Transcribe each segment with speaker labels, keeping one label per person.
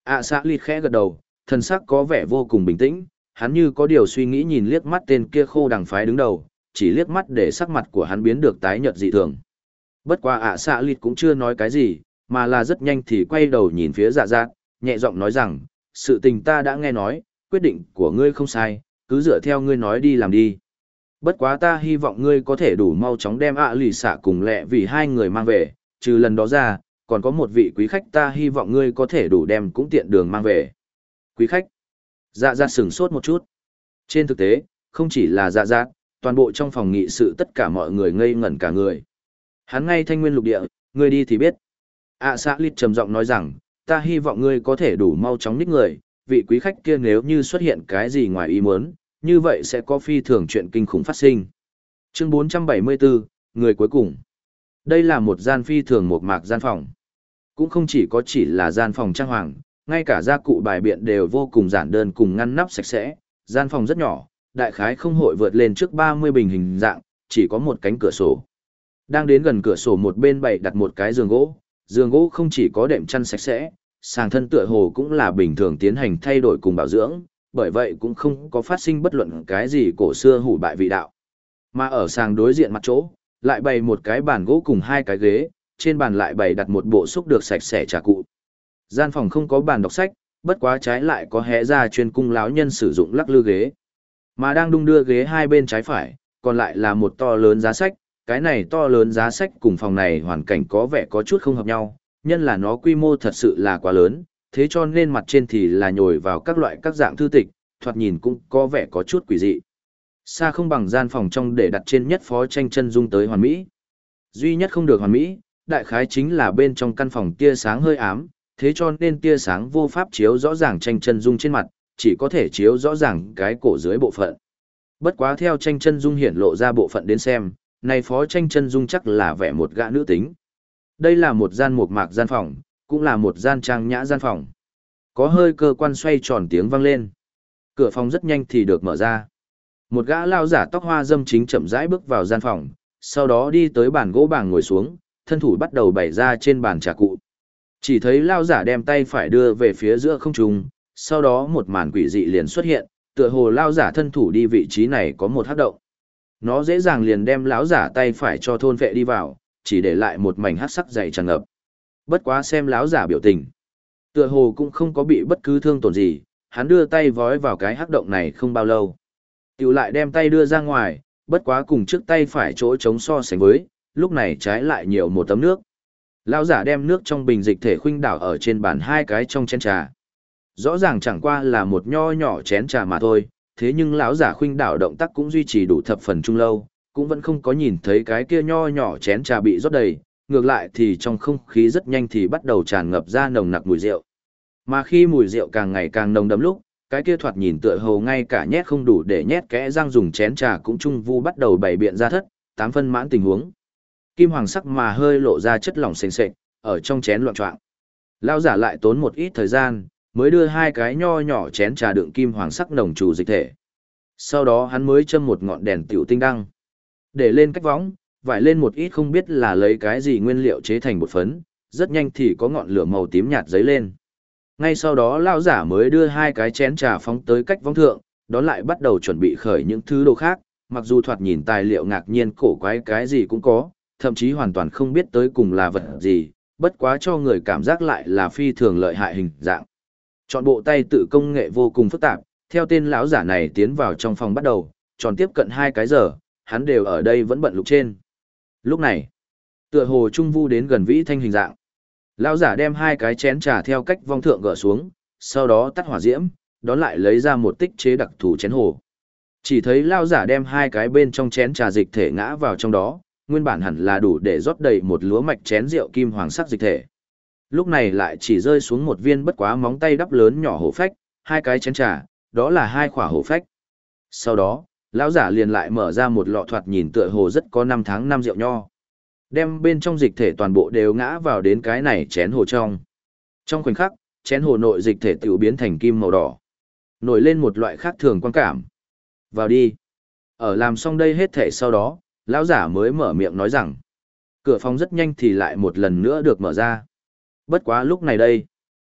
Speaker 1: ạ xã lịt khẽ gật đầu, thần sắc có vẻ vô cùng bình tĩnh, hắn như có điều suy nghĩ nhìn liếc mắt tên kia khô đằng phái đứng đầu, chỉ liếc mắt để sắc mặt của hắn biến được tái nhợt dị thường. Bất quá ạ xã lịt cũng chưa nói cái gì, mà là rất nhanh thì quay đầu nhìn phía dạ dạ, nhẹ giọng nói rằng, sự tình ta đã nghe nói, quyết định của ngươi không sai, cứ dựa theo ngươi nói đi làm đi. Bất quá ta hy vọng ngươi có thể đủ mau chóng đem lì xạ cùng lẹ vì hai người mang về, trừ lần đó ra, còn có một vị quý khách ta hy vọng ngươi có thể đủ đem cũng tiện đường mang về. Quý khách? Dạ dạ sửng sốt một chút. Trên thực tế, không chỉ là dạ dạ, toàn bộ trong phòng nghị sự tất cả mọi người ngây ngẩn cả người. Hắn ngay Thanh Nguyên lục địa, ngươi đi thì biết. Xã Lít trầm giọng nói rằng, ta hy vọng ngươi có thể đủ mau chóng ních người, vị quý khách kia nếu như xuất hiện cái gì ngoài ý muốn, như vậy sẽ có phi thường chuyện kinh khủng phát sinh. Chương 474, người cuối cùng. Đây là một gian phi thường một mạc gian phòng. Cũng không chỉ là gian phòng trang hoàng, ngay cả gia cụ bài biện đều vô cùng giản đơn cùng ngăn nắp sạch sẽ. Gian phòng rất nhỏ, đại khái không hội vượt lên trước 30 bình hình dạng, chỉ có một cánh cửa sổ. Đang đến gần cửa sổ một bên bày đặt một cái giường gỗ không chỉ có đệm chăn sạch sẽ, sàng thân tựa hồ cũng là bình thường tiến hành thay đổi cùng bảo dưỡng, bởi vậy cũng không có phát sinh bất luận cái gì cổ xưa hủ bại vị đạo. Mà ở sàng đối diện mặt chỗ, lại bày một cái bàn gỗ cùng hai cái ghế, trên bàn lại bày đặt một bộ xúc được sạch sẽ trà cụ. Gian phòng không có bàn đọc sách, bất quá trái lại có hé ra chuyên cung lão nhân sử dụng lắc lư ghế. Mà đang đung đưa ghế hai bên trái phải, còn lại là một to lớn giá sách, cái này to lớn giá sách cùng phòng này hoàn cảnh có vẻ có chút không hợp nhau, nhân là nó quy mô thật sự là quá lớn, thế cho nên mặt trên thì là nhồi vào các dạng thư tịch, thoạt nhìn cũng có vẻ có chút quỷ dị. Xa không bằng gian phòng trong để đặt trên nhất phó tranh chân dung tới hoàn mỹ. Duy nhất không được hoàn mỹ, đại khái chính là bên trong căn phòng tia sáng hơi ám, thế cho nên tia sáng vô pháp chiếu rõ ràng tranh chân dung trên mặt, chỉ có thể chiếu rõ ràng cái cổ dưới bộ phận. Bất quá theo tranh chân dung hiển lộ ra bộ phận đến xem, này phó tranh chân dung chắc là vẻ một gã nữ tính. Đây là một gian mộc mạc gian phòng, cũng là một gian trang nhã gian phòng. Có hơi cơ quan xoay tròn tiếng vang lên. Cửa phòng rất nhanh thì được mở ra. Một gã lao giả tóc hoa dâm chính chậm rãi bước vào gian phòng, sau đó đi tới bàn gỗ bảng ngồi xuống, thân thủ bắt đầu bày ra trên bàn trà cụ. Chỉ thấy lao giả đem tay phải đưa về phía giữa không trung, sau đó một màn quỷ dị liền xuất hiện, tựa hồ lao giả thân thủ đi vị trí này có một hắc động. Nó dễ dàng liền đem lão giả tay phải cho thôn vệ đi vào, chỉ để lại một mảnh hắc sắc dày tràn ngập. Bất quá xem lão giả biểu tình, tựa hồ cũng không có bị bất cứ thương tổn gì, hắn đưa tay vói vào cái hắc động này không bao lâu. Tiểu lại đem tay đưa ra ngoài, bất quá cùng trước tay phải chỗ trống so sánh với, lúc này trái lại nhiều một tấm nước. Lão giả đem nước trong bình dịch thể khuynh đảo ở trên bàn hai cái trong chén trà. Rõ ràng chẳng qua là một nho nhỏ chén trà mà thôi, thế nhưng lão giả khuynh đảo động tác cũng duy trì đủ thập phần trung lâu, cũng vẫn không có nhìn thấy cái kia nho nhỏ chén trà bị rót đầy, ngược lại thì trong không khí rất nhanh thì bắt đầu tràn ngập ra nồng nặc mùi rượu. Mà khi mùi rượu càng ngày càng nồng đậm lúc, cái kia thoạt nhìn tựa hồ ngay cả nhét không đủ để nhét kẽ răng dùng chén trà cũng trung vu bắt đầu bày biện ra thất, tám phân mãn tình huống. Kim hoàng sắc mà hơi lộ ra chất lỏng sền sệt, ở trong chén loạn choạng. Lão giả lại tốn một ít thời gian, mới đưa hai cái nho nhỏ chén trà đựng kim hoàng sắc nồng trù dịch thể. Sau đó hắn mới châm một ngọn đèn tiểu tinh đăng. Để lên cách võng, vải lên một ít không biết là lấy cái gì nguyên liệu chế thành bột phấn, rất nhanh thì có ngọn lửa màu tím nhạt dấy lên. Ngay sau đó lão giả mới đưa hai cái chén trà phóng tới cách võng thượng, đó lại bắt đầu chuẩn bị khởi những thứ đồ khác, mặc dù thoạt nhìn tài liệu ngạc nhiên cổ quái cái gì cũng có, thậm chí hoàn toàn không biết tới cùng là vật gì, bất quá cho người cảm giác lại là phi thường lợi hại hình dạng. Chọn bộ tay tự công nghệ vô cùng phức tạp, theo tên lão giả này tiến vào trong phòng bắt đầu, tròn tiếp cận 2 cái giờ, hắn đều ở đây vẫn bận lục trên. Lúc này, tựa hồ trung vu đến gần vĩ thanh hình dạng. Lão giả đem hai cái chén trà theo cách vong thượng gỡ xuống, sau đó tắt hỏa diễm, đón lại lấy ra một tích chế đặc thù chén hồ. Chỉ thấy lão giả đem hai cái bên trong chén trà dịch thể ngã vào trong đó, nguyên bản hẳn là đủ để rót đầy một lúa mạch chén rượu kim hoàng sắc dịch thể. Lúc này lại chỉ rơi xuống một viên bất quá móng tay đắp lớn nhỏ hổ phách, hai cái chén trà, đó là hai quả hổ phách. Sau đó, lão giả liền lại mở ra một lọ thoạt nhìn tựa hồ rất có 5 tháng năm rượu nho. Đem bên trong dịch thể toàn bộ đều ngã vào đến cái này chén hồ trong. Trong khoảnh khắc, chén hồ nội dịch thể tiểu biến thành kim màu đỏ. Nổi lên một loại khác thường quan cảm. Vào đi. Ở làm xong đây hết thể sau đó, lão giả mới mở miệng nói rằng, cửa phòng rất nhanh thì lại một lần nữa được mở ra. Bất quá lúc này đây,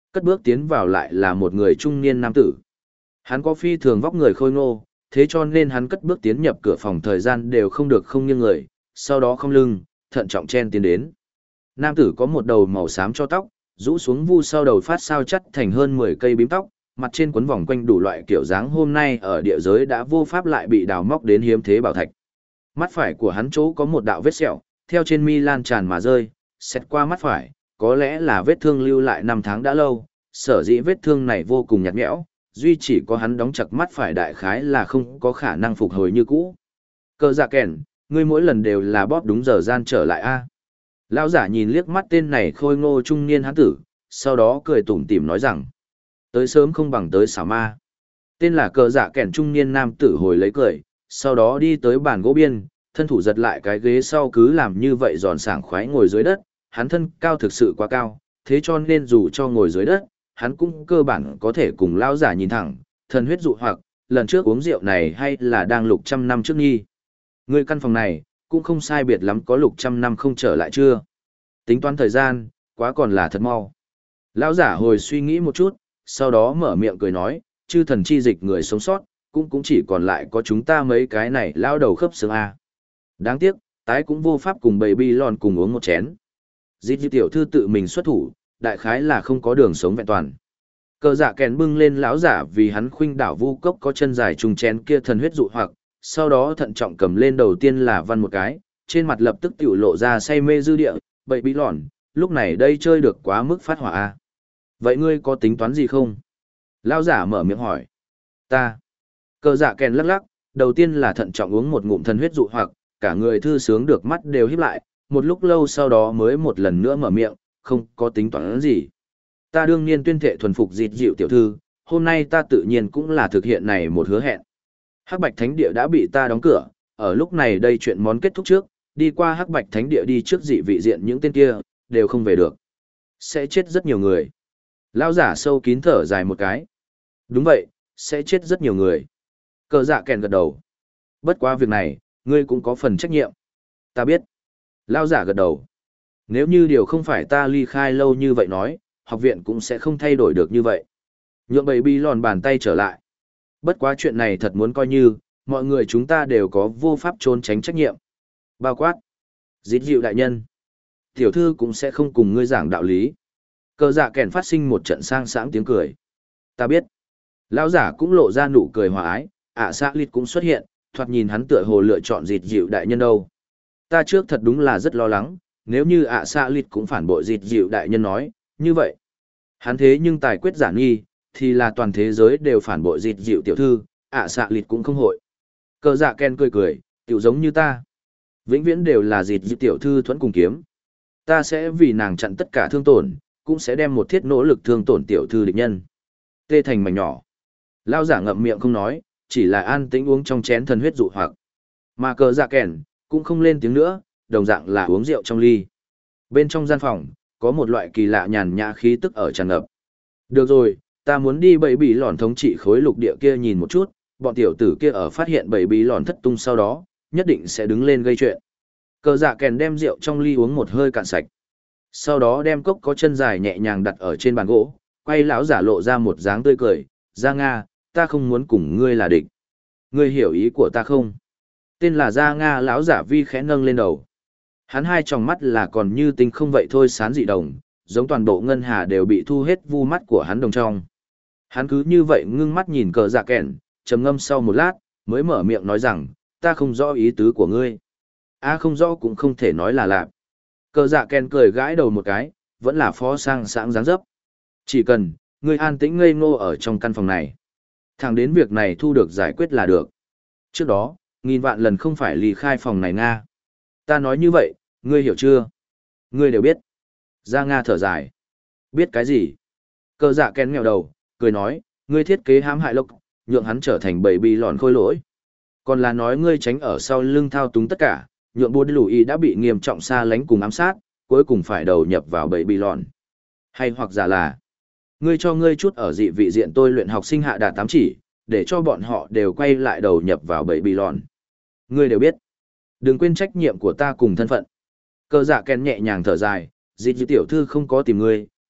Speaker 1: Cất bước tiến vào lại là một người trung niên nam tử. Hắn có phi thường vóc người khôi ngô, thế cho nên hắn cất bước tiến nhập cửa phòng thời gian đều không được không nghiêng người, sau đó không lưng, thận trọng chen tiến đến. Nam tử có một đầu màu xám cho tóc, rũ xuống vu sau đầu phát sao chắt thành hơn 10 cây bím tóc, mặt trên quấn vòng quanh đủ loại kiểu dáng hôm nay ở địa giới đã vô pháp lại bị đào móc đến hiếm thế bảo thạch. Mắt phải của hắn chỗ có một đạo vết sẹo, theo trên mi lan tràn mà rơi, xét qua mắt phải, có lẽ là vết thương lưu lại 5 tháng đã lâu, sở dĩ vết thương này vô cùng nhạt nhẽo, duy chỉ có hắn đóng chặt mắt phải đại khái là không có khả năng phục hồi như cũ. Cờ dạ kèn, ngươi mỗi lần đều là bóp đúng giờ gian trở lại a. Lão giả nhìn liếc mắt tên này khôi ngô trung niên hán tử, sau đó cười tủm tỉm nói rằng, tới sớm không bằng tới xảo ma. Tên là cờ dạ kèn trung niên nam tử hồi lấy cười, sau đó đi tới bàn gỗ biên, thân thủ giật lại cái ghế sau cứ làm như vậy giòn sảng khoái ngồi dưới đất, hắn thân cao thực sự quá cao, thế cho nên dù cho ngồi dưới đất, hắn cũng cơ bản có thể cùng lão giả nhìn thẳng, thần huyết dụ hoặc, lần trước uống rượu này hay là đang lục trăm năm trước nghi. Người căn phòng này, cũng không sai biệt lắm có lục trăm năm không trở lại chưa. Tính toán thời gian, quá còn là thật mau. Lão giả hồi suy nghĩ một chút, sau đó mở miệng cười nói, chư thần chi dịch người sống sót, cũng chỉ còn lại có chúng ta mấy cái này lao đầu khớp xương A. Đáng tiếc, tái cũng vô pháp cùng baby lon cùng uống một chén. Dịch tiểu thư tự mình xuất thủ, đại khái là không có đường sống vẹn toàn. Cờ dạ kèn bưng lên lão giả vì hắn khuynh đảo vu cốc có chân dài trùng chén kia thần huyết dụ hoặc, sau đó thận trọng cầm lên đầu tiên là văn một cái, trên mặt lập tức tiểu lộ ra say mê dư địa, bậy bí lòn, lúc này đây chơi được quá mức phát hỏa a. Vậy ngươi có tính toán gì không? Lão giả mở miệng hỏi. Ta. Cờ dạ kèn lắc lắc, đầu tiên là thận trọng uống một ngụm thần huyết dụ hoặc, cả người thư sướng được mắt đều híp lại, một lúc lâu sau đó mới một lần nữa mở miệng, không có tính toán gì. Ta đương nhiên tuyên thệ thuần phục dịt dịu tiểu thư, hôm nay ta tự nhiên cũng là thực hiện này một hứa hẹn. Hắc Bạch Thánh Địa đã bị ta đóng cửa, ở lúc này đây chuyện món kết thúc trước, đi qua Hắc Bạch Thánh Địa đi trước dị vị diện những tên kia, đều không về được. Sẽ chết rất nhiều người. Lão giả sâu kín thở dài một cái. Đúng vậy, sẽ chết rất nhiều người. Cờ dạ kèn gật đầu. Bất quá việc này, ngươi cũng có phần trách nhiệm. Ta biết. Lão giả gật đầu. Nếu như điều không phải ta ly khai lâu như vậy nói, học viện cũng sẽ không thay đổi được như vậy. Nhượng bầy bi lòn bàn tay trở lại. Bất quá chuyện này thật muốn coi như, mọi người chúng ta đều có vô pháp trốn tránh trách nhiệm. Bao quát. Dít dịu đại nhân. Tiểu thư cũng sẽ không cùng ngươi giảng đạo lý. Cờ dạ kèn phát sinh một trận sang sáng tiếng cười. Ta biết. Lão giả cũng lộ ra nụ cười hòa ái, xã lít cũng xuất hiện, thoạt nhìn hắn tựa hồ lựa chọn dịt dịu đại nhân đâu. Ta trước thật đúng là rất lo lắng, nếu như xã lít cũng phản bội dịt dịu đại nhân nói, như vậy. Hắn thế nhưng tài quyết giản nghi, thì là toàn thế giới đều phản bội dịt dịu tiểu thư, xã lít cũng không hội. Cờ dạ ken cười cười, tiểu giống như ta. Vĩnh viễn đều là dịt dịu tiểu thư thuẫn cùng kiếm. Ta sẽ vì nàng chặn tất cả thương tổn, cũng sẽ đem một thiết nỗ lực thương tổn tiểu thư địch nhân. Tê thành mảnh nhỏ. Lao giả ngậm miệng không nói, chỉ là an tĩnh uống trong chén thần huyết dụ hoặc. Mà cờ dạ kèn, cũng không lên tiếng nữa, đồng dạng là uống rượu trong ly. Bên trong gian phòng, có một loại kỳ lạ nhàn nhã khí tức ở tràn ngập. Được rồi, ta muốn đi bẫy bí lòn thống trị khối lục địa kia nhìn một chút, bọn tiểu tử kia ở phát hiện bẫy bí lòn thất tung sau đó, nhất định sẽ đứng lên gây chuyện. Cờ dạ kèn đem rượu trong ly uống một hơi cạn sạch. Sau đó đem cốc có chân dài nhẹ nhàng đặt ở trên bàn gỗ, quay lão giả lộ ra một dáng tươi cười, Gia Nga, ta không muốn cùng ngươi là địch. Ngươi hiểu ý của ta không? Tên là Gia Nga lão giả vi khẽ nâng lên đầu. Hắn hai tròng mắt là còn như tinh không vậy thôi sán dị đồng, giống toàn bộ ngân hà đều bị thu hết vu mắt của hắn đồng trong. Hắn cứ như vậy ngưng mắt nhìn cờ dạ kèn, trầm ngâm sau một lát, mới mở miệng nói rằng, ta không rõ ý tứ của ngươi. Không rõ cũng không thể nói là lạ. Cờ dạ kèn cười gãi đầu một cái, vẫn là phó sang sáng dáng dấp. Chỉ cần, ngươi an tĩnh ngây ngô ở trong căn phòng này. Thẳng đến việc này thu được giải quyết là được. Trước đó, nghìn vạn lần không phải ly khai phòng này Nga. Ta nói như vậy, ngươi hiểu chưa? Ngươi đều biết. Gia Nga thở dài. Biết cái gì? Cờ dạ kén nghèo đầu, cười nói, ngươi thiết kế hãm hại lộc, nhượng hắn trở thành bầy bì lòn khôi lỗi. Còn là nói ngươi tránh ở sau lưng thao túng tất cả, nhượng bố lùi đã bị nghiêm trọng xa lánh cùng ám sát, cuối cùng phải đầu nhập vào bầy bì lòn. Hay hoặc giả là, ngươi cho ngươi chút ở dị vị diện tôi luyện học sinh hạ đạt 8 chỉ, để cho bọn họ đều quay lại đầu nhập vào bầy bì lòn. Ngươi đều biết. Đừng quên trách nhiệm của ta cùng thân phận. Cờ dạ kèn nhẹ nhàng thở dài, dị tiểu thư không có tìm ngươi,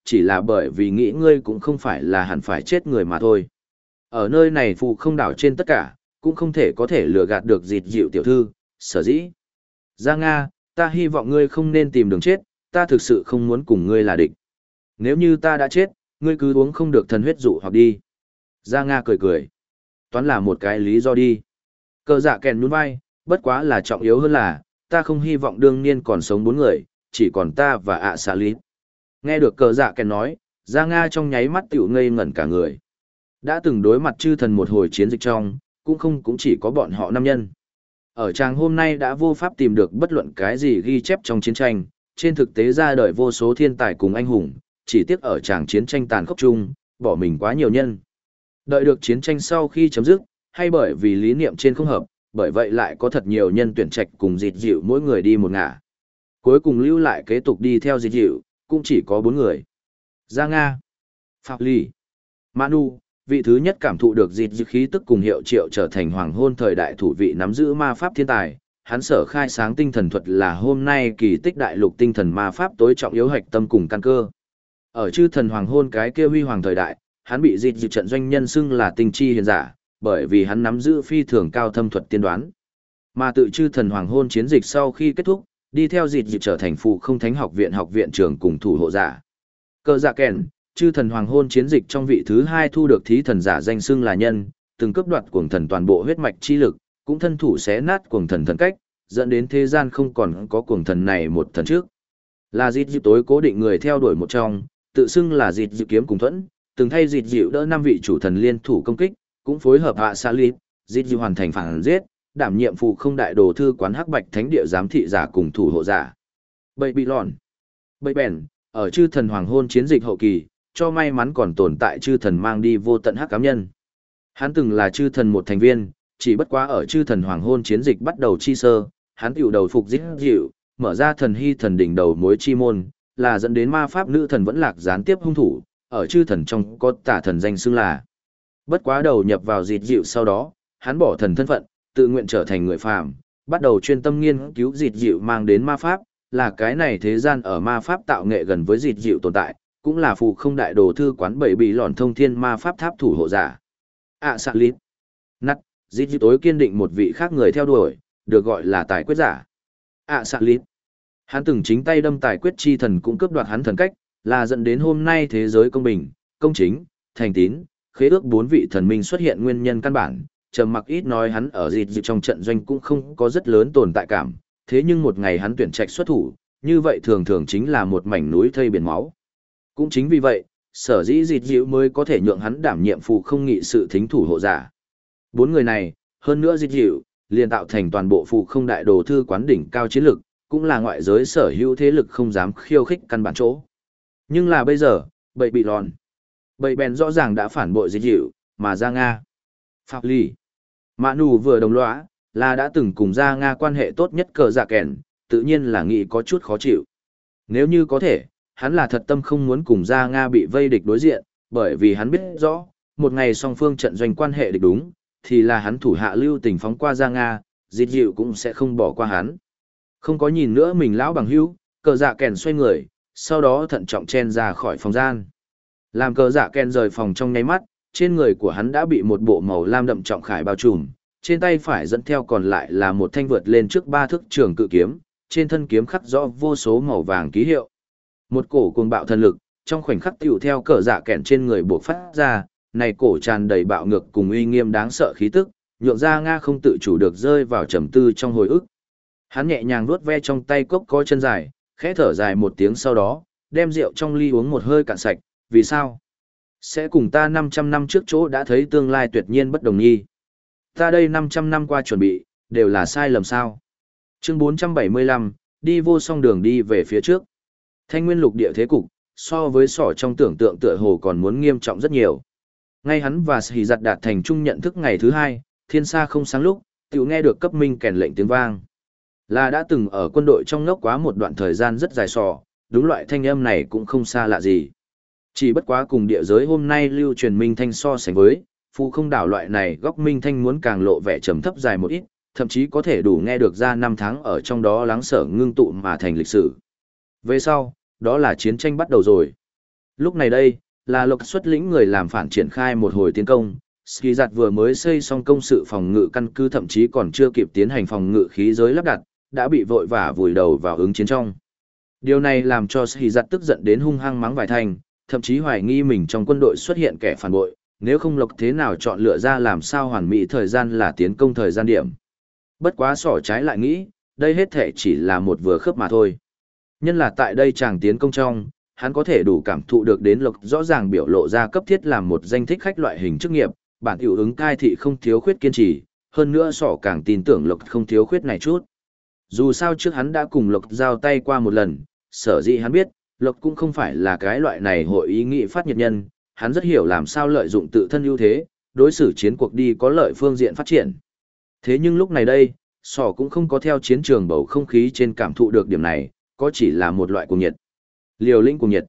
Speaker 1: chỉ là bởi vì nghĩ ngươi cũng không phải là hẳn phải chết người mà thôi. Ở nơi này phụ không đảo trên tất cả, cũng không thể có thể lừa gạt được dịt dịu tiểu thư, sở dĩ. Gia Nga, ta hy vọng ngươi không nên tìm đường chết, ta thực sự không muốn cùng ngươi là địch. Nếu như ta đã chết, ngươi cứ uống không được thần huyết dụ hoặc đi. Gia Nga cười cười. Toán là một cái lý do đi. Cờ dạ kèn nhún vai, bất quá là trọng yếu hơn là, ta không hy vọng đương niên còn sống 4 người, chỉ còn ta và ạ xà lý. Nghe được cờ dạ kèn nói, Gia Nga trong nháy mắt tiểu ngây ngẩn cả người. Đã từng đối mặt chư thần một hồi chiến dịch trong, cũng chỉ có bọn họ 5 nhân. Ở trang hôm nay đã vô pháp tìm được bất luận cái gì ghi chép trong chiến tranh, trên thực tế ra đời vô số thiên tài cùng anh hùng, chỉ tiếc ở tràng chiến tranh tàn khốc chung, bỏ mình quá nhiều nhân. Đợi được chiến tranh sau khi chấm dứt, hay bởi vì lý niệm trên không hợp, bởi vậy lại có thật nhiều nhân tuyển trạch cùng dịt dịu mỗi người đi một ngả. Cuối cùng lưu lại kế tục đi theo dịt dịu, cũng chỉ có 4 người. Gia Nga, Phạm Ly, Manu, vị thứ nhất cảm thụ được dịt dịu khí tức cùng hiệu triệu trở thành hoàng hôn thời đại thủ vị nắm giữ ma pháp thiên tài. Hắn sở khai sáng tinh thần thuật là hôm nay kỳ tích đại lục tinh thần ma pháp tối trọng yếu hạch tâm cùng căn cơ. Ở chư thần hoàng hôn cái kia huy hoàng thời đại, hắn bị dịt dịu trận doanh nhân xưng là tinh chi hiền giả, bởi vì hắn nắm giữ phi thường cao thâm thuật tiên đoán. Mà tự chư thần hoàng hôn chiến dịch sau khi kết thúc, đi theo dịt dịu trở thành phụ không thánh học viện trưởng cùng thủ hộ giả. Cờ dạ kèn, chư thần hoàng hôn chiến dịch trong vị thứ 2 thu được thí thần giả danh xưng là nhân, từng cướp đoạt cuồng thần toàn bộ huyết mạch chi lực, cũng thân thủ xé nát cuồng thần thần cách, dẫn đến thế gian không còn có cuồng thần này một thần trước. Là dịt dịu tối cố định người theo đuổi một trong, tự xưng là dịt dịu kiếm cùng thuẫn, từng thay dịt dịu đỡ 5 vị chủ thần liên thủ công kích, cũng phối hợp hạ xa lít, dịt dịu hoàn thành phản giết, đảm nhiệm phụ không đại đồ thư quán hắc bạch thánh địa giám thị giả cùng thủ hộ giả. Bậy bị lòn. Bậy bèn, ở chư thần hoàng hôn chiến dịch hậu kỳ, cho may mắn còn tồn tại chư thần mang đi vô tận hắc ám nhân. Hắn từng là chư thần một thành viên, chỉ bất quá ở chư thần hoàng hôn chiến dịch bắt đầu chi sơ, hắn tiểu đầu phục dịt dịu, mở ra thần hy thần đỉnh đầu mối chi môn, là dẫn đến ma pháp nữ thần vẫn lạc gián tiếp hung thủ, ở chư thần trong có tả thần danh xưng là. Bất quá đầu nhập vào dịt dịu sau đó, hắn bỏ thần thân phận, tự nguyện trở thành người phàm, bắt đầu chuyên tâm nghiên cứu dịt dịu mang đến ma pháp, là cái này thế gian ở ma pháp tạo nghệ gần với dịt dịu tồn tại, cũng là phụ không đại đồ thư quán bảy bị lòn thông thiên ma pháp tháp thủ hộ giả. Xạ lít. Nắt, dịt dịu tối kiên định một vị khác người theo đuổi, được gọi là tài quyết giả. Xạ lít. Hắn từng chính tay đâm tài quyết chi thần cũng cướp đoạt hắn thần cách, là dẫn đến hôm nay thế giới công bình, công chính, thành tín, khế ước 4 vị thần minh xuất hiện nguyên nhân căn bản. Trầm mặc ít nói hắn ở dịt dịu trong trận doanh cũng không có rất lớn tồn tại cảm, thế nhưng một ngày hắn tuyển trạch xuất thủ, như vậy thường thường chính là một mảnh núi thây biển máu. Cũng chính vì vậy, sở dĩ dịt dịu mới có thể nhượng hắn đảm nhiệm phụ không nghị sự thính thủ hộ giả. 4 người này, hơn nữa dịt dịu, liền tạo thành toàn bộ phụ không đại đồ thư quán đỉnh cao chiến lực, cũng là ngoại giới sở hữu thế lực không dám khiêu khích căn bản chỗ. Nhưng là bây giờ, bậy bị lòn. Bậy bèn rõ ràng đã phản bội dịt dịu, mà ra Nga. Phạm Ly. Mã nù vừa đồng lõa, là đã từng cùng ra Nga quan hệ tốt nhất cờ dạ kèn, tự nhiên là nghĩ có chút khó chịu. Nếu như có thể, hắn là thật tâm không muốn cùng ra Nga bị vây địch đối diện, bởi vì hắn biết rõ, một ngày song phương trận doanh quan hệ địch đúng, thì là hắn thủ hạ lưu tình phóng qua ra Nga, dịt dịu cũng sẽ không bỏ qua hắn. Không có nhìn nữa mình lão bằng hữu, cờ dạ kèn xoay người, sau đó thận trọng chen ra khỏi phòng gian. Làm cờ dạ kèn rời phòng trong nháy mắt, trên người của hắn đã bị một bộ màu lam đậm trọng khải bao trùm, trên tay phải dẫn theo còn lại là một thanh vượt lên trước 3 thước trường cự kiếm, trên thân kiếm khắc rõ vô số màu vàng ký hiệu. Một cổ cuồng bạo thần lực, trong khoảnh khắc tiểu theo cờ dạ kèn trên người buộc phát ra, này cổ tràn đầy bạo ngược cùng uy nghiêm đáng sợ khí tức, nhượng ra Nga không tự chủ được rơi vào trầm tư trong hồi ức. Hắn nhẹ nhàng vuốt ve trong tay cốc có chân dài, khẽ thở dài một tiếng sau đó, đem rượu trong ly uống một hơi cạn sạch, vì sao? Sẽ cùng ta 500 năm trước chỗ đã thấy tương lai tuyệt nhiên bất đồng nhi. Ta đây 500 năm qua chuẩn bị, đều là sai lầm sao? Chương 475, đi vô song đường đi về phía trước. Thanh nguyên lục địa thế cục, so với sỏ trong tưởng tượng tựa hồ còn muốn nghiêm trọng rất nhiều. Ngay hắn và Sĩ Giặt đạt thành chung nhận thức ngày thứ 2, thiên sa không sáng lúc, tiểu nghe được cấp minh kèn lệnh tiếng vang. Là đã từng ở quân đội trong ngốc quá một đoạn thời gian rất dài sò, đúng loại thanh âm này cũng không xa lạ gì. Chỉ bất quá cùng địa giới hôm nay lưu truyền minh thanh so sánh với, phụ không đảo loại này góc minh thanh muốn càng lộ vẻ trầm thấp dài một ít, thậm chí có thể đủ nghe được ra 5 tháng ở trong đó lắng sở ngưng tụ mà thành lịch sử. Về sau, đó là chiến tranh bắt đầu rồi. Lúc này đây, là Lộc xuất lĩnh người làm phản triển khai một hồi tiến công. Ski giặt vừa mới xây xong công sự phòng ngự căn cứ, thậm chí còn chưa kịp tiến hành phòng ngự khí giới lắp đặt, đã bị vội vã vùi đầu vào ứng chiến trong. Điều này làm cho Ski giặt tức giận đến hung hăng mắng vài thành, thậm chí hoài nghi mình trong quân đội xuất hiện kẻ phản bội, nếu không Lộc thế nào chọn lựa ra làm sao hoàn mỹ thời gian là tiến công thời gian điểm. Bất quá sỏ trái lại nghĩ, đây hết thể chỉ là một vừa khớp mà thôi. Nhân là tại đây chàng tiến công trong, hắn có thể đủ cảm thụ được đến Lộc rõ ràng biểu lộ ra cấp thiết làm một danh thích khách loại hình chức nghiệp, bản hiệu ứng cai thị không thiếu khuyết kiên trì, hơn nữa sỏ càng tin tưởng Lộc không thiếu khuyết này chút. Dù sao trước hắn đã cùng Lộc giao tay qua một lần, sở dĩ hắn biết, Lộc cũng không phải là cái loại này hội ý nghị phát nhiệt nhân, hắn rất hiểu làm sao lợi dụng tự thân ưu thế, đối xử chiến cuộc đi có lợi phương diện phát triển. Thế nhưng lúc này đây, sỏ cũng không có theo chiến trường bầu không khí trên cảm thụ được điểm này, có chỉ là một loại cuồng nhiệt. Liều lĩnh cuồng nhiệt.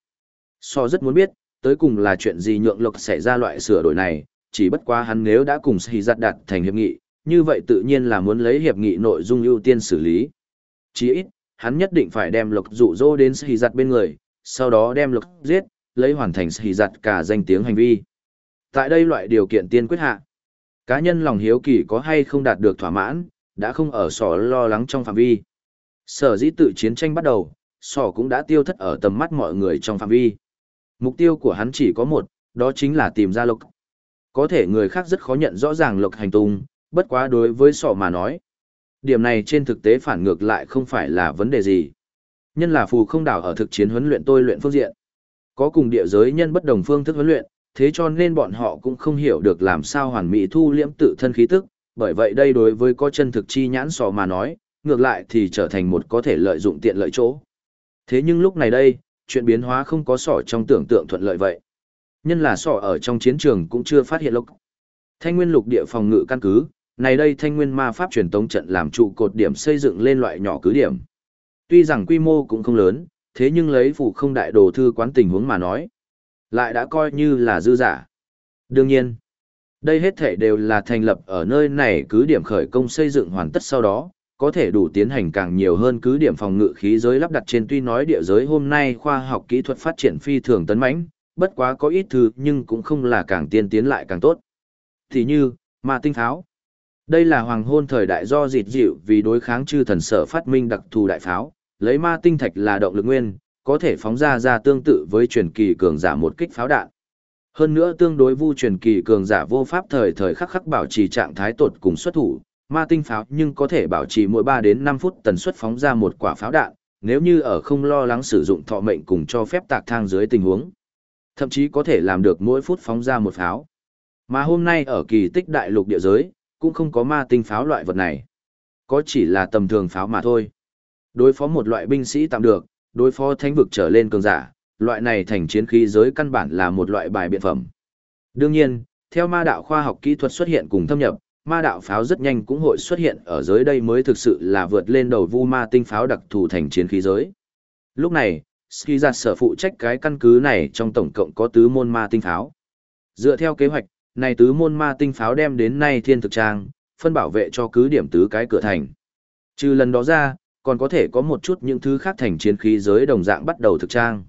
Speaker 1: Sỏ rất muốn biết, tới cùng là chuyện gì nhượng Lộc xảy ra loại sửa đổi này, chỉ bất quá hắn nếu đã cùng Sĩ Giặt đạt thành hiệp nghị, như vậy tự nhiên là muốn lấy hiệp nghị nội dung ưu tiên xử lý. Chỉ ít, hắn nhất định phải đem Lộc dụ dỗ đến Sĩ Giặt bên người, sau đó đem Lộc giết, lấy hoàn thành Sĩ Giặt cả danh tiếng hành vi. Tại đây loại điều kiện tiên quyết hạ, cá nhân lòng hiếu kỳ có hay không đạt được thỏa mãn, đã không ở sỏ lo lắng trong phạm vi. Sở dĩ tự chiến tranh bắt đầu, sỏ cũng đã tiêu thất ở tầm mắt mọi người trong phạm vi. Mục tiêu của hắn chỉ có một, đó chính là tìm ra Lộc. Có thể người khác rất khó nhận rõ ràng Lộc hành tung, bất quá đối với sỏ mà nói. Điểm này trên thực tế phản ngược lại không phải là vấn đề gì. Nhân là phù không đảo ở thực chiến huấn luyện tôi luyện phương diện. Có cùng địa giới nhân bất đồng phương thức huấn luyện, thế cho nên bọn họ cũng không hiểu được làm sao hoàn mỹ thu liễm tự thân khí tức, bởi vậy đây đối với có chân thực chi nhãn sò mà nói, ngược lại thì trở thành một có thể lợi dụng tiện lợi chỗ. Thế nhưng lúc này đây, chuyện biến hóa không có sỏ trong tưởng tượng thuận lợi vậy. Nhân là sỏ ở trong chiến trường cũng chưa phát hiện Lộc. Thanh Nguyên lục địa phòng ngự căn cứ, này đây Thanh Nguyên ma pháp truyền tống trận làm trụ cột điểm xây dựng lên loại nhỏ cứ điểm. Tuy rằng quy mô cũng không lớn, thế nhưng lấy phủ không đại đồ thư quán tình huống mà nói, lại đã coi như là dư giả. Đương nhiên, đây hết thể đều là thành lập ở nơi này cứ điểm khởi công xây dựng hoàn tất sau đó, có thể đủ tiến hành càng nhiều hơn cứ điểm phòng ngự khí giới lắp đặt trên. Tuy nói địa giới hôm nay khoa học kỹ thuật phát triển phi thường tấn mãnh, bất quá có ít thứ nhưng cũng không là càng tiên tiến lại càng tốt. Thì như, ma tinh pháo. Đây là hoàng hôn thời đại do dịt dịu vì đối kháng chư thần sở phát minh đặc thù đại pháo, lấy ma tinh thạch là động lực nguyên, có thể phóng ra tương tự với truyền kỳ cường giả một kích pháo đạn. Hơn nữa tương đối vu truyền kỳ cường giả vô pháp thời thời khắc khắc bảo trì trạng thái tột cùng xuất thủ, ma tinh pháo nhưng có thể bảo trì mỗi 3 đến 5 phút tần suất phóng ra một quả pháo đạn, nếu như ở không lo lắng sử dụng thọ mệnh cùng cho phép tạc thang dưới tình huống. Thậm chí có thể làm được mỗi phút phóng ra một pháo. Mà hôm nay ở kỳ tích đại lục địa giới, cũng không có ma tinh pháo loại vật này. Có chỉ là tầm thường pháo mà thôi. Đối phó một loại binh sĩ tạm được, đối phó thánh vực trở lên cường giả, loại này thành chiến khí giới căn bản là một loại bài biện phẩm. Đương nhiên, theo ma đạo khoa học kỹ thuật xuất hiện cùng thâm nhập, ma đạo pháo rất nhanh cũng hội xuất hiện ở giới đây mới thực sự là vượt lên đầu vu ma tinh pháo đặc thù thành chiến khí giới. Lúc này, Ski Giặt sở phụ trách cái căn cứ này trong tổng cộng có tứ môn ma tinh pháo. Dựa theo kế hoạch, này tứ môn ma tinh pháo đem đến nay thiên thực trang, phân bảo vệ cho cứ điểm tứ cái cửa thành. Trừ lần đó ra, còn có thể có một chút những thứ khác thành chiến khí giới đồng dạng bắt đầu thực trang.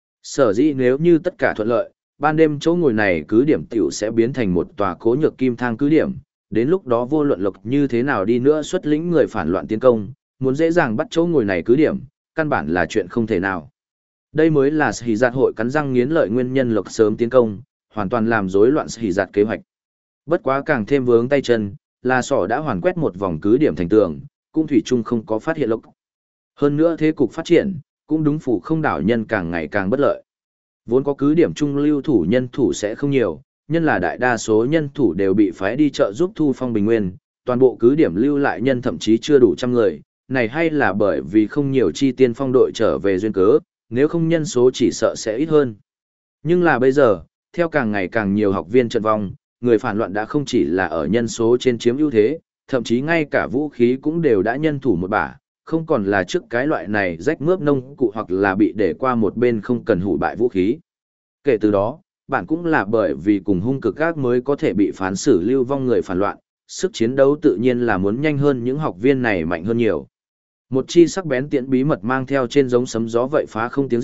Speaker 1: Sở dĩ nếu như tất cả thuận lợi, ban đêm chỗ ngồi này cứ điểm tiểu sẽ biến thành một tòa cố nhược kim thang cứ điểm, đến lúc đó vô luận Lộc như thế nào đi nữa xuất lĩnh người phản loạn tiến công, muốn dễ dàng bắt chỗ ngồi này cứ điểm, căn bản là chuyện không thể nào. Đây mới là Sĩ Giặt hội cắn răng nghiến lợi nguyên nhân Lộc sớm tiến công, hoàn toàn làm rối loạn Sĩ Giặt kế hoạch. Bất quá càng thêm vướng tay chân, là sỏ đã hoàn quét một vòng cứ điểm thành tường, cũng thủy chung không có phát hiện Lộc. Hơn nữa thế cục phát triển, cũng đúng phủ không đảo nhân càng ngày càng bất lợi. Vốn có cứ điểm trung lưu thủ nhân thủ sẽ không nhiều, nhân là đại đa số nhân thủ đều bị phái đi chợ giúp thu phong bình nguyên, toàn bộ cứ điểm lưu lại nhân thậm chí chưa đủ trăm người, này hay là bởi vì không nhiều chi tiên phong đội trở về duyên cớ, nếu không nhân số chỉ sợ sẽ ít hơn. Nhưng là bây giờ, theo càng ngày càng nhiều học viên trận vong, người phản loạn đã không chỉ là ở nhân số trên chiếm ưu thế, thậm chí ngay cả vũ khí cũng đều đã nhân thủ một bả, không còn là trước cái loại này rách mướp nông cụ hoặc là bị để qua một bên không cần hủy bại vũ khí. Kể từ đó, bạn cũng là bởi vì cùng hung cực ác mới có thể bị phán xử lưu vong người phản loạn, sức chiến đấu tự nhiên là muốn nhanh hơn những học viên này mạnh hơn nhiều. Một chi sắc bén tiễn bí mật mang theo trên giống sấm gió vậy phá không tiếng rít,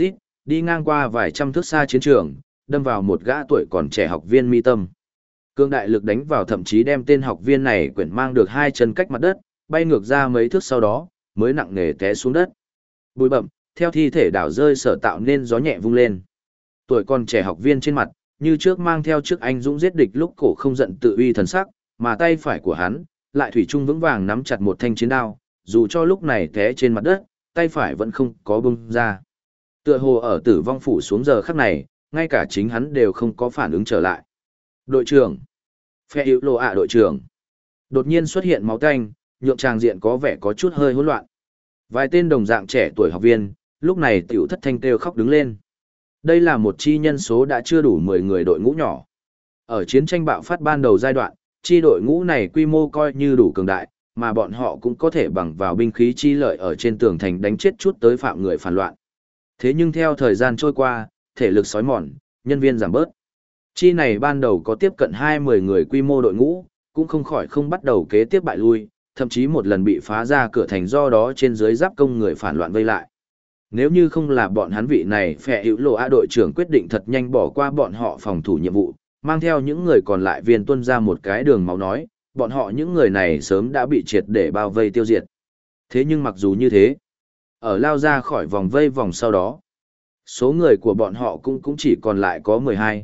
Speaker 1: đi ngang qua vài trăm thước xa chiến trường, đâm vào một gã tuổi còn trẻ học viên mi tâm. Cương đại lực đánh vào thậm chí đem tên học viên này quyển mang được hai chân cách mặt đất, bay ngược ra mấy thước sau đó, mới nặng nề té xuống đất. Bụi bậm, theo thi thể đảo rơi sở tạo nên gió nhẹ vung lên. Tuổi còn trẻ học viên trên mặt, như trước mang theo trước anh dũng giết địch lúc cổ không giận tự uy thần sắc, mà tay phải của hắn, lại thủy chung vững vàng nắm chặt một thanh chiến đao, dù cho lúc này té trên mặt đất, tay phải vẫn không có bung ra. Tựa hồ ở tử vong phủ xuống giờ khắc này, ngay cả chính hắn đều không có phản ứng trở lại. Đội trưởng, phe hữu lộ ạ đội trưởng. Đột nhiên xuất hiện máu tanh, nhượng tràng diện có vẻ có chút hơi hỗn loạn. Vài tên đồng dạng trẻ tuổi học viên, lúc này tiểu thất thanh kêu khóc đứng lên. Đây là một chi nhân số đã chưa đủ 10 người đội ngũ nhỏ. Ở chiến tranh bạo phát ban đầu giai đoạn, chi đội ngũ này quy mô coi như đủ cường đại, mà bọn họ cũng có thể bằng vào binh khí chi lợi ở trên tường thành đánh chết chút tới phạm người phản loạn. Thế nhưng theo thời gian trôi qua, thể lực sói mòn, nhân viên giảm bớt. Chi này ban đầu có tiếp cận 20 người quy mô đội ngũ, cũng không khỏi không bắt đầu kế tiếp bại lui, thậm chí một lần bị phá ra cửa thành do đó trên dưới giáp công người phản loạn vây lại. Nếu như không là bọn hắn vị này phe hữu lộ A đội trưởng quyết định thật nhanh bỏ qua bọn họ phòng thủ nhiệm vụ, mang theo những người còn lại viên tuân ra một cái đường máu nói, bọn họ những người này sớm đã bị triệt để bao vây tiêu diệt. Thế nhưng mặc dù như thế, ở lao ra khỏi vòng vây vòng sau đó, số người của bọn họ cũng chỉ còn lại có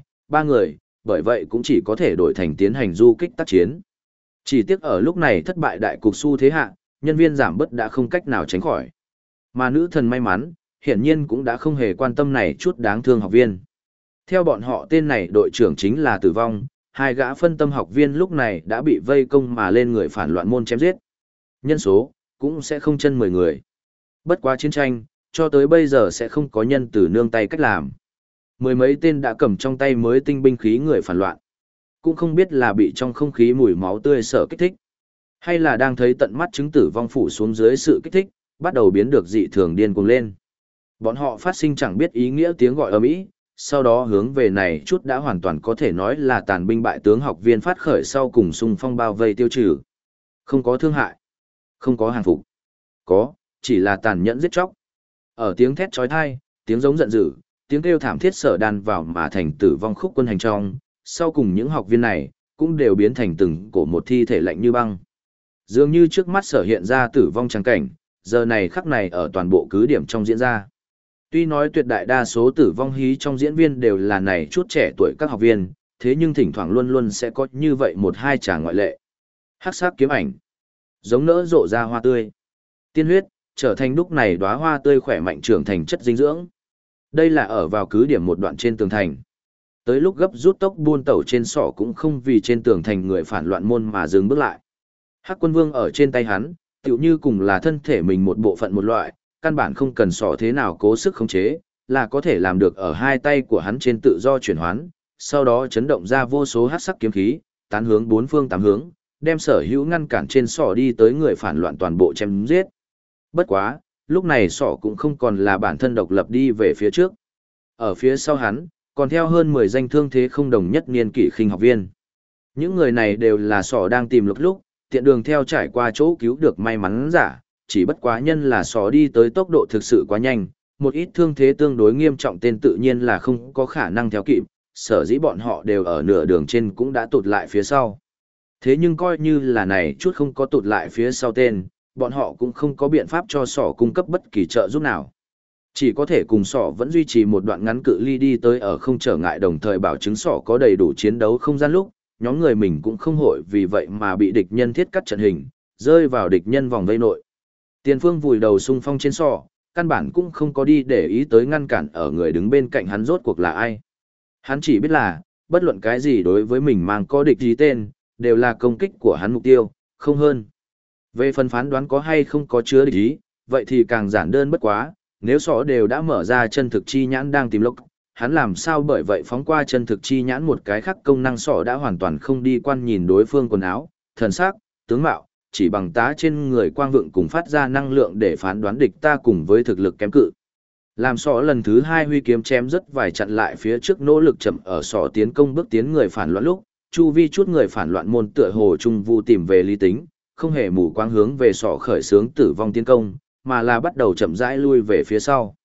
Speaker 1: 3 người, bởi vậy cũng chỉ có thể đổi thành tiến hành du kích tác chiến. Chỉ tiếc ở lúc này thất bại đại cục xu thế hạ, nhân viên giảm bớt đã không cách nào tránh khỏi. Mà nữ thần may mắn, hiển nhiên cũng đã không hề quan tâm này chút đáng thương học viên. Theo bọn họ tên này đội trưởng chính là tử vong, hai gã phân tâm học viên lúc này đã bị vây công mà lên người phản loạn môn chém giết. Nhân số, cũng sẽ không chân 10 người. Bất quá chiến tranh, cho tới bây giờ sẽ không có nhân từ nương tay cách làm. Mười mấy tên đã cầm trong tay mới tinh binh khí người phản loạn. Cũng không biết là bị trong không khí mùi máu tươi sợ kích thích, hay là đang thấy tận mắt chứng tử vong phủ xuống dưới sự kích thích, bắt đầu biến được dị thường điên cuồng lên. Bọn họ phát sinh chẳng biết ý nghĩa tiếng gọi ầm ĩ, sau đó hướng về này chút đã hoàn toàn có thể nói là tàn binh bại tướng học viên phát khởi sau cùng xung phong bao vây tiêu trừ. Không có thương hại, không có hàng phục, có, chỉ là tàn nhẫn giết chóc. Ở tiếng thét chói tai, tiếng giống giận dữ, tiếng kêu thảm thiết sở đan vào mà thành tử vong khúc quân hành trong, sau cùng những học viên này cũng đều biến thành từng cổ một thi thể lạnh như băng. Dường như trước mắt sở hiện ra tử vong trắng cảnh, giờ này khắc này ở toàn bộ cứ điểm trong diễn ra. Tuy nói tuyệt đại đa số tử vong hí trong diễn viên đều là này chút trẻ tuổi các học viên, thế nhưng thỉnh thoảng luôn luôn sẽ có như vậy một hai chàng ngoại lệ. Hắc sắc kiếm ảnh, giống nỡ rộ ra hoa tươi. Tiên huyết, trở thành đúc này đóa hoa tươi khỏe mạnh trưởng thành chất dinh dưỡng. Đây là ở vào cứ điểm một đoạn trên tường thành. Tới lúc gấp rút tốc buôn tẩu trên sọ cũng không vì trên tường thành người phản loạn môn mà dừng bước lại. Hắc quân vương ở trên tay hắn, tựu như cùng là thân thể mình một bộ phận một loại, căn bản không cần sọ thế nào cố sức khống chế, là có thể làm được ở hai tay của hắn trên tự do chuyển hoán, sau đó chấn động ra vô số hắc sắc kiếm khí, tán hướng bốn phương tám hướng, đem sở hữu ngăn cản trên sọ đi tới người phản loạn toàn bộ chém giết. Bất quá, lúc này sọ cũng không còn là bản thân độc lập đi về phía trước. Ở phía sau hắn, còn theo hơn 10 danh thương thế không đồng nhất niên kỷ khinh học viên. Những người này đều là sọ đang tìm lúc, tiện đường theo trải qua chỗ cứu được may mắn giả, chỉ bất quá nhân là sọ đi tới tốc độ thực sự quá nhanh, một ít thương thế tương đối nghiêm trọng tên tự nhiên là không có khả năng theo kịp, sở dĩ bọn họ đều ở nửa đường trên cũng đã tụt lại phía sau. Thế nhưng coi như là này chút không có tụt lại phía sau tên, bọn họ cũng không có biện pháp cho sọ cung cấp bất kỳ trợ giúp nào. Chỉ có thể cùng sọ vẫn duy trì một đoạn ngắn cự ly đi tới ở không trở ngại đồng thời bảo chứng sọ có đầy đủ chiến đấu không gian lúc, nhóm người mình cũng không hội vì vậy mà bị địch nhân thiết cắt trận hình, rơi vào địch nhân vòng vây nội. Tiền phương vùi đầu xung phong trên sọ, căn bản cũng không có đi để ý tới ngăn cản ở người đứng bên cạnh hắn rốt cuộc là ai. Hắn chỉ biết là, bất luận cái gì đối với mình mang có địch ý tên, đều là công kích của hắn mục tiêu, không hơn. Về phần phán đoán có hay không có chứa địch ý, vậy thì càng giản đơn bất quá, nếu sọ đều đã mở ra chân thực chi nhãn đang tìm lốc, hắn làm sao bởi vậy phóng qua chân thực chi nhãn một cái khác công năng sọ đã hoàn toàn không đi quan nhìn đối phương quần áo, thần sắc, tướng mạo, chỉ bằng tá trên người quang vượng cùng phát ra năng lượng để phán đoán địch ta cùng với thực lực kém cự. Làm sọ lần thứ hai huy kiếm chém rất vài chặn lại phía trước nỗ lực chậm ở sọ tiến công bước tiến người phản loạn lúc, chu vi chút người phản loạn môn tựa hồ trung vu tìm về lý tính, không hề mù quáng hướng về sọ khởi xướng tử vong tiến công, mà là bắt đầu chậm rãi lui về phía sau.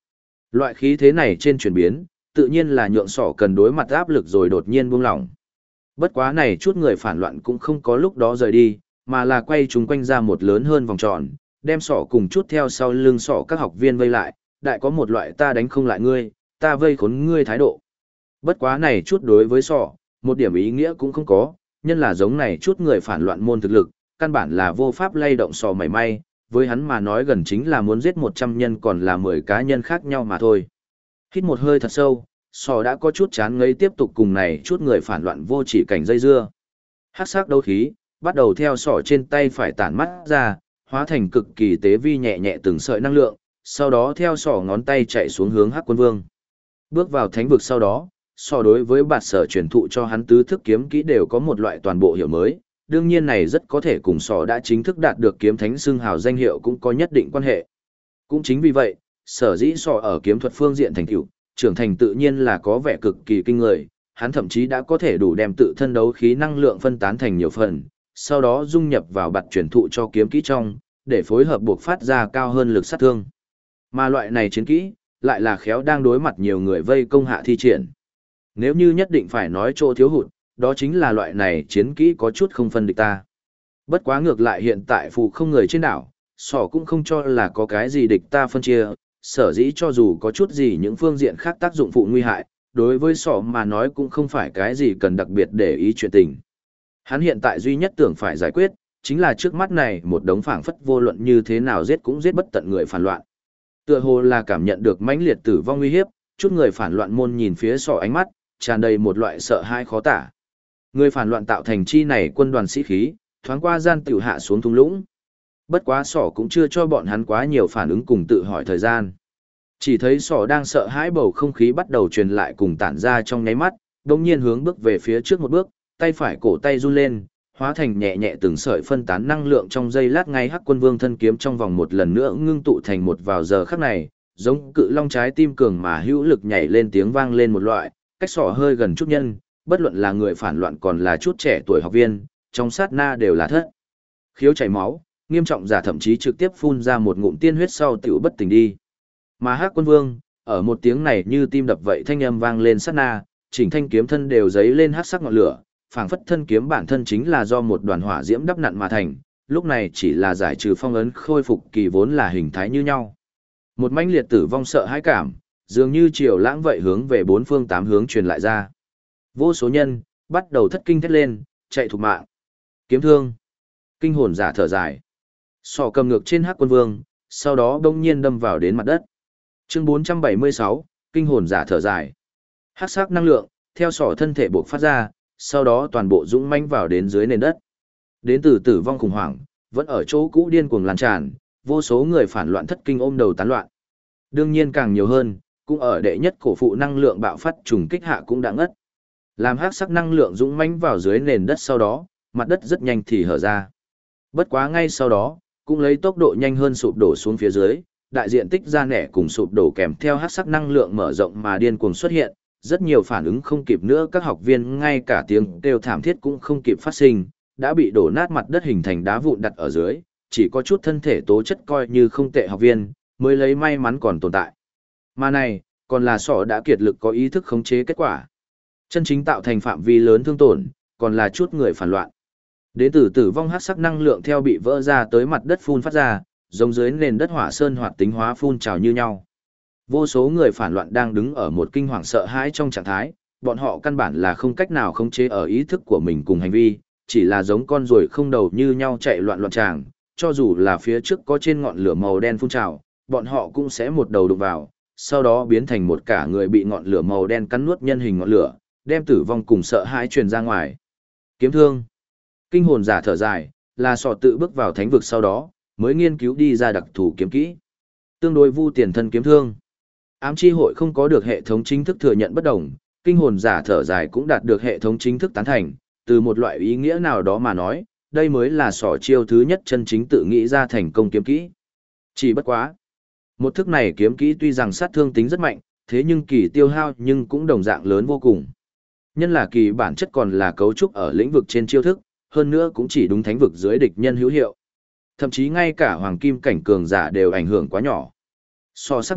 Speaker 1: Loại khí thế này trên chuyển biến, tự nhiên là nhượng sỏ cần đối mặt áp lực rồi đột nhiên buông lỏng. Bất quá này chút người phản loạn cũng không có lúc đó rời đi, mà là quay chúng quanh ra một lớn hơn vòng tròn, đem sỏ cùng chút theo sau lưng sỏ các học viên vây lại, đại có một loại ta đánh không lại ngươi, ta vây khốn ngươi thái độ. Bất quá này chút đối với sỏ, một điểm ý nghĩa cũng không có, nhân là giống này chút người phản loạn môn thực lực, căn bản là vô pháp lay động sỏ mảy may, với hắn mà nói gần chính là muốn giết 100 nhân còn là 10 cá nhân khác nhau mà thôi. Hít một hơi thật sâu, sỏ đã có chút chán ngấy tiếp tục cùng này chút người phản loạn vô chỉ cảnh dây dưa. Hắc sắc đấu khí, bắt đầu theo sỏ trên tay phải tản mắt ra, hóa thành cực kỳ tế vi nhẹ nhẹ từng sợi năng lượng, sau đó theo sỏ ngón tay chạy xuống hướng Hắc Quân Vương. Bước vào thánh vực sau đó, sỏ đối với bạt sở truyền thụ cho hắn tứ thức kiếm kỹ đều có một loại toàn bộ hiểu mới, đương nhiên này rất có thể cùng sỏ đã chính thức đạt được kiếm thánh xưng hào danh hiệu cũng có nhất định quan hệ. Cũng chính vì vậy, sở dĩ sỏ ở kiếm thuật phương diện thành tựu, trưởng thành tự nhiên là có vẻ cực kỳ kinh người, hắn thậm chí đã có thể đủ đem tự thân đấu khí năng lượng phân tán thành nhiều phần, sau đó dung nhập vào bạt truyền thụ cho kiếm kỹ trong, để phối hợp buộc phát ra cao hơn lực sát thương. Mà loại này chiến kỹ, lại là khéo đang đối mặt nhiều người vây công hạ thi triển. Nếu như nhất định phải nói chỗ thiếu hụt, đó chính là loại này chiến kỹ có chút không phân địch ta. Bất quá ngược lại hiện tại phụ không người trên đảo, sỏ cũng không cho là có cái gì địch ta phân chia, sở dĩ cho dù có chút gì những phương diện khác tác dụng phụ nguy hại, đối với sỏ mà nói cũng không phải cái gì cần đặc biệt để ý chuyện tình. Hắn hiện tại duy nhất tưởng phải giải quyết, chính là trước mắt này một đống phảng phất vô luận như thế nào giết cũng giết bất tận người phản loạn. Tựa hồ là cảm nhận được mãnh liệt tử vong uy hiếp, chút người phản loạn môn nhìn phía sỏ ánh mắt, tràn đầy một loại sợ hãi khó tả. Người phản loạn tạo thành chi này quân đoàn sĩ khí, thoáng qua gian tiểu hạ xuống thung lũng. Bất quá sỏ cũng chưa cho bọn hắn quá nhiều phản ứng cùng tự hỏi thời gian. Chỉ thấy sỏ đang sợ hãi bầu không khí bắt đầu truyền lại cùng tản ra trong nháy mắt, đồng nhiên hướng bước về phía trước một bước, tay phải cổ tay run lên, hóa thành nhẹ nhẹ từng sợi phân tán năng lượng trong giây lát ngay Hắc Quân Vương thân kiếm trong vòng một lần nữa ngưng tụ thành một vào giờ khắc này, giống cự long trái tim cường mà hữu lực nhảy lên tiếng vang lên một loại, cách sỏ hơi gần chút nhân, bất luận là người phản loạn còn là chút trẻ tuổi học viên, trong sát na đều là thất khiếu chảy máu, nghiêm trọng giả thậm chí trực tiếp phun ra một ngụm tiên huyết sau tiểu bất tỉnh đi. Mà Hắc Quân Vương, ở một tiếng này như tim đập vậy thanh âm vang lên sát na, chỉnh thanh kiếm thân đều giấy lên hắc sắc ngọn lửa, phảng phất thân kiếm bản thân chính là do một đoàn hỏa diễm đắp nặn mà thành, lúc này chỉ là giải trừ phong ấn khôi phục kỳ vốn là hình thái như nhau. Một mãnh liệt tử vong sợ hãi cảm, dường như chiều lãng vậy hướng về bốn phương tám hướng truyền lại ra. Vô số nhân bắt đầu thất kinh thét lên, chạy thục mạng. Kiếm thương. Kinh hồn giả thở dài. Sọ cầm ngược trên Hắc Quân Vương, sau đó đông nhiên đâm vào đến mặt đất. Chương 476, kinh hồn giả thở dài. Hắc sắc năng lượng theo sọ thân thể bộc phát ra, sau đó toàn bộ dũng mãnh vào đến dưới nền đất. Đến từ tử vong khủng hoảng, vẫn ở chỗ cũ điên cuồng lan tràn, vô số người phản loạn thất kinh ôm đầu tán loạn. Đương nhiên càng nhiều hơn, cũng ở đệ nhất cổ phụ năng lượng bạo phát trùng kích hạ cũng đã ngất. Làm hắc sắc năng lượng dũng mãnh vào dưới nền đất sau đó, mặt đất rất nhanh thì hở ra. Bất quá ngay sau đó, cũng lấy tốc độ nhanh hơn sụp đổ xuống phía dưới, đại diện tích ra nẻ cùng sụp đổ kèm theo hắc sắc năng lượng mở rộng mà điên cuồng xuất hiện, rất nhiều phản ứng không kịp nữa, các học viên ngay cả tiếng kêu thảm thiết cũng không kịp phát sinh, đã bị đổ nát mặt đất hình thành đá vụn đặt ở dưới, chỉ có chút thân thể tố chất coi như không tệ học viên, mới lấy may mắn còn tồn tại. Mà này, còn là sọ đã kiệt lực có ý thức khống chế kết quả. Chân chính tạo thành phạm vi lớn thương tổn, còn là chút người phản loạn. Đến từ tử vong hắc sắc năng lượng theo bị vỡ ra tới mặt đất phun phát ra, giống dưới nền đất hỏa sơn hoạt tính hóa phun trào như nhau. Vô số người phản loạn đang đứng ở một kinh hoàng sợ hãi trong trạng thái, bọn họ căn bản là không cách nào khống chế ở ý thức của mình cùng hành vi, chỉ là giống con ruồi không đầu như nhau chạy loạn loạn tràng, cho dù là phía trước có trên ngọn lửa màu đen phun trào, bọn họ cũng sẽ một đầu đụng vào, sau đó biến thành một cả người bị ngọn lửa màu đen cắn nuốt nhân hình ngọn lửa, đem tử vong cùng sợ hãi truyền ra ngoài. Kiếm thương. Kinh hồn giả thở dài, là sọ tự bước vào thánh vực sau đó, mới nghiên cứu đi ra đặc thù kiếm kỹ. Tương đối vu tiền thân kiếm thương. Ám chi hội không có được hệ thống chính thức thừa nhận bất đồng, kinh hồn giả thở dài cũng đạt được hệ thống chính thức tán thành, từ một loại ý nghĩa nào đó mà nói, đây mới là sọ chiêu thứ nhất chân chính tự nghĩ ra thành công kiếm kỹ. Chỉ bất quá. Một thức này kiếm kỹ tuy rằng sát thương tính rất mạnh, thế nhưng kỳ tiêu hao nhưng cũng đồng dạng lớn vô cùng. Nhân là kỳ bản chất còn là cấu trúc ở lĩnh vực trên chiêu thức, hơn nữa cũng chỉ đúng thánh vực dưới địch nhân hữu hiệu. Thậm chí ngay cả hoàng kim cảnh cường giả đều ảnh hưởng quá nhỏ. So sắc mặt,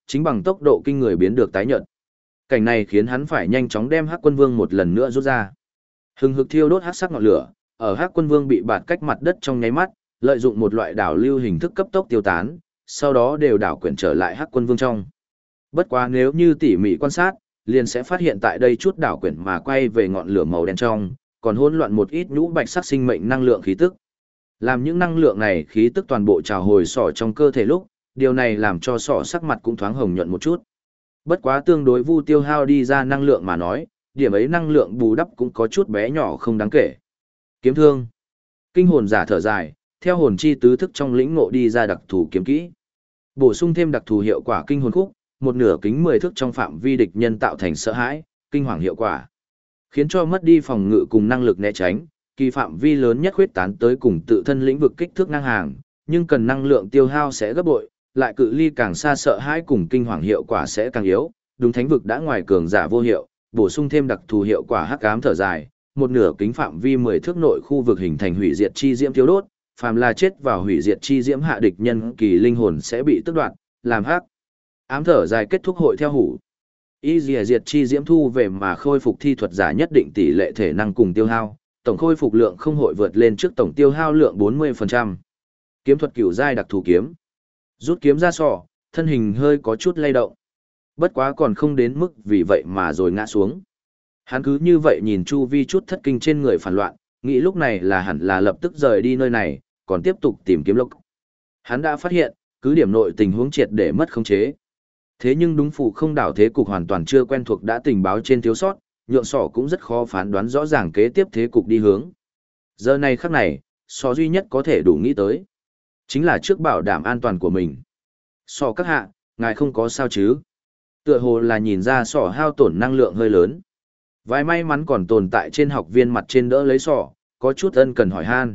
Speaker 1: chính bằng tốc độ kinh người biến được tái nhợt. Cảnh này khiến hắn phải nhanh chóng đem Hắc Quân Vương một lần nữa rút ra. Hừng hực thiêu đốt hắc sắc ngọn lửa, ở Hắc Quân Vương bị bạt cách mặt đất trong nháy mắt, lợi dụng một loại đảo lưu hình thức cấp tốc tiêu tán, sau đó đều đảo quyển trở lại Hắc Quân Vương trong. Bất quá nếu như tỉ mỉ quan sát, liền sẽ phát hiện tại đây chút đảo quyển mà quay về ngọn lửa màu đen trong, còn hỗn loạn một ít nhũ bạch sắc sinh mệnh năng lượng khí tức. Làm những năng lượng này khí tức toàn bộ trào hồi sỏ trong cơ thể lúc, điều này làm cho sỏ sắc mặt cũng thoáng hồng nhuận một chút. Bất quá tương đối vu tiêu hao đi ra năng lượng mà nói, điểm ấy năng lượng bù đắp cũng có chút bé nhỏ không đáng kể. Kiếm thương. Kinh hồn giả thở dài, theo hồn chi tứ thức trong lĩnh ngộ đi ra đặc thù kiếm kỹ. Bổ sung thêm đặc thù hiệu quả kinh hồn khúc, một nửa kính 10 thước trong phạm vi địch nhân tạo thành sợ hãi, kinh hoàng hiệu quả. Khiến cho mất đi phòng ngự cùng năng lực né tránh, kỳ phạm vi lớn nhất khuyết tán tới cùng tự thân lĩnh vực kích thước ngang hàng, nhưng cần năng lượng tiêu hao sẽ gấp bội, lại cự ly càng xa sợ hãi cùng kinh hoàng hiệu quả sẽ càng yếu, đúng thánh vực đã ngoài cường giả vô hiệu, bổ sung thêm đặc thù hiệu quả hắc ám thở dài, một nửa kính phạm vi 10 thước nội khu vực hình thành hủy diệt chi diễm thiếu đốt, phàm là chết vào hủy diệt chi diễm hạ địch nhân kỳ linh hồn sẽ bị tước đoạt, làm hắc ám thở dài kết thúc hội theo hủ. Y diệt chi diễm thu về mà khôi phục thi thuật giả nhất định tỷ lệ thể năng cùng tiêu hao, tổng khôi phục lượng không hội vượt lên trước tổng tiêu hao lượng 40%. Kiếm thuật cửu giai đặc thù kiếm. Rút kiếm ra sọ, thân hình hơi có chút lay động. Bất quá còn không đến mức vì vậy mà rồi ngã xuống. Hắn cứ như vậy nhìn chu vi chút thất kinh trên người phản loạn, nghĩ lúc này là hẳn là lập tức rời đi nơi này, còn tiếp tục tìm kiếm lộc. Hắn đã phát hiện, cứ điểm nội tình huống triệt để mất khống chế. Thế nhưng đúng phụ không đảo thế cục hoàn toàn chưa quen thuộc đã tình báo trên thiếu sót, nhượng sọ cũng rất khó phán đoán rõ ràng kế tiếp thế cục đi hướng. Giờ này khắc này, sọ duy nhất có thể đủ nghĩ tới. Chính là trước bảo đảm an toàn của mình. Sọ các hạ, ngài không có sao chứ? Tựa hồ là nhìn ra sọ hao tổn năng lượng hơi lớn. Vài may mắn còn tồn tại trên học viên mặt trên đỡ lấy sọ, có chút ân cần hỏi han.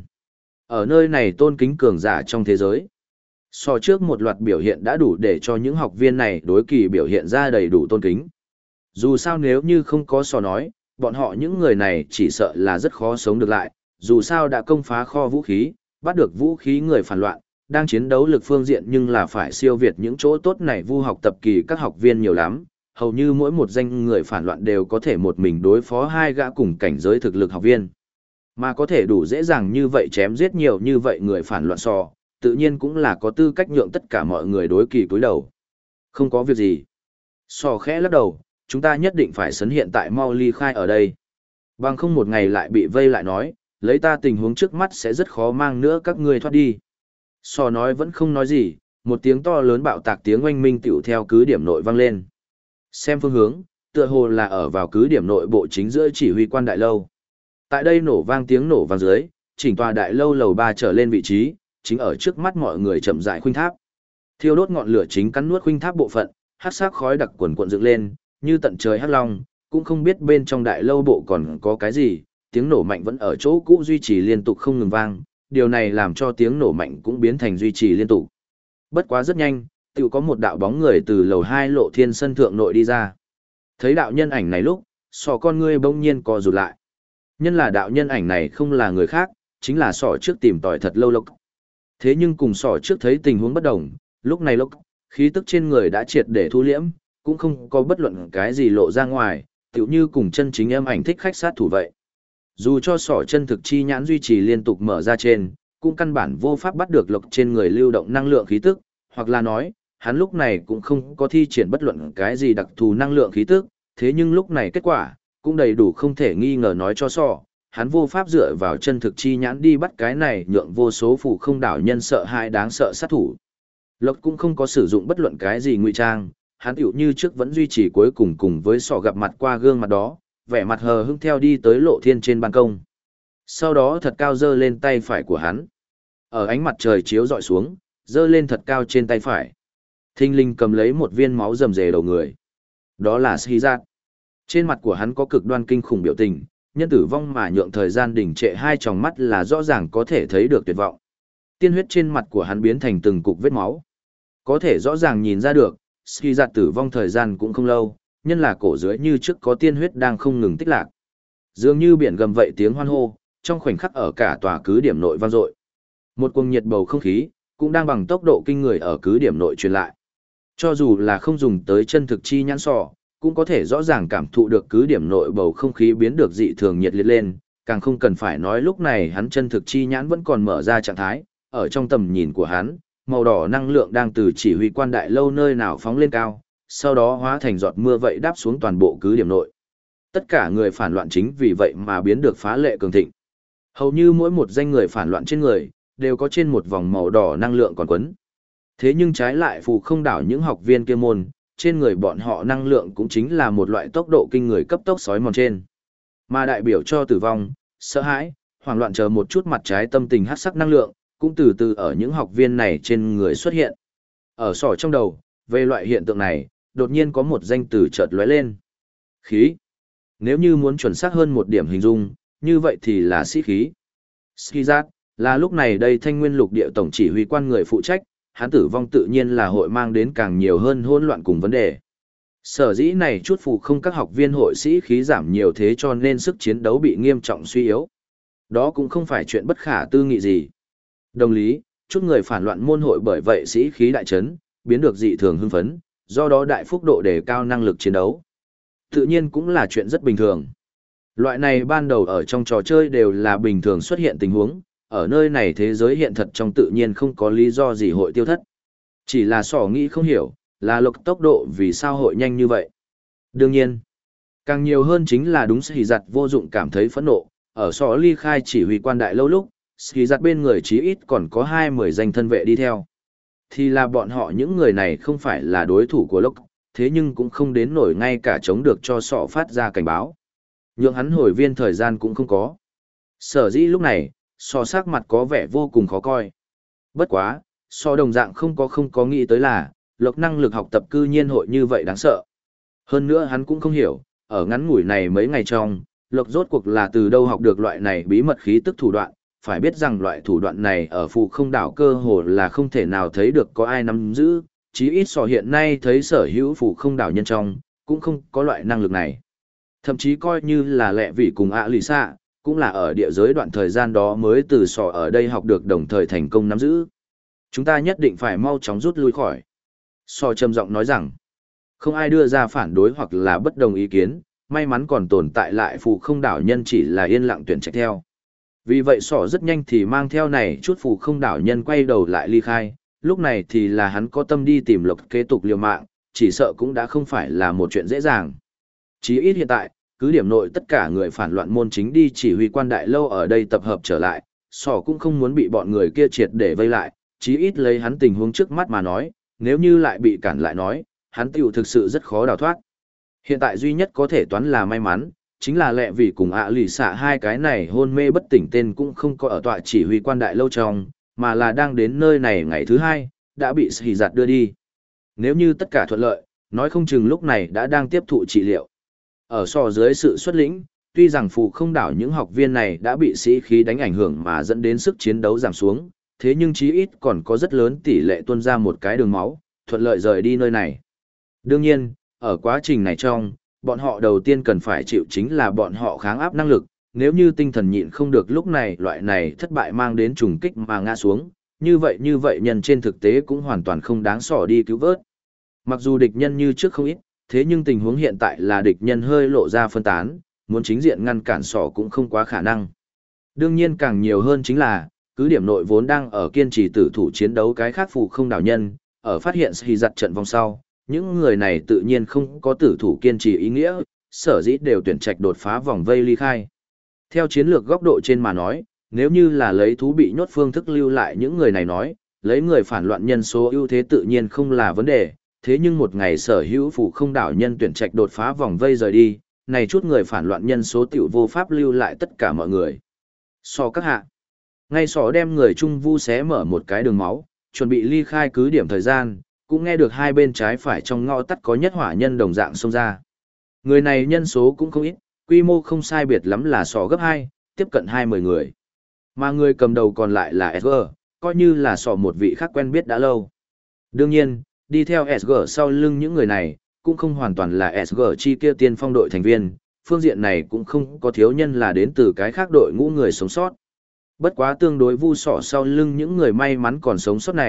Speaker 1: Ở nơi này tôn kính cường giả trong thế giới. So trước một loạt biểu hiện đã đủ để cho những học viên này đối kỳ biểu hiện ra đầy đủ tôn kính. Dù sao nếu như không có sò nói, bọn họ những người này chỉ sợ là rất khó sống được lại, dù sao đã công phá kho vũ khí, bắt được vũ khí người phản loạn, đang chiến đấu lực phương diện nhưng là phải siêu việt những chỗ tốt này vu học tập kỳ các học viên nhiều lắm, hầu như mỗi một danh người phản loạn đều có thể một mình đối phó hai gã cùng cảnh giới thực lực học viên. Mà có thể đủ dễ dàng như vậy chém giết nhiều như vậy người phản loạn sò, tự nhiên cũng là có tư cách nhượng tất cả mọi người đối kỳ cúi đầu. Không có việc gì. Sò khẽ lắc đầu, chúng ta nhất định phải sấn hiện tại mau ly khai ở đây. Bằng không một ngày lại bị vây lại nói, lấy ta tình huống trước mắt sẽ rất khó mang nữa các ngươi thoát đi. Sò nói vẫn không nói gì, một tiếng to lớn bạo tạc tiếng oanh minh tiểu theo cứ điểm nội vang lên. Xem phương hướng, tựa hồ là ở vào cứ điểm nội bộ chính giữa chỉ huy quan đại lâu. Tại đây nổ vang tiếng nổ vang dưới, chỉnh tòa đại lâu lầu 3 trở lên vị trí, chính ở trước mắt mọi người chậm rãi khuynh tháp. Thiêu đốt ngọn lửa chính cắn nuốt khuynh tháp bộ phận, hắc sắc khói đặc quần cuộn dựng lên, như tận trời hắc long, cũng không biết bên trong đại lâu bộ còn có cái gì, tiếng nổ mạnh vẫn ở chỗ cũ duy trì liên tục không ngừng vang, điều này làm cho tiếng nổ mạnh cũng biến thành duy trì liên tục. Bất quá rất nhanh, tự có một đạo bóng người từ lầu 2 lộ thiên sân thượng nội đi ra. Thấy đạo nhân ảnh này lúc, sọ con ngươi bỗng nhiên co rụt lại. Nhân là đạo nhân ảnh này không là người khác, chính là sọ trước tìm tòi thật lâu lộc. Thế nhưng cùng sỏ trước thấy tình huống bất đồng, lúc này lộc, khí tức trên người đã triệt để thu liễm, cũng không có bất luận cái gì lộ ra ngoài, tựu như cùng chân chính em ảnh thích khách sát thủ vậy. Dù cho sỏ chân thực chi nhãn duy trì liên tục mở ra trên, cũng căn bản vô pháp bắt được lộc trên người lưu động năng lượng khí tức, hoặc là nói, hắn lúc này cũng không có thi triển bất luận cái gì đặc thù năng lượng khí tức, thế nhưng lúc này kết quả, cũng đầy đủ không thể nghi ngờ nói cho sỏ. Hắn vô pháp dựa vào chân thực chi nhãn đi bắt cái này nhượng vô số phủ không đảo nhân sợ hãi đáng sợ sát thủ. Lộc cũng không có sử dụng bất luận cái gì ngụy trang, hắn tiểu như trước vẫn duy trì cuối cùng cùng với sọ gặp mặt qua gương mặt đó, vẻ mặt hờ hững theo đi tới lộ thiên trên ban công. Sau đó thật cao giơ lên tay phải của hắn. Ở ánh mặt trời chiếu dọi xuống, giơ lên thật cao trên tay phải. Thinh linh cầm lấy một viên máu rầm rề đầu người. Đó là Shizat. Trên mặt của hắn có cực đoan kinh khủng biểu tình. Nhân tử vong mà nhượng thời gian đỉnh trệ hai tròng mắt là rõ ràng có thể thấy được tuyệt vọng. Tiên huyết trên mặt của hắn biến thành từng cục vết máu. Có thể rõ ràng nhìn ra được, khi giặt tử vong thời gian cũng không lâu, nhân là cổ dưới như trước có tiên huyết đang không ngừng tích lạc. Dường như biển gầm vậy tiếng hoan hô, trong khoảnh khắc ở cả tòa cứ điểm nội vang dội. Một cuồng nhiệt bầu không khí, cũng đang bằng tốc độ kinh người ở cứ điểm nội truyền lại. Cho dù là không dùng tới chân thực chi nhãn sọ, cũng có thể rõ ràng cảm thụ được cứ điểm nội bầu không khí biến được dị thường nhiệt liệt lên, càng không cần phải nói lúc này hắn chân thực chi nhãn vẫn còn mở ra trạng thái, ở trong tầm nhìn của hắn, màu đỏ năng lượng đang từ chỉ huy quan đại lâu nơi nào phóng lên cao, sau đó hóa thành giọt mưa vậy đáp xuống toàn bộ cứ điểm nội. Tất cả người phản loạn chính vì vậy mà biến được phá lệ cường thịnh. Hầu như mỗi một danh người phản loạn trên người, đều có trên một vòng màu đỏ năng lượng còn quấn. Thế nhưng trái lại phù không đảo những học viên kia môn, trên người bọn họ năng lượng cũng chính là một loại tốc độ kinh người cấp tốc sói mòn trên. Mà đại biểu cho tử vong, sợ hãi, hoảng loạn chờ một chút mặt trái tâm tình hắc sắc năng lượng, cũng từ từ ở những học viên này trên người xuất hiện. Ở sỏ trong đầu, về loại hiện tượng này, đột nhiên có một danh từ chợt lóe lên. Khí. Nếu như muốn chuẩn xác hơn một điểm hình dung, như vậy thì là sĩ khí. Skizat, là lúc này đây Thanh Nguyên Lục Địa tổng chỉ huy quan người phụ trách, hắn tử vong tự nhiên là hội mang đến càng nhiều hơn hỗn loạn cùng vấn đề. Sở dĩ này chút phụ không các học viên hội sĩ khí giảm nhiều thế cho nên sức chiến đấu bị nghiêm trọng suy yếu. Đó cũng không phải chuyện bất khả tư nghị gì. Đồng lý, chút người phản loạn môn hội bởi vậy sĩ khí đại chấn, biến được dị thường hưng phấn, do đó đại phúc độ đề cao năng lực chiến đấu. Tự nhiên cũng là chuyện rất bình thường. Loại này ban đầu ở trong trò chơi đều là bình thường xuất hiện tình huống, ở nơi này thế giới hiện thật trong tự nhiên không có lý do gì hội tiêu thất. Chỉ là sỏ nghĩ không hiểu, là lộc tốc độ vì sao hội nhanh như vậy. Đương nhiên, càng nhiều hơn chính là đúng Sĩ Giặt vô dụng cảm thấy phẫn nộ, ở sỏ ly khai chỉ huy quan đại lâu lúc, Sĩ Giặt bên người chí ít còn có 20 danh thân vệ đi theo. Thì là bọn họ những người này không phải là đối thủ của lộc, thế nhưng cũng không đến nổi ngay cả chống được cho sọ phát ra cảnh báo. Nhượng hắn hồi viên thời gian cũng không có. Sở dĩ lúc này, sọ sắc mặt có vẻ vô cùng khó coi. Bất quá, sọ đồng dạng không có nghĩ tới là, lộc năng lực học tập cư nhiên hội như vậy đáng sợ. Hơn nữa hắn cũng không hiểu, ở ngắn ngủi này mấy ngày trong, lộc rốt cuộc là từ đâu học được loại này bí mật khí tức thủ đoạn, phải biết rằng loại thủ đoạn này ở phù không đảo cơ hồ là không thể nào thấy được có ai nắm giữ, chí ít sọ hiện nay thấy sở hữu phù không đảo nhân trong, cũng không có loại năng lực này. Thậm chí coi như là lẹ vị cùng ạ lì xạ, cũng là ở địa giới đoạn thời gian đó mới từ sọ ở đây học được đồng thời thành công nắm giữ. Chúng ta nhất định phải mau chóng rút lui khỏi. Sọ trầm giọng nói rằng, không ai đưa ra phản đối hoặc là bất đồng ý kiến, may mắn còn tồn tại lại phù không đảo nhân chỉ là yên lặng tuyển trạch theo. Vì vậy sọ rất nhanh thì mang theo này chút phù không đảo nhân quay đầu lại ly khai, lúc này thì là hắn có tâm đi tìm lộc kế tục liều mạng, chỉ sợ cũng đã không phải là một chuyện dễ dàng. Chí ít hiện tại, cứ điểm nội tất cả người phản loạn môn chính đi chỉ huy quan đại lâu ở đây tập hợp trở lại, sọ cũng không muốn bị bọn người kia triệt để vây lại, chí ít lấy hắn tình huống trước mắt mà nói, nếu như lại bị cản lại nói, hắn tiểu thực sự rất khó đào thoát. Hiện tại duy nhất có thể toán là may mắn, chính là lẹ vì cùng ạ lì xạ hai cái này hôn mê bất tỉnh tên cũng không có ở tọa chỉ huy quan đại lâu trong, mà là đang đến nơi này ngày thứ hai, đã bị Sĩ Giặt đưa đi. Nếu như tất cả thuận lợi, nói không chừng lúc này đã đang tiếp thụ trị liệu. Ở so dưới sự xuất lĩnh, tuy rằng phù không đảo những học viên này đã bị sĩ khí đánh ảnh hưởng mà dẫn đến sức chiến đấu giảm xuống, thế nhưng chí ít còn có rất lớn tỷ lệ tuôn ra một cái đường máu, thuận lợi rời đi nơi này. Đương nhiên, ở quá trình này trong, bọn họ đầu tiên cần phải chịu chính là bọn họ kháng áp năng lực, nếu như tinh thần nhịn không được lúc này loại này thất bại mang đến trùng kích mà ngã xuống, như vậy nhân trên thực tế cũng hoàn toàn không đáng xỏ đi cứu vớt. Mặc dù địch nhân như trước không ít, thế nhưng tình huống hiện tại là địch nhân hơi lộ ra phân tán, muốn chính diện ngăn cản sỏ cũng không quá khả năng. Đương nhiên càng nhiều hơn chính là, cứ điểm nội vốn đang ở kiên trì tử thủ chiến đấu cái khác phù không đảo nhân, ở phát hiện Sĩ Giặt trận vòng sau, những người này tự nhiên không có tử thủ kiên trì ý nghĩa, sở dĩ đều tuyển trạch đột phá vòng vây ly khai. Theo chiến lược góc độ trên mà nói, nếu như là lấy thú bị nhốt phương thức lưu lại những người này nói, lấy người phản loạn nhân số ưu thế tự nhiên không là vấn đề, thế nhưng một ngày sở hữu phù không đảo nhân tuyển trạch đột phá vòng vây rời đi, này chút người phản loạn nhân số tiểu vô pháp lưu lại tất cả mọi người. So các hạ, ngay sỏ đem người Trung Vu xé mở một cái đường máu, chuẩn bị ly khai cứ điểm thời gian, cũng nghe được hai bên trái phải trong ngõ tắt có nhất hỏa nhân đồng dạng xông ra. Người này nhân số cũng không ít, quy mô không sai biệt lắm là sỏ gấp 2, tiếp cận 20 người. Mà người cầm đầu còn lại là SG, coi như là sỏ một vị khác quen biết đã lâu. Đương nhiên, đi theo SG sau lưng những người này, cũng không hoàn toàn là SG chi kia tiên phong đội thành viên, phương diện này cũng không có thiếu nhân là đến từ cái khác đội ngũ người sống sót. Bất quá tương đối vu sọ sau lưng những người may mắn còn sống sót này,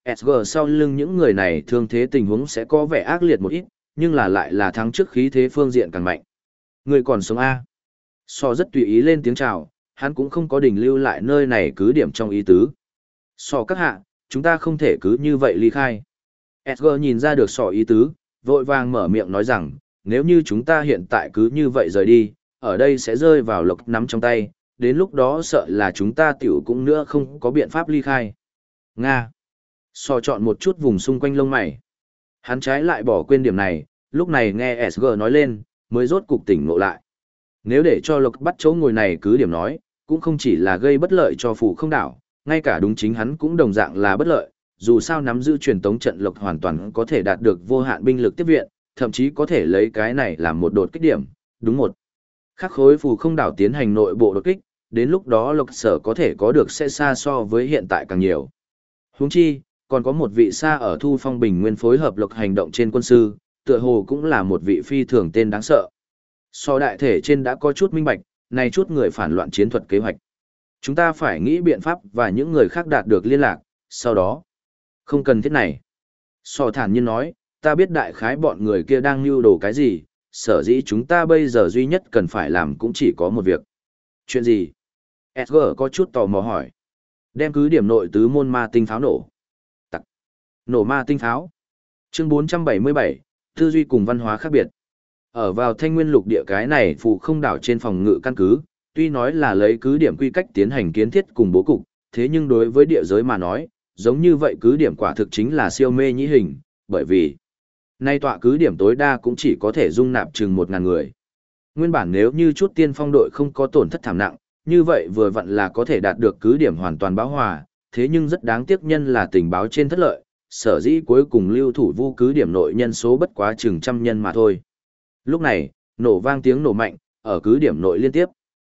Speaker 1: SG sau lưng những người này thương thế tình huống sẽ có vẻ ác liệt một ít, nhưng lại là thắng trước khí thế phương diện càng mạnh. Người còn sống A. So rất tùy ý lên tiếng chào, hắn cũng không có đình lưu lại nơi này cứ điểm trong ý tứ. So các hạ, chúng ta không thể cứ như vậy ly khai. Edgar nhìn ra được so ý tứ, vội vàng mở miệng nói rằng, nếu như chúng ta hiện tại cứ như vậy rời đi, ở đây sẽ rơi vào lộc nắm trong tay, đến lúc đó sợ là chúng ta tiểu cũng nữa không có biện pháp ly khai. Nga. So chọn một chút vùng xung quanh lông mày. Hắn trái lại bỏ quên điểm này, lúc này nghe SG nói lên, mới rốt cục tỉnh ngộ lại. Nếu để cho lộc bắt chỗ ngồi này cứ điểm nói, cũng không chỉ là gây bất lợi cho phủ không đảo, ngay cả đúng chính hắn cũng đồng dạng là bất lợi, dù sao nắm giữ truyền tống trận lộc hoàn toàn có thể đạt được vô hạn binh lực tiếp viện, thậm chí có thể lấy cái này làm một đột kích điểm, đúng một. Khắc khối phủ không đảo tiến hành nội bộ đột kích, đến lúc đó lộc sở có thể có được sẽ xa so với hiện tại càng nhiều. Huống chi, còn có một vị xa ở Thu Phong Bình Nguyên phối hợp lộc hành động trên quân sư, tựa hồ cũng là một vị phi thường tên đáng sợ. So đại thể trên đã có chút minh bạch, này chút người phản loạn chiến thuật kế hoạch. Chúng ta phải nghĩ biện pháp và những người khác đạt được liên lạc, sau đó. Không cần thiết này. So thản nhiên nói, ta biết đại khái bọn người kia đang mưu đồ cái gì, sở dĩ chúng ta bây giờ duy nhất cần phải làm cũng chỉ có một việc. Chuyện gì? Edgar có chút tò mò hỏi. Đem cứ điểm nội tứ môn ma tinh pháo nổ. Tặc. Nổ ma tinh pháo. Chương 477, tư duy cùng văn hóa khác biệt. Ở vào Thanh Nguyên lục địa cái này phù không đảo trên phòng ngự căn cứ, tuy nói là lấy cứ điểm quy cách tiến hành kiến thiết cùng bố cục, thế nhưng đối với địa giới mà nói, giống như vậy cứ điểm quả thực chính là siêu mê nhĩ hình, bởi vì nay tọa cứ điểm tối đa cũng chỉ có thể dung nạp chừng 1.000 người. Nguyên bản nếu như chút tiên phong đội không có tổn thất thảm nặng, như vậy vừa vặn là có thể đạt được cứ điểm hoàn toàn bão hòa, thế nhưng rất đáng tiếc nhân là tình báo trên thất lợi, sở dĩ cuối cùng lưu thủ vu cứ điểm nội nhân số bất quá chừng trăm nhân mà thôi. Lúc này, nổ vang tiếng nổ mạnh, ở cứ điểm nội liên tiếp.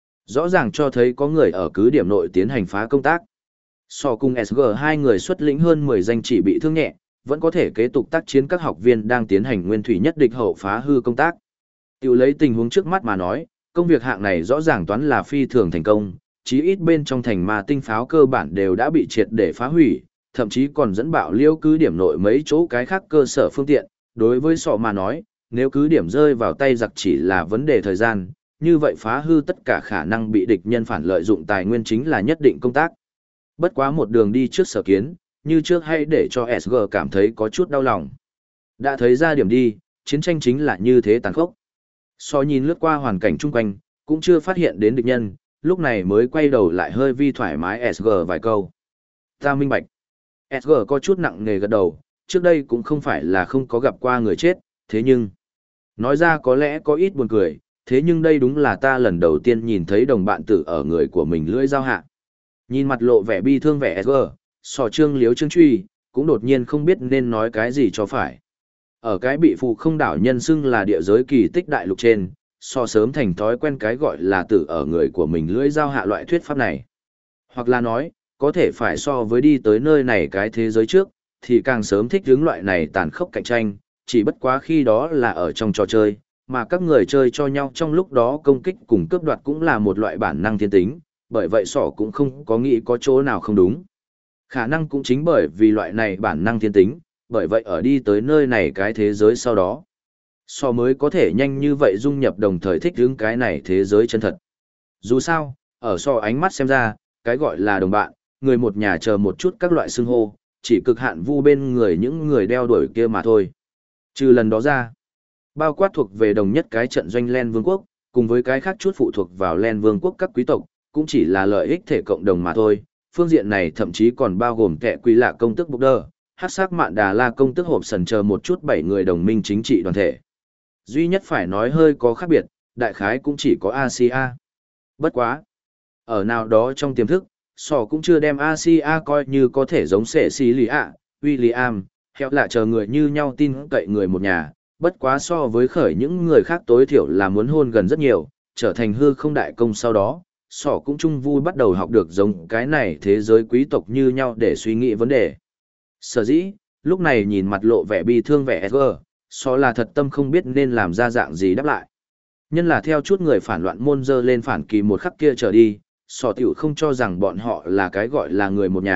Speaker 1: Rõ ràng cho thấy có người ở cứ điểm nội tiến hành phá công tác. So cùng SG hai người xuất lĩnh hơn 10 danh chỉ bị thương nhẹ, vẫn có thể kế tục tác chiến các học viên đang tiến hành nguyên thủy nhất địch hậu phá hư công tác. Tiểu lấy tình huống trước mắt mà nói, công việc hạng này rõ ràng toán là phi thường thành công, chí ít bên trong thành ma tinh pháo cơ bản đều đã bị triệt để phá hủy, thậm chí còn dẫn bạo liêu cứ điểm nội mấy chỗ cái khác cơ sở phương tiện. Đối với sọ mà nói, nếu cứ điểm rơi vào tay giặc chỉ là vấn đề thời gian, như vậy phá hư tất cả khả năng bị địch nhân phản lợi dụng tài nguyên chính là nhất định công tác. Bất quá một đường đi trước sở kiến, như trước hay để cho SG cảm thấy có chút đau lòng. Đã thấy ra điểm đi, chiến tranh chính là như thế tàn khốc. So nhìn lướt qua hoàn cảnh chung quanh, cũng chưa phát hiện đến địch nhân, lúc này mới quay đầu lại hơi vi thoải mái SG vài câu. Ta minh bạch. SG có chút nặng nề gật đầu, trước đây cũng không phải là không có gặp qua người chết, thế nhưng nói ra có lẽ có ít buồn cười, thế nhưng đây đúng là ta lần đầu tiên nhìn thấy đồng bạn tử ở người của mình lưỡi dao hạ. Nhìn mặt lộ vẻ bi thương vẻ SG, sò trương liếu trương truy, cũng đột nhiên không biết nên nói cái gì cho phải. Ở cái bị phụ không đảo nhân xưng là địa giới kỳ tích đại lục trên, so sớm thành thói quen cái gọi là tử ở người của mình lưỡi dao hạ loại thuyết pháp này. Hoặc là nói, có thể phải so với đi tới nơi này cái thế giới trước, thì càng sớm thích hướng loại này tàn khốc cạnh tranh, chỉ bất quá khi đó là ở trong trò chơi, mà các người chơi cho nhau trong lúc đó công kích cùng cướp đoạt cũng là một loại bản năng thiên tính, bởi vậy sỏ cũng không có nghĩ có chỗ nào không đúng. Khả năng cũng chính bởi vì loại này bản năng thiên tính, bởi vậy ở đi tới nơi này cái thế giới sau đó, sỏ mới có thể nhanh như vậy dung nhập đồng thời thích hướng cái này thế giới chân thật. Dù sao, ở sỏ ánh mắt xem ra, cái gọi là đồng bạn, người một nhà chờ một chút các loại xưng hô, chỉ cực hạn vu bên người những người đeo đuổi kia mà thôi. Trừ lần đó ra, bao quát thuộc về đồng nhất cái trận doanh Len Vương quốc, cùng với cái khác chút phụ thuộc vào Len Vương quốc các quý tộc, cũng chỉ là lợi ích thể cộng đồng mà thôi. Phương diện này thậm chí còn bao gồm kẻ quý lạ công tức Bục Đơ, Hắc Sắc Mạn Đà La công tức Hộp Sần chờ một chút 7 người đồng minh chính trị đoàn thể. Duy nhất phải nói hơi có khác biệt, đại khái cũng chỉ có Asia. Bất quá. Ở nào đó trong tiềm thức, sò cũng chưa đem Asia coi như có thể giống sệ xì lì ạ, William, heo lạ chờ người như nhau tin cậy người một nhà, bất quá so với khởi những người khác tối thiểu là muốn hôn gần rất nhiều, trở thành hư không đại công sau đó, sỏ cũng chung vui bắt đầu học được giống cái này thế giới quý tộc như nhau để suy nghĩ vấn đề. Sở dĩ, lúc này nhìn mặt lộ vẻ bi thương vẻ Edgar, sỏ là thật tâm không biết nên làm ra dạng gì đáp lại. Nhân là theo chút người phản loạn môn dơ lên phản kỳ một khắc kia trở đi, sỏ tiểu không cho rằng bọn họ là cái gọi là người một nhà,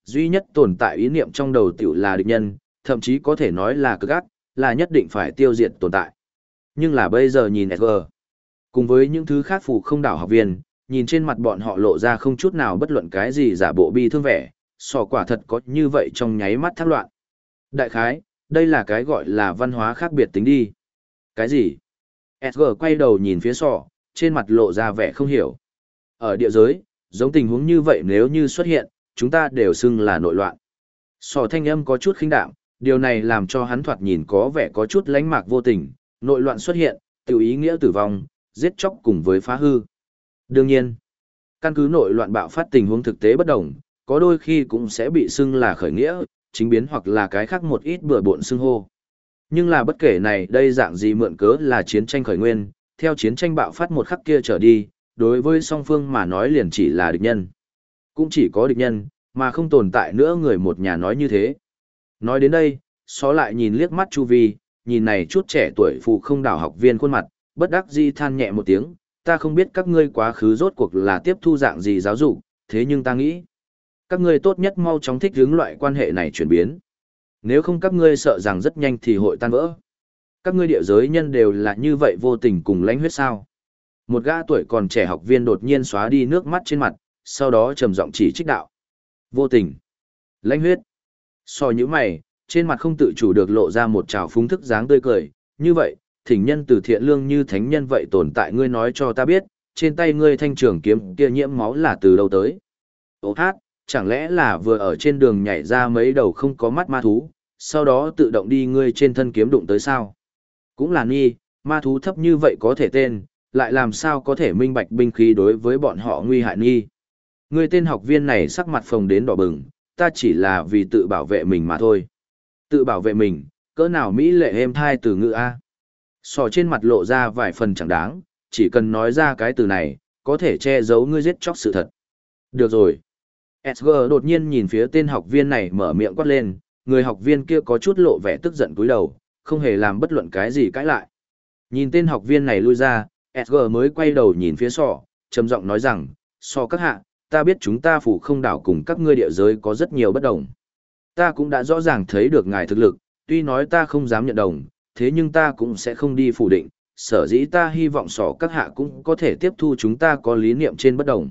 Speaker 1: duy nhất tồn tại ý niệm trong đầu tiểu là địch nhân, thậm chí có thể nói là cực ác, là nhất định phải tiêu diệt tồn tại. Nhưng là bây giờ nhìn Edgar, cùng với những thứ khác phù không đảo học viên, nhìn trên mặt bọn họ lộ ra không chút nào bất luận cái gì giả bộ bi thương vẻ, sò quả thật có như vậy trong nháy mắt thác loạn. Đại khái, đây là cái gọi là văn hóa khác biệt tính đi. Cái gì? Edgar quay đầu nhìn phía sò, trên mặt lộ ra vẻ không hiểu. Ở địa giới, giống tình huống như vậy nếu như xuất hiện, chúng ta đều xưng là nội loạn. Sò thanh âm có chút khinh đạm, điều này làm cho hắn thoạt nhìn có vẻ có chút lánh mạc vô tình, nội loạn xuất hiện, tự ý nghĩa tử vong, giết chóc cùng với phá hư. Đương nhiên, căn cứ nội loạn bạo phát tình huống thực tế bất đồng, có đôi khi cũng sẽ bị xưng là khởi nghĩa, chính biến hoặc là cái khác một ít bừa bộn xưng hô. Nhưng là bất kể này đây dạng gì mượn cớ là chiến tranh khởi nguyên, theo chiến tranh bạo phát một khắc kia trở đi, đối với song phương mà nói liền chỉ là địch nhân. Cũng chỉ có địch nhân, mà không tồn tại nữa người một nhà nói như thế. Nói đến đây, xó lại nhìn liếc mắt chu vi, nhìn này chút trẻ tuổi phù không đảo học viên khuôn mặt, bất đắc dĩ than nhẹ một tiếng, ta không biết các ngươi quá khứ rốt cuộc là tiếp thu dạng gì giáo dục, thế nhưng ta nghĩ, các ngươi tốt nhất mau chóng thích ứng loại quan hệ này chuyển biến. Nếu không các ngươi sợ rằng rất nhanh thì hội tan vỡ. Các ngươi địa giới nhân đều là như vậy vô tình cùng lãnh huyết sao. Một gã tuổi còn trẻ học viên đột nhiên xóa đi nước mắt trên mặt, sau đó trầm giọng chỉ trích đạo. Vô tình. Lãnh huyết. So như mày, trên mặt không tự chủ được lộ ra một trào phúng thức dáng tươi cười. Như vậy, thỉnh nhân từ thiện lương như thánh nhân vậy tồn tại ngươi nói cho ta biết, trên tay ngươi thanh trường kiếm kia nhiễm máu là từ đâu tới. Ô hát, chẳng lẽ là vừa ở trên đường nhảy ra mấy đầu không có mắt ma thú, sau đó tự động đi ngươi trên thân kiếm đụng tới sao? Cũng là nghi, ma thú thấp như vậy có thể tên, lại làm sao có thể minh bạch binh khí đối với bọn họ nguy hại nghi. Ngươi tên học viên này sắc mặt phồng đến đỏ bừng, ta chỉ là vì tự bảo vệ mình mà thôi. Tự bảo vệ mình, cỡ nào mỹ lệ êm thai từ ngữ A. Sò trên mặt lộ ra vài phần chẳng đáng, chỉ cần nói ra cái từ này, có thể che giấu ngươi giết chóc sự thật. Được rồi. Edgar đột nhiên nhìn phía tên học viên này mở miệng quát lên, người học viên kia có chút lộ vẻ tức giận cúi đầu, không hề làm bất luận cái gì cãi lại. Nhìn tên học viên này lui ra, Edgar mới quay đầu nhìn phía sò, trầm giọng nói rằng, sò các hạ, ta biết chúng ta phủ không đảo cùng các ngươi địa giới có rất nhiều bất đồng. Ta cũng đã rõ ràng thấy được ngài thực lực, tuy nói ta không dám nhận đồng, thế nhưng ta cũng sẽ không đi phủ định, sở dĩ ta hy vọng sò các hạ cũng có thể tiếp thu chúng ta có lý niệm trên bất đồng.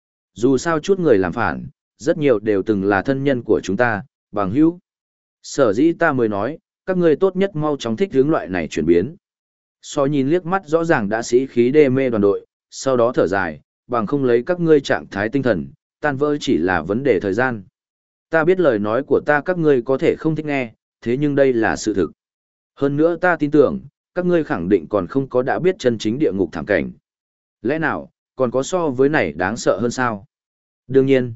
Speaker 1: Dù sao chút người làm phản, rất nhiều đều từng là thân nhân của chúng ta, bằng hữu. Sở dĩ ta mới nói, các ngươi tốt nhất mau chóng thích hướng loại này chuyển biến. So nhìn liếc mắt rõ ràng đã sĩ khí đê mê đoàn đội, sau đó thở dài, bằng không lấy các ngươi trạng thái tinh thần, tan vỡ chỉ là vấn đề thời gian. Ta biết lời nói của ta các ngươi có thể không thích nghe, thế nhưng đây là sự thực. Hơn nữa ta tin tưởng, các ngươi khẳng định còn không có đã biết chân chính địa ngục thảm cảnh. Lẽ nào, còn có so với này đáng sợ hơn sao? Đương nhiên.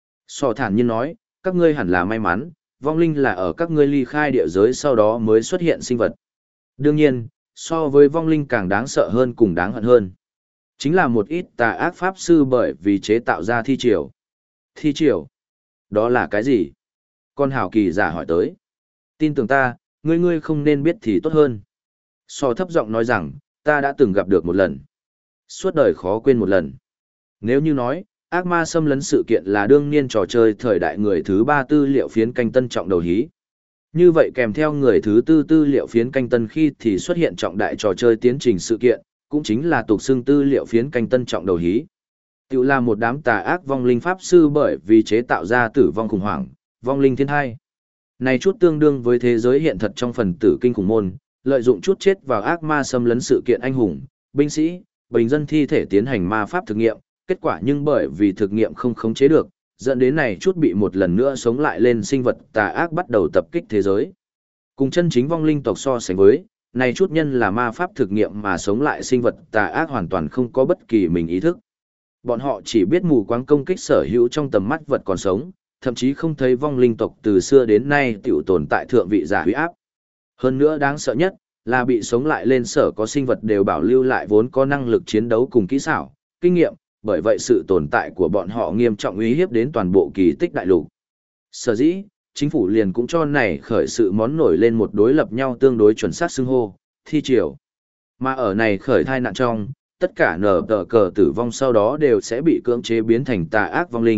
Speaker 1: So thản nhiên nói, các ngươi hẳn là may mắn, vong linh là ở các ngươi ly khai địa giới sau đó mới xuất hiện sinh vật. Đương nhiên, so với vong linh càng đáng sợ hơn cùng đáng hận hơn. Chính là một ít tà ác pháp sư bởi vì chế tạo ra thi triều. Thi triều? Đó là cái gì? Con hào kỳ giả hỏi tới. Tin tưởng ta, ngươi không nên biết thì tốt hơn. So thấp giọng nói rằng, ta đã từng gặp được một lần. Suốt đời khó quên một lần. Nếu như nói, ác ma xâm lấn sự kiện là đương niên trò chơi thời đại người thứ 3 tư liệu phiến canh tân trọng đầu hí. Như vậy kèm theo người thứ 4 tư liệu phiến canh tân khi thì xuất hiện trọng đại trò chơi tiến trình sự kiện, cũng chính là tục xưng tư liệu phiến canh tân trọng đầu hí. Tiểu là một đám tà ác vong linh pháp sư bởi vì chế tạo ra tử vong khủng hoảng, vong linh thiên thai. Này chút tương đương với thế giới hiện thật trong phần tử kinh khủng môn, lợi dụng chút chết vào ác ma xâm lấn sự kiện anh hùng, binh sĩ, bình dân thi thể tiến hành ma pháp thực nghiệm, kết quả nhưng bởi vì thực nghiệm không khống chế được, dẫn đến này chút bị một lần nữa sống lại lên sinh vật tà ác bắt đầu tập kích thế giới. Cùng chân chính vong linh tộc so sánh với, này chút nhân là ma pháp thực nghiệm mà sống lại sinh vật tà ác hoàn toàn không có bất kỳ mình ý thức. Bọn họ chỉ biết mù quáng công kích sở hữu trong tầm mắt vật còn sống, thậm chí không thấy vong linh tộc từ xưa đến nay tiểu tồn tại thượng vị giả huy áp. Hơn nữa đáng sợ nhất, là bị sống lại lên sở có sinh vật đều bảo lưu lại vốn có năng lực chiến đấu cùng kỹ xảo, kinh nghiệm, bởi vậy sự tồn tại của bọn họ nghiêm trọng uy hiếp đến toàn bộ kỳ tích đại lục. Sở dĩ, chính phủ liền cũng cho này khởi sự món nổi lên một đối lập nhau tương đối chuẩn xác xưng hô, thi triều. Mà ở này khởi thai nạn trong, tất cả nở tờ cờ tử vong sau đó đều sẽ bị cưỡng chế biến thành tà ác vong linh,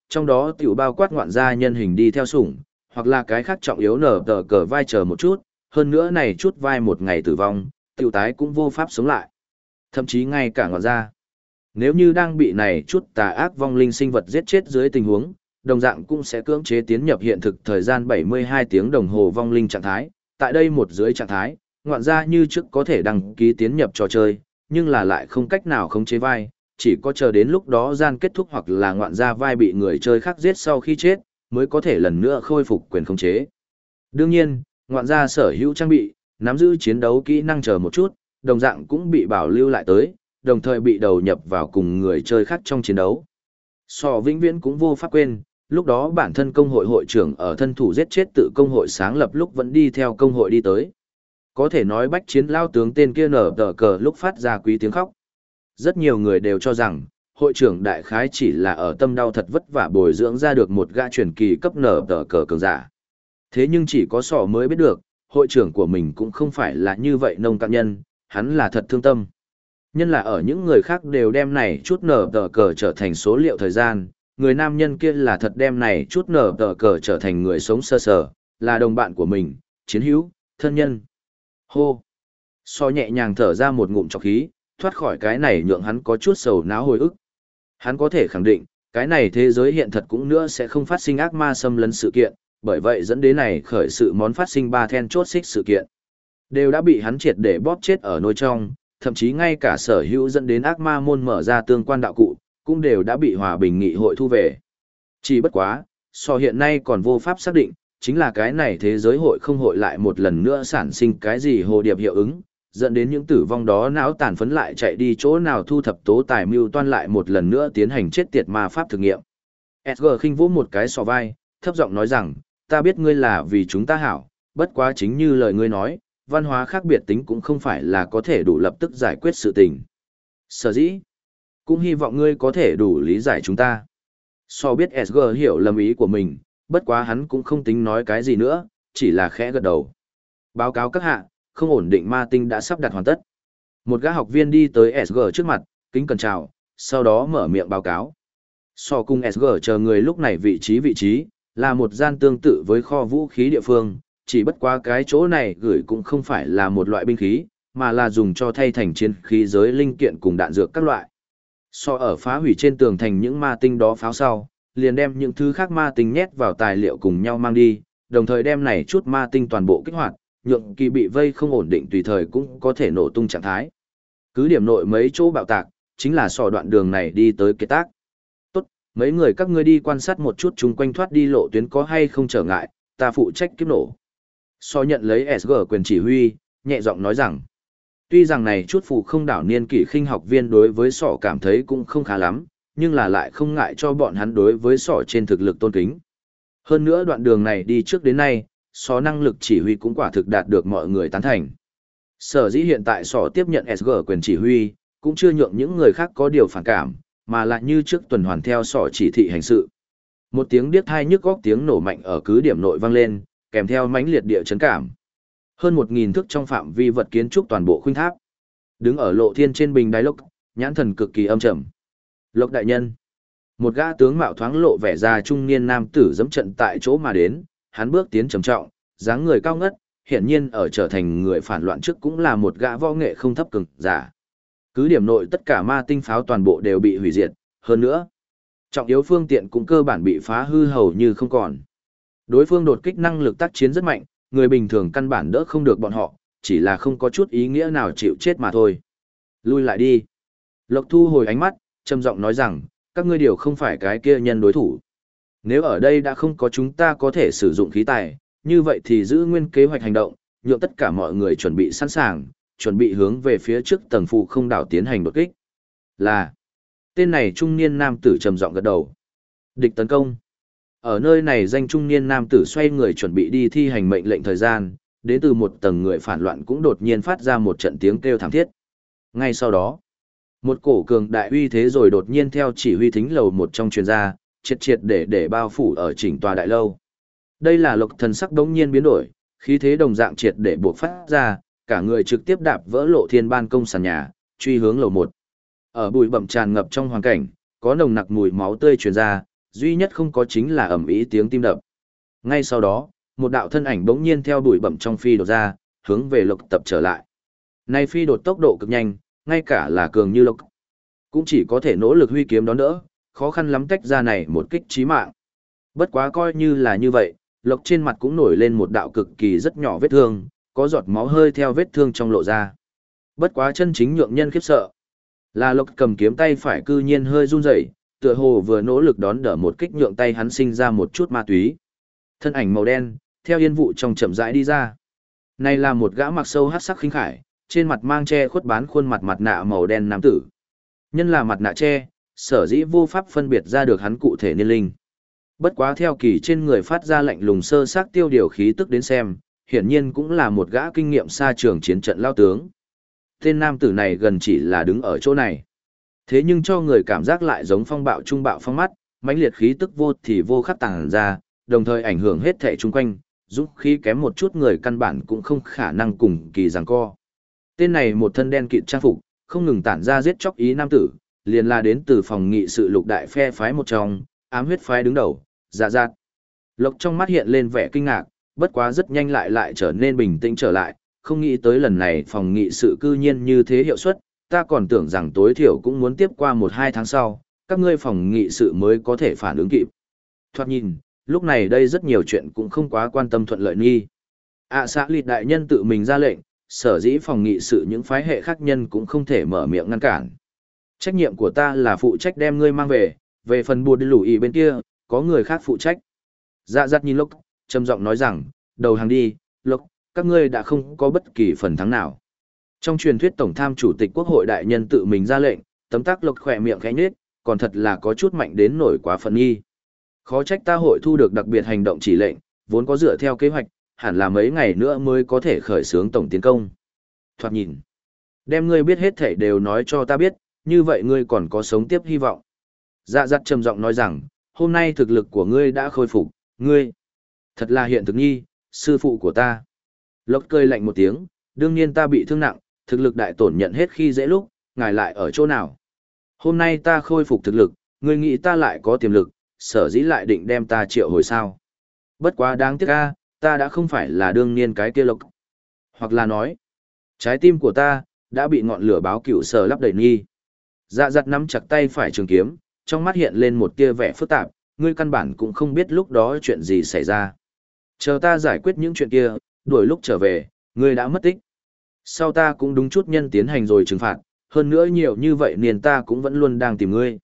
Speaker 1: trong đó tiểu bao quát ngoạn gia nhân hình đi theo sủng, hoặc là cái khác trọng yếu nở tờ cờ vai chờ một chút, hơn nữa này chút vai một ngày tử vong, tiểu tái cũng vô pháp sống lại. Thậm chí ngay cả ngoạn gia. Nếu như đang bị này chút tà ác vong linh sinh vật giết chết dưới tình huống, đồng dạng cũng sẽ cưỡng chế tiến nhập hiện thực thời gian 72 tiếng đồng hồ vong linh trạng thái. Tại đây một dưới trạng thái, ngoạn gia như trước có thể đăng ký tiến nhập trò chơi, nhưng là lại không cách nào khống chế vai, chỉ có chờ đến lúc đó gian kết thúc hoặc là ngoạn gia vai bị người chơi khác giết sau khi chết, mới có thể lần nữa khôi phục quyền khống chế. Đương nhiên, ngoạn gia sở hữu trang bị, nắm giữ chiến đấu kỹ năng chờ một chút, đồng dạng cũng bị bảo lưu lại tới, đồng thời bị đầu nhập vào cùng người chơi khác trong chiến đấu. Sò vĩnh viễn cũng vô pháp quên, lúc đó bản thân công hội hội trưởng ở thân thủ giết chết tự công hội sáng lập lúc vẫn đi theo công hội đi tới. Có thể nói bách chiến lao tướng tên kia nở tờ cờ lúc phát ra quý tiếng khóc. Rất nhiều người đều cho rằng, hội trưởng đại khái chỉ là ở tâm đau thật vất vả bồi dưỡng ra được một gã truyền kỳ cấp nở tờ cờ cường giả. Thế nhưng chỉ có sò mới biết được, hội trưởng của mình cũng không phải là như vậy nông cạn nhân, hắn là thật thương tâm. Nhân là ở những người khác đều đem này chút nở tờ cờ trở thành số liệu thời gian, người nam nhân kia là thật đem này chút nở tờ cờ trở thành người sống sơ sờ, là đồng bạn của mình, chiến hữu, thân nhân. Hô! So nhẹ nhàng thở ra một ngụm trọc khí, thoát khỏi cái này nhượng hắn có chút sầu náo hồi ức. Hắn có thể khẳng định, cái này thế giới hiện thật cũng nữa sẽ không phát sinh ác ma xâm lấn sự kiện, bởi vậy dẫn đến này khởi sự món phát sinh ba then chốt xích sự kiện. Đều đã bị hắn triệt để bóp chết ở nôi trong, thậm chí ngay cả sở hữu dẫn đến ác ma môn mở ra tương quan đạo cụ, cũng đều đã bị hòa bình nghị hội thu về. Chỉ bất quá, so hiện nay còn vô pháp xác định, chính là cái này thế giới hội không hội lại một lần nữa sản sinh cái gì hồ điệp hiệu ứng, dẫn đến những tử vong đó não tàn phấn lại chạy đi chỗ nào thu thập tố tài mưu toan lại một lần nữa tiến hành chết tiệt ma pháp thực nghiệm. Edgar khinh vỗ một cái sò vai, thấp giọng nói rằng, ta biết ngươi là vì chúng ta hảo, bất quá chính như lời ngươi nói, văn hóa khác biệt tính cũng không phải là có thể đủ lập tức giải quyết sự tình. Sở dĩ, cũng hy vọng ngươi có thể đủ lý giải chúng ta. So biết Edgar hiểu lầm ý của mình, bất quá hắn cũng không tính nói cái gì nữa, chỉ là khẽ gật đầu. Báo cáo các hạ, không ổn định ma tinh đã sắp đặt hoàn tất. Một gã học viên đi tới SG trước mặt, kính cẩn chào, sau đó mở miệng báo cáo. So cùng SG chờ người lúc này vị trí, là một gian tương tự với kho vũ khí địa phương, chỉ bất quá cái chỗ này gửi cũng không phải là một loại binh khí, mà là dùng cho thay thành chiến khí giới linh kiện cùng đạn dược các loại. So ở phá hủy trên tường thành những ma tinh đó pháo sau, liền đem những thứ khác ma tinh nhét vào tài liệu cùng nhau mang đi, đồng thời đem này chút ma tinh toàn bộ kích hoạt, nhượng kỳ bị vây không ổn định tùy thời cũng có thể nổ tung trạng thái. Cứ điểm nội mấy chỗ bạo tạc, chính là sò đoạn đường này đi tới kết tác. Tốt, mấy người các ngươi đi quan sát một chút chung quanh thoát đi lộ tuyến có hay không trở ngại, ta phụ trách kiếp nổ. So nhận lấy SG quyền chỉ huy, nhẹ giọng nói rằng, tuy rằng này chút phụ không đảo niên kỷ khinh học viên đối với sọ cảm thấy cũng không khá lắm, nhưng là lại không ngại cho bọn hắn đối với sọ trên thực lực tôn kính. Hơn nữa đoạn đường này đi trước đến nay, sọ năng lực chỉ huy cũng quả thực đạt được mọi người tán thành. Sở dĩ hiện tại sọ tiếp nhận SG quyền chỉ huy, cũng chưa nhượng những người khác có điều phản cảm, mà lại như trước tuần hoàn theo sọ chỉ thị hành sự. Một tiếng điếc tai nhức góc tiếng nổ mạnh ở cứ điểm nội vang lên, kèm theo mãnh liệt địa chấn cảm. Hơn 1000 thước trong phạm vi vật kiến trúc toàn bộ khuynh tháp. Đứng ở lộ thiên trên bình đài Lộc, nhãn thần cực kỳ âm trầm. Lộc đại nhân. Một gã tướng mạo thoáng lộ vẻ già trung niên nam tử dẫm trận tại chỗ mà đến, hắn bước tiến trầm trọng, dáng người cao ngất, hiển nhiên ở trở thành người phản loạn trước cũng là một gã võ nghệ không thấp cường giả. Cứ điểm nội tất cả ma tinh pháo toàn bộ đều bị hủy diệt, hơn nữa, trọng yếu phương tiện cũng cơ bản bị phá hư hầu như không còn. Đối phương đột kích năng lực tác chiến rất mạnh, người bình thường căn bản đỡ không được bọn họ, chỉ là không có chút ý nghĩa nào chịu chết mà thôi. Lui lại đi. Lộc thu hồi ánh mắt, trầm giọng nói rằng, các ngươi đều không phải cái kia nhân đối thủ. Nếu ở đây đã không có chúng ta có thể sử dụng khí tài, như vậy thì giữ nguyên kế hoạch hành động, nhượng tất cả mọi người chuẩn bị sẵn sàng, chuẩn bị hướng về phía trước tầng phụ không đảo tiến hành đột kích. Là, tên này trung niên nam tử trầm giọng gật đầu. Địch tấn công. Ở nơi này danh trung niên nam tử xoay người chuẩn bị đi thi hành mệnh lệnh thời gian, đến từ một tầng người phản loạn cũng đột nhiên phát ra một trận tiếng kêu thảm thiết. Ngay sau đó, một cổ cường đại uy thế rồi đột nhiên theo chỉ huy thính lầu một trong truyền ra, triệt để bao phủ ở chỉnh tòa đại lâu. Đây là Lộc thần sắc đống nhiên biến đổi, khí thế đồng dạng triệt để buộc phát ra, cả người trực tiếp đạp vỡ lộ thiên ban công sàn nhà, truy hướng lầu một. Ở bụi bặm tràn ngập trong hoàn cảnh, có nồng nặc mùi máu tươi truyền ra, duy nhất không có chính là ầm ĩ tiếng tim đập. Ngay sau đó, một đạo thân ảnh bỗng nhiên theo bụi bặm trong phi đột ra, hướng về Lộc tập trở lại. Này phi đột tốc độ cực nhanh, ngay cả là cường như Lộc cũng chỉ có thể nỗ lực huy kiếm đón đỡ, khó khăn lắm tách ra này một kích chí mạng. Bất quá coi như là như vậy, Lộc trên mặt cũng nổi lên một đạo cực kỳ rất nhỏ vết thương, có giọt máu hơi theo vết thương trong lộ ra. Bất quá chân chính nhượng nhân khiếp sợ là Lộc cầm kiếm tay phải cư nhiên hơi run rẩy, tựa hồ vừa nỗ lực đón đỡ một kích nhượng tay hắn sinh ra một chút ma túy. Thân ảnh màu đen theo yên vụ trong chậm rãi đi ra. Này là một gã mặc sâu hắc sắc khinh khải, trên mặt mang che khuất bán khuôn mặt mặt nạ màu đen nam tử. Nhân là mặt nạ che, sở dĩ vô pháp phân biệt ra được hắn cụ thể niên linh. Bất quá theo kỳ trên người phát ra lạnh lùng sơ xác tiêu điều khí tức đến xem, hiển nhiên cũng là một gã kinh nghiệm xa trường chiến trận lao tướng. Tên nam tử này gần chỉ là đứng ở chỗ này. Thế nhưng cho người cảm giác lại giống phong bạo trung bạo phong mắt, mãnh liệt khí tức vô thì vô khắc tàng ra, đồng thời ảnh hưởng hết thảy chung quanh, giúp khí kém một chút người căn bản cũng không khả năng cùng kỳ giằng co. Tên này một thân đen kịt trang phục, không ngừng tản ra giết chóc ý nam tử, liền là đến từ phòng nghị sự lục đại phe phái một trong, ám huyết phái đứng đầu, Dạ Dạt. Lộc trong mắt hiện lên vẻ kinh ngạc, bất quá rất nhanh lại trở nên bình tĩnh trở lại, không nghĩ tới lần này phòng nghị sự cư nhiên như thế hiệu suất, ta còn tưởng rằng tối thiểu cũng muốn tiếp qua 1-2 tháng sau, các ngươi phòng nghị sự mới có thể phản ứng kịp. Thoạt nhìn, lúc này đây rất nhiều chuyện cũng không quá quan tâm thuận lợi nghi. Xã Lịt đại nhân tự mình ra lệnh, sở dĩ phòng nghị sự những phái hệ khác nhân cũng không thể mở miệng ngăn cản. Trách nhiệm của ta là phụ trách đem ngươi mang về phần bùa đi lũ ý bên kia, có người khác phụ trách. Dạ dắt nhìn Lộc, trầm giọng nói rằng, đầu hàng đi, Lộc, các ngươi đã không có bất kỳ phần thắng nào. Trong truyền thuyết Tổng tham Chủ tịch Quốc hội đại nhân tự mình ra lệnh, tấm tắc Lộc khỏe miệng khẽ nhếch, còn thật là có chút mạnh đến nổi quá phần nghi. Khó trách ta hội thu được đặc biệt hành động chỉ lệnh, vốn có dựa theo kế hoạch, hẳn là mấy ngày nữa mới có thể khởi xướng tổng tiến công. Thoạt nhìn, đem ngươi biết hết thảy đều nói cho ta biết, như vậy ngươi còn có sống tiếp hy vọng. Dạ dắt trầm giọng nói rằng, hôm nay thực lực của ngươi đã khôi phục, ngươi thật là hiện thực nhi, sư phụ của ta. Lộc cười lạnh một tiếng, đương nhiên ta bị thương nặng, thực lực đại tổn nhận hết khi dễ lúc, ngài lại ở chỗ nào. Hôm nay ta khôi phục thực lực, ngươi nghĩ ta lại có tiềm lực, sở dĩ lại định đem ta triệu hồi sao. Bất quá đáng tiếc a, ta đã không phải là đương nhiên cái kia Lộc. Hoặc là nói, trái tim của ta đã bị ngọn lửa báo cựu sở lấp đầy nghi. Dạ dặt nắm chặt tay phải trường kiếm, trong mắt hiện lên một tia vẻ phức tạp, ngươi căn bản cũng không biết lúc đó chuyện gì xảy ra. Chờ ta giải quyết những chuyện kia, đuổi lúc trở về, ngươi đã mất tích. Sau ta cũng đúng chút nhân tiến hành rồi trừng phạt, hơn nữa nhiều như vậy nên ta cũng vẫn luôn đang tìm ngươi.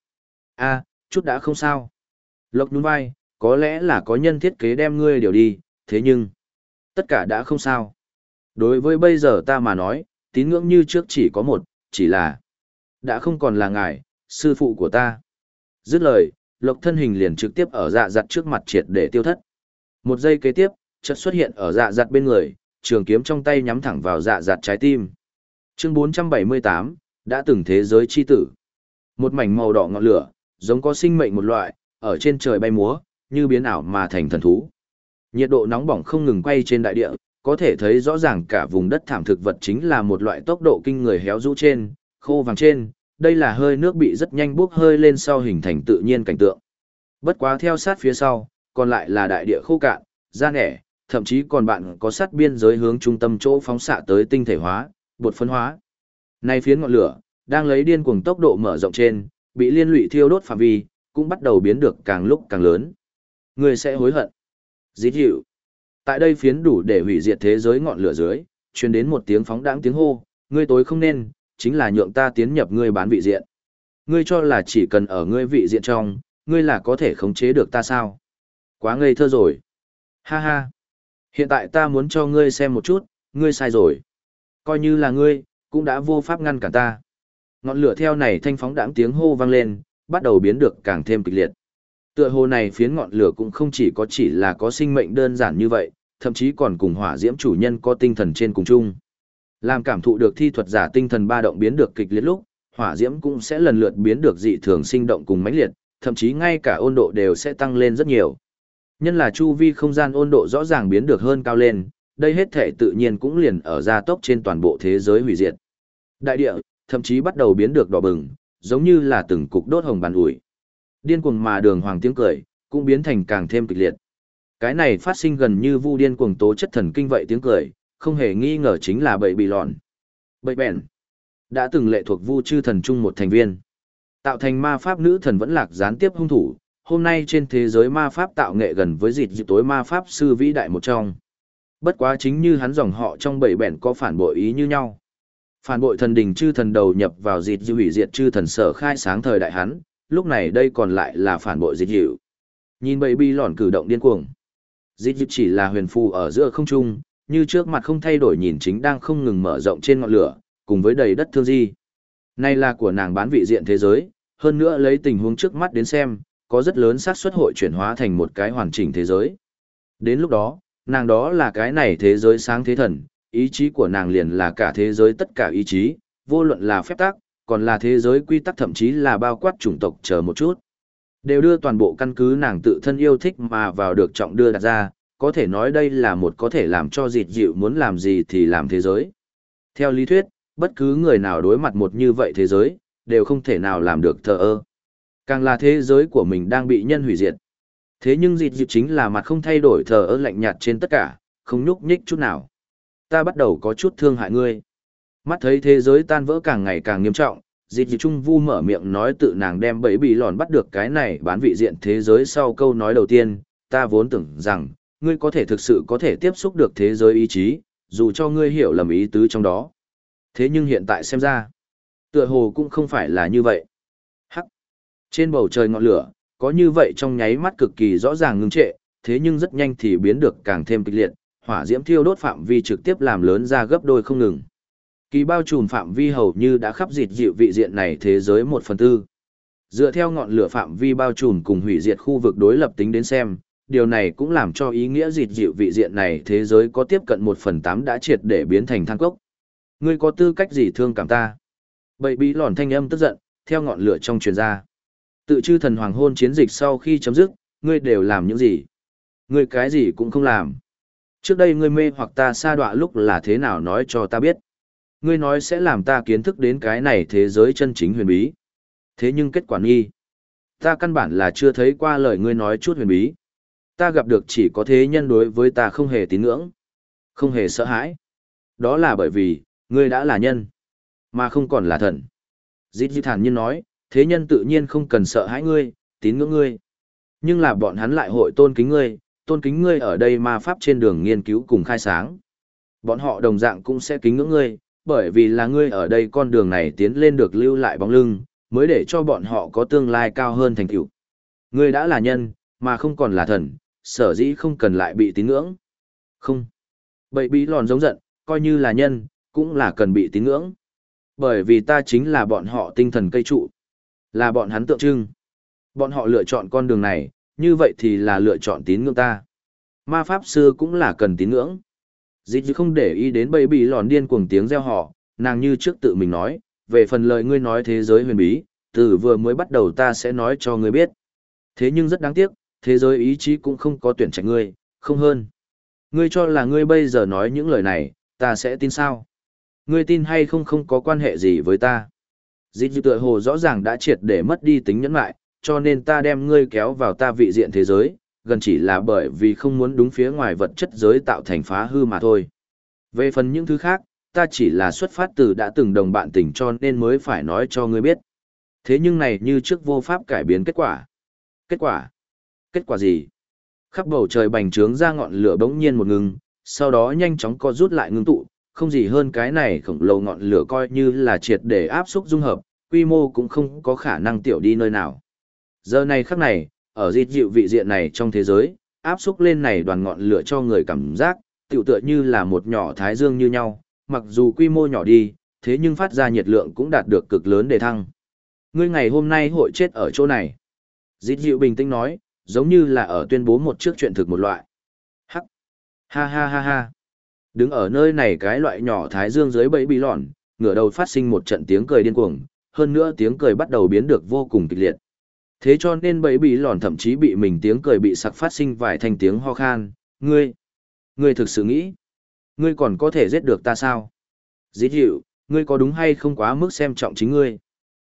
Speaker 1: Chút đã không sao. Lộc nhún vai, có lẽ là có nhân thiết kế đem ngươi điều đi, thế nhưng, tất cả đã không sao. Đối với bây giờ ta mà nói, tín ngưỡng như trước chỉ có một, chỉ là đã không còn là ngài, sư phụ của ta. Dứt lời, Lộc thân hình liền trực tiếp ở dạ dặt trước mặt triệt để tiêu thất. Một giây kế tiếp, chợt xuất hiện ở dạ dặt bên người, trường kiếm trong tay nhắm thẳng vào dạ dặt trái tim. Chương 478, đã từng thế giới chi tử. Một mảnh màu đỏ ngọn lửa, giống có sinh mệnh một loại, ở trên trời bay múa, như biến ảo mà thành thần thú. Nhiệt độ nóng bỏng không ngừng quay trên đại địa, có thể thấy rõ ràng cả vùng đất thảm thực vật chính là một loại tốc độ kinh người héo rũ trên, khô vàng trên, đây là hơi nước bị rất nhanh bốc hơi lên sau hình thành tự nhiên cảnh tượng. Bất quá theo sát phía sau, còn lại là đại địa khô cạn, da nẻ, thậm chí còn bạn có sát biên giới hướng trung tâm chỗ phóng xạ tới tinh thể hóa, bột phân hóa. Nay phiến ngọn lửa, đang lấy điên cuồng tốc độ mở rộng trên, bị liên lụy thiêu đốt phạm vi, cũng bắt đầu biến được càng lúc càng lớn. Người sẽ hối hận. Dít dịu. Tại đây phiến đủ để hủy diệt thế giới ngọn lửa dưới, truyền đến một tiếng phóng đãng tiếng hô, ngươi tối không nên, chính là nhượng ta tiến nhập ngươi bán vị diện. Ngươi cho là chỉ cần ở ngươi vị diện trong, ngươi là có thể khống chế được ta sao? Quá ngây thơ rồi. Ha ha. Hiện tại ta muốn cho ngươi xem một chút, ngươi sai rồi. Coi như là ngươi, cũng đã vô pháp ngăn cản ta. Ngọn lửa theo này thanh phóng đãng tiếng hô vang lên, bắt đầu biến được càng thêm kịch liệt. Tựa hồ này phiến ngọn lửa cũng không chỉ là có sinh mệnh đơn giản như vậy, thậm chí còn cùng hỏa diễm chủ nhân có tinh thần trên cùng chung. Làm cảm thụ được thi thuật giả tinh thần ba động biến được kịch liệt lúc, hỏa diễm cũng sẽ lần lượt biến được dị thường sinh động cùng mãnh liệt, thậm chí ngay cả 温độ đều sẽ tăng lên rất nhiều. Nhân là chu vi không gian 温độ rõ ràng biến được hơn cao lên, đây hết thể tự nhiên cũng liền ở gia tốc trên toàn bộ thế giới hủy diệt. Đại địa, thậm chí bắt đầu biến được đỏ bừng, giống như là từng cục đốt hồng bàn ủi. Điên cuồng mà đường hoàng tiếng cười, cũng biến thành càng thêm kịch liệt. Cái này phát sinh gần như vu điên cuồng tố chất thần kinh vậy tiếng cười, không hề nghi ngờ chính là bậy bị lòn. Bậy bèn, đã từng lệ thuộc vu chư thần chung một thành viên. Tạo thành ma pháp nữ thần vẫn lạc gián tiếp hung thủ, hôm nay trên thế giới ma pháp tạo nghệ gần với dịp tối ma pháp sư vĩ đại một trong. Bất quá chính như hắn dòng họ trong bậy bèn có phản bội ý như nhau. Phản bội thần đình chư thần đầu nhập vào dịp hủy diệt chư thần sở khai sáng thời đại hắn, lúc này đây còn lại là phản bội dịp dịu. Nhìn bậy bi lòn cử động điên cuồng. Dịp dịu chỉ là huyền phù ở giữa không trung, như trước mặt không thay đổi nhìn chính đang không ngừng mở rộng trên ngọn lửa, cùng với đầy đất thương di. Nay là của nàng bán vị diện thế giới, hơn nữa lấy tình huống trước mắt đến xem, có rất lớn xác suất hội chuyển hóa thành một cái hoàn chỉnh thế giới. Đến lúc đó, nàng đó là cái này thế giới sáng thế thần, ý chí của nàng liền là cả thế giới tất cả ý chí, vô luận là phép tắc, còn là thế giới quy tắc thậm chí là bao quát chủng tộc chờ một chút. Đều đưa toàn bộ căn cứ nàng tự thân yêu thích mà vào được trọng đưa đặt ra, có thể nói đây là một có thể làm cho dịt dịu muốn làm gì thì làm thế giới. Theo lý thuyết, bất cứ người nào đối mặt một như vậy thế giới, đều không thể nào làm được thờ ơ. Càng là thế giới của mình đang bị nhân hủy diệt. Thế nhưng dịt dịu chính là mặt không thay đổi thờ ơ lạnh nhạt trên tất cả, không nhúc nhích chút nào. Ta bắt đầu có chút thương hại ngươi. Mắt thấy thế giới tan vỡ càng ngày càng nghiêm trọng, dịt dịu trung vu mở miệng nói tự nàng đem bẫy bị lòn bắt được cái này bán vị diện thế giới sau câu nói đầu tiên, ta vốn tưởng rằng, ngươi có thể thực sự có thể tiếp xúc được thế giới ý chí, dù cho ngươi hiểu lầm ý tứ trong đó. Thế nhưng hiện tại xem ra, tựa hồ cũng không phải là như vậy. Hắc. Trên bầu trời ngọn lửa, có như vậy trong nháy mắt cực kỳ rõ ràng ngưng trệ, thế nhưng rất nhanh thì biến được càng thêm kịch liệt, hỏa diễm thiêu đốt phạm vi trực tiếp làm lớn ra gấp đôi không ngừng. Kỳ bao trùm phạm vi hầu như đã khắp dịt dịu vị diện này thế giới 1/4. Dựa theo ngọn lửa phạm vi bao trùm cùng hủy diệt khu vực đối lập tính đến xem, điều này cũng làm cho ý nghĩa dịt dịu vị diện này thế giới có tiếp cận 1/8 đã triệt để biến thành than cốc. Ngươi có tư cách gì thương cảm ta? Bậy bí lòn thanh âm tức giận, theo ngọn lửa trong truyền ra. Tự chư thần hoàng hôn chiến dịch sau khi chấm dứt, ngươi đều làm những gì? Ngươi cái gì cũng không làm. Trước đây ngươi mê hoặc ta sa đọa lúc là thế nào nói cho ta biết. Ngươi nói sẽ làm ta kiến thức đến cái này thế giới chân chính huyền bí. Thế nhưng kết quả nghi. Ta căn bản là chưa thấy qua lời ngươi nói chút huyền bí. Ta gặp được chỉ có thế nhân đối với ta không hề tín ngưỡng, không hề sợ hãi. Đó là bởi vì, ngươi đã là nhân, mà không còn là thần. Dít dít thản nhiên nói, thế nhân tự nhiên không cần sợ hãi ngươi, tín ngưỡng ngươi. Nhưng là bọn hắn lại hội tôn kính ngươi ở đây ma pháp trên đường nghiên cứu cùng khai sáng. Bọn họ đồng dạng cũng sẽ kính ngưỡng ngươi, bởi vì là ngươi ở đây con đường này tiến lên được lưu lại bóng lưng, mới để cho bọn họ có tương lai cao hơn thành tựu. Ngươi đã là nhân, mà không còn là thần, sở dĩ không cần lại bị tín ngưỡng. Không. Bậy bí lòn giống giận, coi như là nhân, cũng là cần bị tín ngưỡng. Bởi vì ta chính là bọn họ tinh thần cây trụ, là bọn hắn tượng trưng. Bọn họ lựa chọn con đường này, như vậy thì là lựa chọn tín ngưỡng ta. Ma pháp sư cũng là cần tín ngưỡng. Dĩ không để ý đến bầy bị lòn điên cuồng tiếng reo hò, nàng như trước tự mình nói, về phần lời ngươi nói thế giới huyền bí, từ vừa mới bắt đầu ta sẽ nói cho ngươi biết. Thế nhưng rất đáng tiếc, thế giới ý chí cũng không có tuyển trạch ngươi, không hơn. Ngươi cho là ngươi bây giờ nói những lời này, ta sẽ tin sao? Ngươi tin hay không không có quan hệ gì với ta. Dĩ tựa hồ rõ ràng đã triệt để mất đi tính nhẫn lại, cho nên ta đem ngươi kéo vào ta vị diện thế giới, gần chỉ là bởi vì không muốn đúng phía ngoài vật chất giới tạo thành phá hư mà thôi. Về phần những thứ khác, ta chỉ là xuất phát từ đã từng đồng bạn tình cho nên mới phải nói cho ngươi biết. Thế nhưng này như trước vô pháp cải biến kết quả. Kết quả? Kết quả gì? Khắp bầu trời bành trướng ra ngọn lửa bỗng nhiên một ngừng, sau đó nhanh chóng co rút lại ngưng tụ, không gì hơn cái này khổng lồ ngọn lửa coi như là triệt để áp xúc dung hợp, quy mô cũng không có khả năng tiểu đi nơi nào. Giờ này khắc này, ở dịt dịu vị diện này trong thế giới, áp xúc lên này đoàn ngọn lửa cho người cảm giác, tựu tựa như là một nhỏ thái dương như nhau, mặc dù quy mô nhỏ đi, thế nhưng phát ra nhiệt lượng cũng đạt được cực lớn để thăng. Ngươi ngày hôm nay hội chết ở chỗ này. Dịt dịu bình tĩnh nói, giống như là ở tuyên bố một trước chuyện thực một loại. Hắc! Ha ha ha ha! Đứng ở nơi này cái loại nhỏ thái dương dưới bẫy bí lòn, ngửa đầu phát sinh một trận tiếng cười điên cuồng, hơn nữa tiếng cười bắt đầu biến được vô cùng kịch liệt. Thế cho nên bẫy bí lòn thậm chí bị mình tiếng cười bị sặc phát sinh vài thanh tiếng ho khan. Ngươi thực sự nghĩ, ngươi còn có thể giết được ta sao? Dĩ dịu, ngươi có đúng hay không quá mức xem trọng chính ngươi?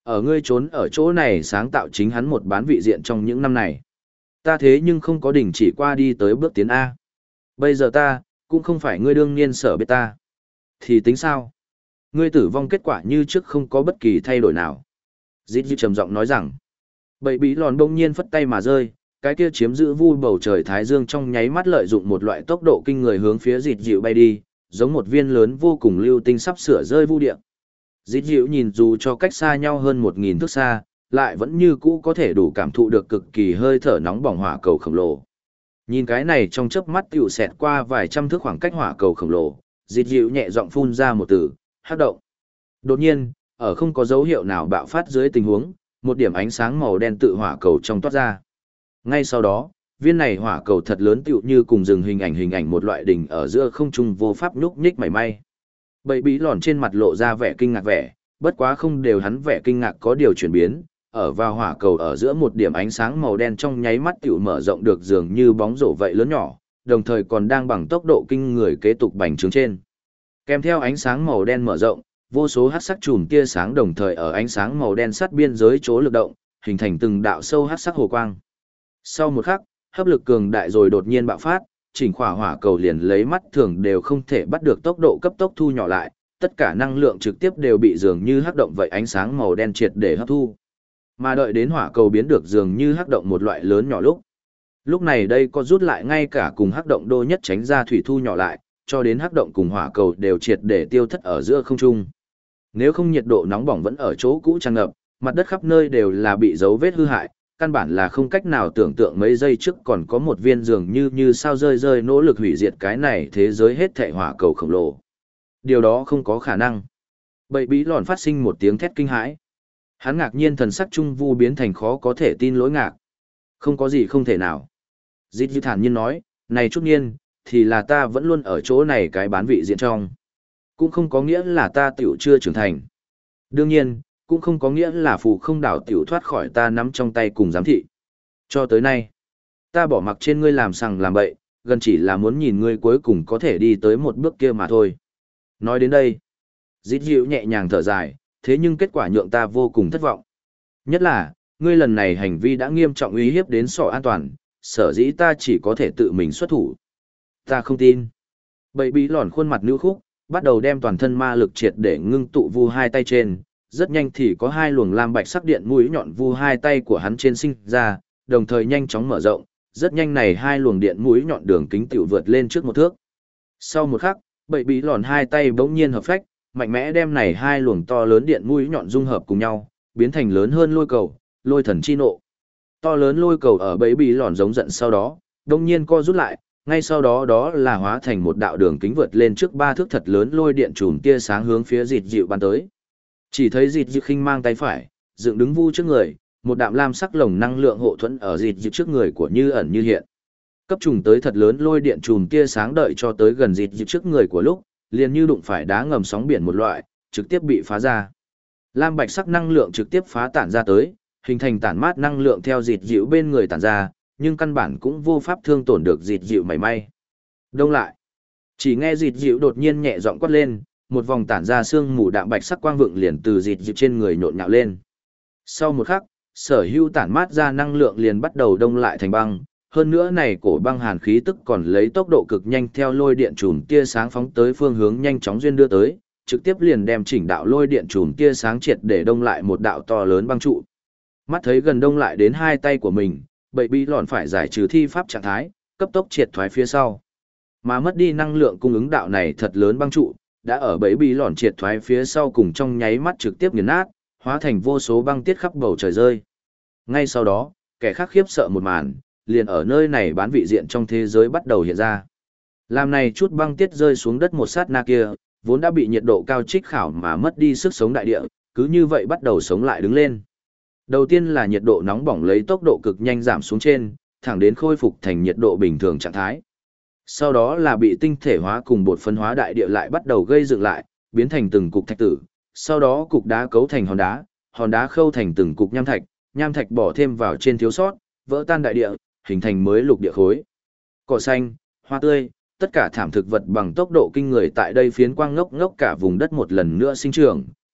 Speaker 1: Ở ngươi trốn ở chỗ này sáng tạo chính hắn một bán vị diện trong những năm này. Ta thế nhưng không có đình chỉ qua đi tới bước tiến A. Bây giờ ta, cũng không phải ngươi đương niên sở biết ta. Thì tính sao? Ngươi tử vong kết quả như trước không có bất kỳ thay đổi nào. Dít dít trầm giọng nói rằng, bầy bí lòn bỗng nhiên phất tay mà rơi, cái kia chiếm giữ vu bầu trời thái dương trong nháy mắt lợi dụng một loại tốc độ kinh người hướng phía dịt dịu bay đi, giống một viên lớn vô cùng lưu tinh sắp sửa rơi vu địa. Dịt dịu nhìn dù cho cách xa nhau hơn 1.000 thước xa, lại vẫn như cũ có thể đủ cảm thụ được cực kỳ hơi thở nóng bỏng hỏa cầu khổng lồ. Nhìn cái này trong chớp mắt tiểu xẹt qua vài trăm thước khoảng cách hỏa cầu khổng lồ, dịt dịu nhẹ giọng phun ra một từ, hắc động. Đột nhiên, ở không có dấu hiệu nào bạo phát dưới tình huống, một điểm ánh sáng màu đen tự hỏa cầu trong toát ra. Ngay sau đó, viên này hỏa cầu thật lớn tựu như cùng dừng hình ảnh một loại đỉnh ở giữa không trung vô pháp nhúc nhích mảy may. Bầy bí lòn trên mặt lộ ra vẻ kinh ngạc vẻ, bất quá không đều hắn vẻ kinh ngạc có điều chuyển biến, ở vào hỏa cầu ở giữa một điểm ánh sáng màu đen trong nháy mắt tựu mở rộng được dường như bóng rổ vậy lớn nhỏ, đồng thời còn đang bằng tốc độ kinh người kế tục bành trướng trên. Kèm theo ánh sáng màu đen mở rộng, vô số hắc sắc chùm tia sáng đồng thời ở ánh sáng màu đen sát biên giới chỗ lực động, hình thành từng đạo sâu hắc sắc hồ quang. Sau một khắc, hấp lực cường đại rồi đột nhiên bạo phát, chỉnh khỏa hỏa cầu liền lấy mắt thường đều không thể bắt được tốc độ cấp tốc thu nhỏ lại, tất cả năng lượng trực tiếp đều bị dường như hắc động vậy ánh sáng màu đen triệt để hấp thu. Mà đợi đến hỏa cầu biến được dường như hắc động một loại lớn nhỏ lúc này đây có rút lại ngay cả cùng hắc động đô nhất tránh ra thủy thu nhỏ lại, cho đến hắc động cùng hỏa cầu đều triệt để tiêu thất ở giữa không trung. Nếu không nhiệt độ nóng bỏng vẫn ở chỗ cũ tràn ngập, mặt đất khắp nơi đều là bị dấu vết hư hại, căn bản là không cách nào tưởng tượng mấy giây trước còn có một viên dường như sao rơi nỗ lực hủy diệt cái này thế giới hết thảy hỏa cầu khổng lồ. Điều đó không có khả năng. Bầy bí lòn phát sinh một tiếng thét kinh hãi. Hắn ngạc nhiên thần sắc trung vu biến thành khó có thể tin lỗi ngạc. Không có gì không thể nào. Dít dít thản nhiên nói, này chút niên, thì là ta vẫn luôn ở chỗ này cái bán vị diện trong. Cũng không có nghĩa là ta tiểu chưa trưởng thành. Đương nhiên, cũng không có nghĩa là phù không đảo tiểu thoát khỏi ta nắm trong tay cùng giám thị. Cho tới nay, ta bỏ mặc trên ngươi làm sằng làm bậy, gần chỉ là muốn nhìn ngươi cuối cùng có thể đi tới một bước kia mà thôi. Nói đến đây, dít dịu nhẹ nhàng thở dài, thế nhưng kết quả nhượng ta vô cùng thất vọng. Nhất là, ngươi lần này hành vi đã nghiêm trọng uy hiếp đến sọ an toàn, sở dĩ ta chỉ có thể tự mình xuất thủ. Ta không tin. Bầy bí lòn khuôn mặt nữ khúc, bắt đầu đem toàn thân ma lực triệt để ngưng tụ vu hai tay trên, rất nhanh thì có hai luồng lam bạch sắc điện mũi nhọn vu hai tay của hắn trên sinh ra, đồng thời nhanh chóng mở rộng, rất nhanh này hai luồng điện mũi nhọn đường kính tiểu vượt lên trước một thước. Sau một khắc, bầy bí lòn hai tay bỗng nhiên hợp phách, mạnh mẽ đem này hai luồng to lớn điện mũi nhọn dung hợp cùng nhau, biến thành lớn hơn lôi cầu, lôi thần chi nộ. To lớn lôi cầu ở bầy bí lòn giống giận sau đó, bỗng nhiên co rút lại, ngay sau đó đó là hóa thành một đạo đường kính vượt lên trước 3 thước thật lớn lôi điện chùm tia sáng hướng phía dịt dịu bắn tới. Chỉ thấy dịt dịu khinh mang tay phải, dựng đứng vu trước người, một đạm lam sắc lồng năng lượng hộ thuẫn ở dịt dịu trước người của như ẩn như hiện. Cấp trùng tới thật lớn lôi điện chùm tia sáng đợi cho tới gần dịt dịu trước người của lúc, liền như đụng phải đá ngầm sóng biển một loại, trực tiếp bị phá ra. Lam bạch sắc năng lượng trực tiếp phá tản ra tới, hình thành tản mát năng lượng theo dịt dịu bên người tản ra, nhưng căn bản cũng vô pháp thương tổn được dịt dịu mảy may. Đông lại. Chỉ nghe dịt dịu đột nhiên nhẹ giọng quát lên, một vòng tản ra sương mù đạm bạch sắc quang vượng liền từ dịt dịu trên người nhộn nhạo lên. Sau một khắc, sở hữu tản mát ra năng lượng liền bắt đầu đông lại thành băng, hơn nữa này cổ băng hàn khí tức còn lấy tốc độ cực nhanh theo lôi điện chùm tia sáng phóng tới phương hướng nhanh chóng duyên đưa tới, trực tiếp liền đem chỉnh đạo lôi điện chùm tia sáng triệt để đông lại một đạo to lớn băng trụ. Mắt thấy gần đông lại đến hai tay của mình, bầy bí lòn phải giải trừ thi pháp trạng thái, cấp tốc triệt thoái phía sau. Mà mất đi năng lượng cung ứng đạo này thật lớn băng trụ, đã ở bầy bí lòn triệt thoái phía sau cùng trong nháy mắt trực tiếp nghiền nát, hóa thành vô số băng tiết khắp bầu trời rơi. Ngay sau đó, kẻ khác khiếp sợ một màn, liền ở nơi này bán vị diện trong thế giới bắt đầu hiện ra. Làm này chút băng tiết rơi xuống đất một sát na kia, vốn đã bị nhiệt độ cao trích khảo mà mất đi sức sống đại địa, cứ như vậy bắt đầu sống lại đứng lên. Đầu tiên là nhiệt độ nóng bỏng lấy tốc độ cực nhanh giảm xuống trên, thẳng đến khôi phục thành nhiệt độ bình thường trạng thái. Sau đó là bị tinh thể hóa cùng bột phân hóa đại địa lại bắt đầu gây dựng lại, biến thành từng cục thạch tử, sau đó cục đá cấu thành hòn đá khâu thành từng cục nham thạch bỏ thêm vào trên thiếu sót, vỡ tan đại địa, hình thành mới lục địa khối. Cỏ xanh, hoa tươi, tất cả thảm thực vật bằng tốc độ kinh người tại đây phiến quang ngốc ngốc cả vùng đất một lần nữa sinh trưởng,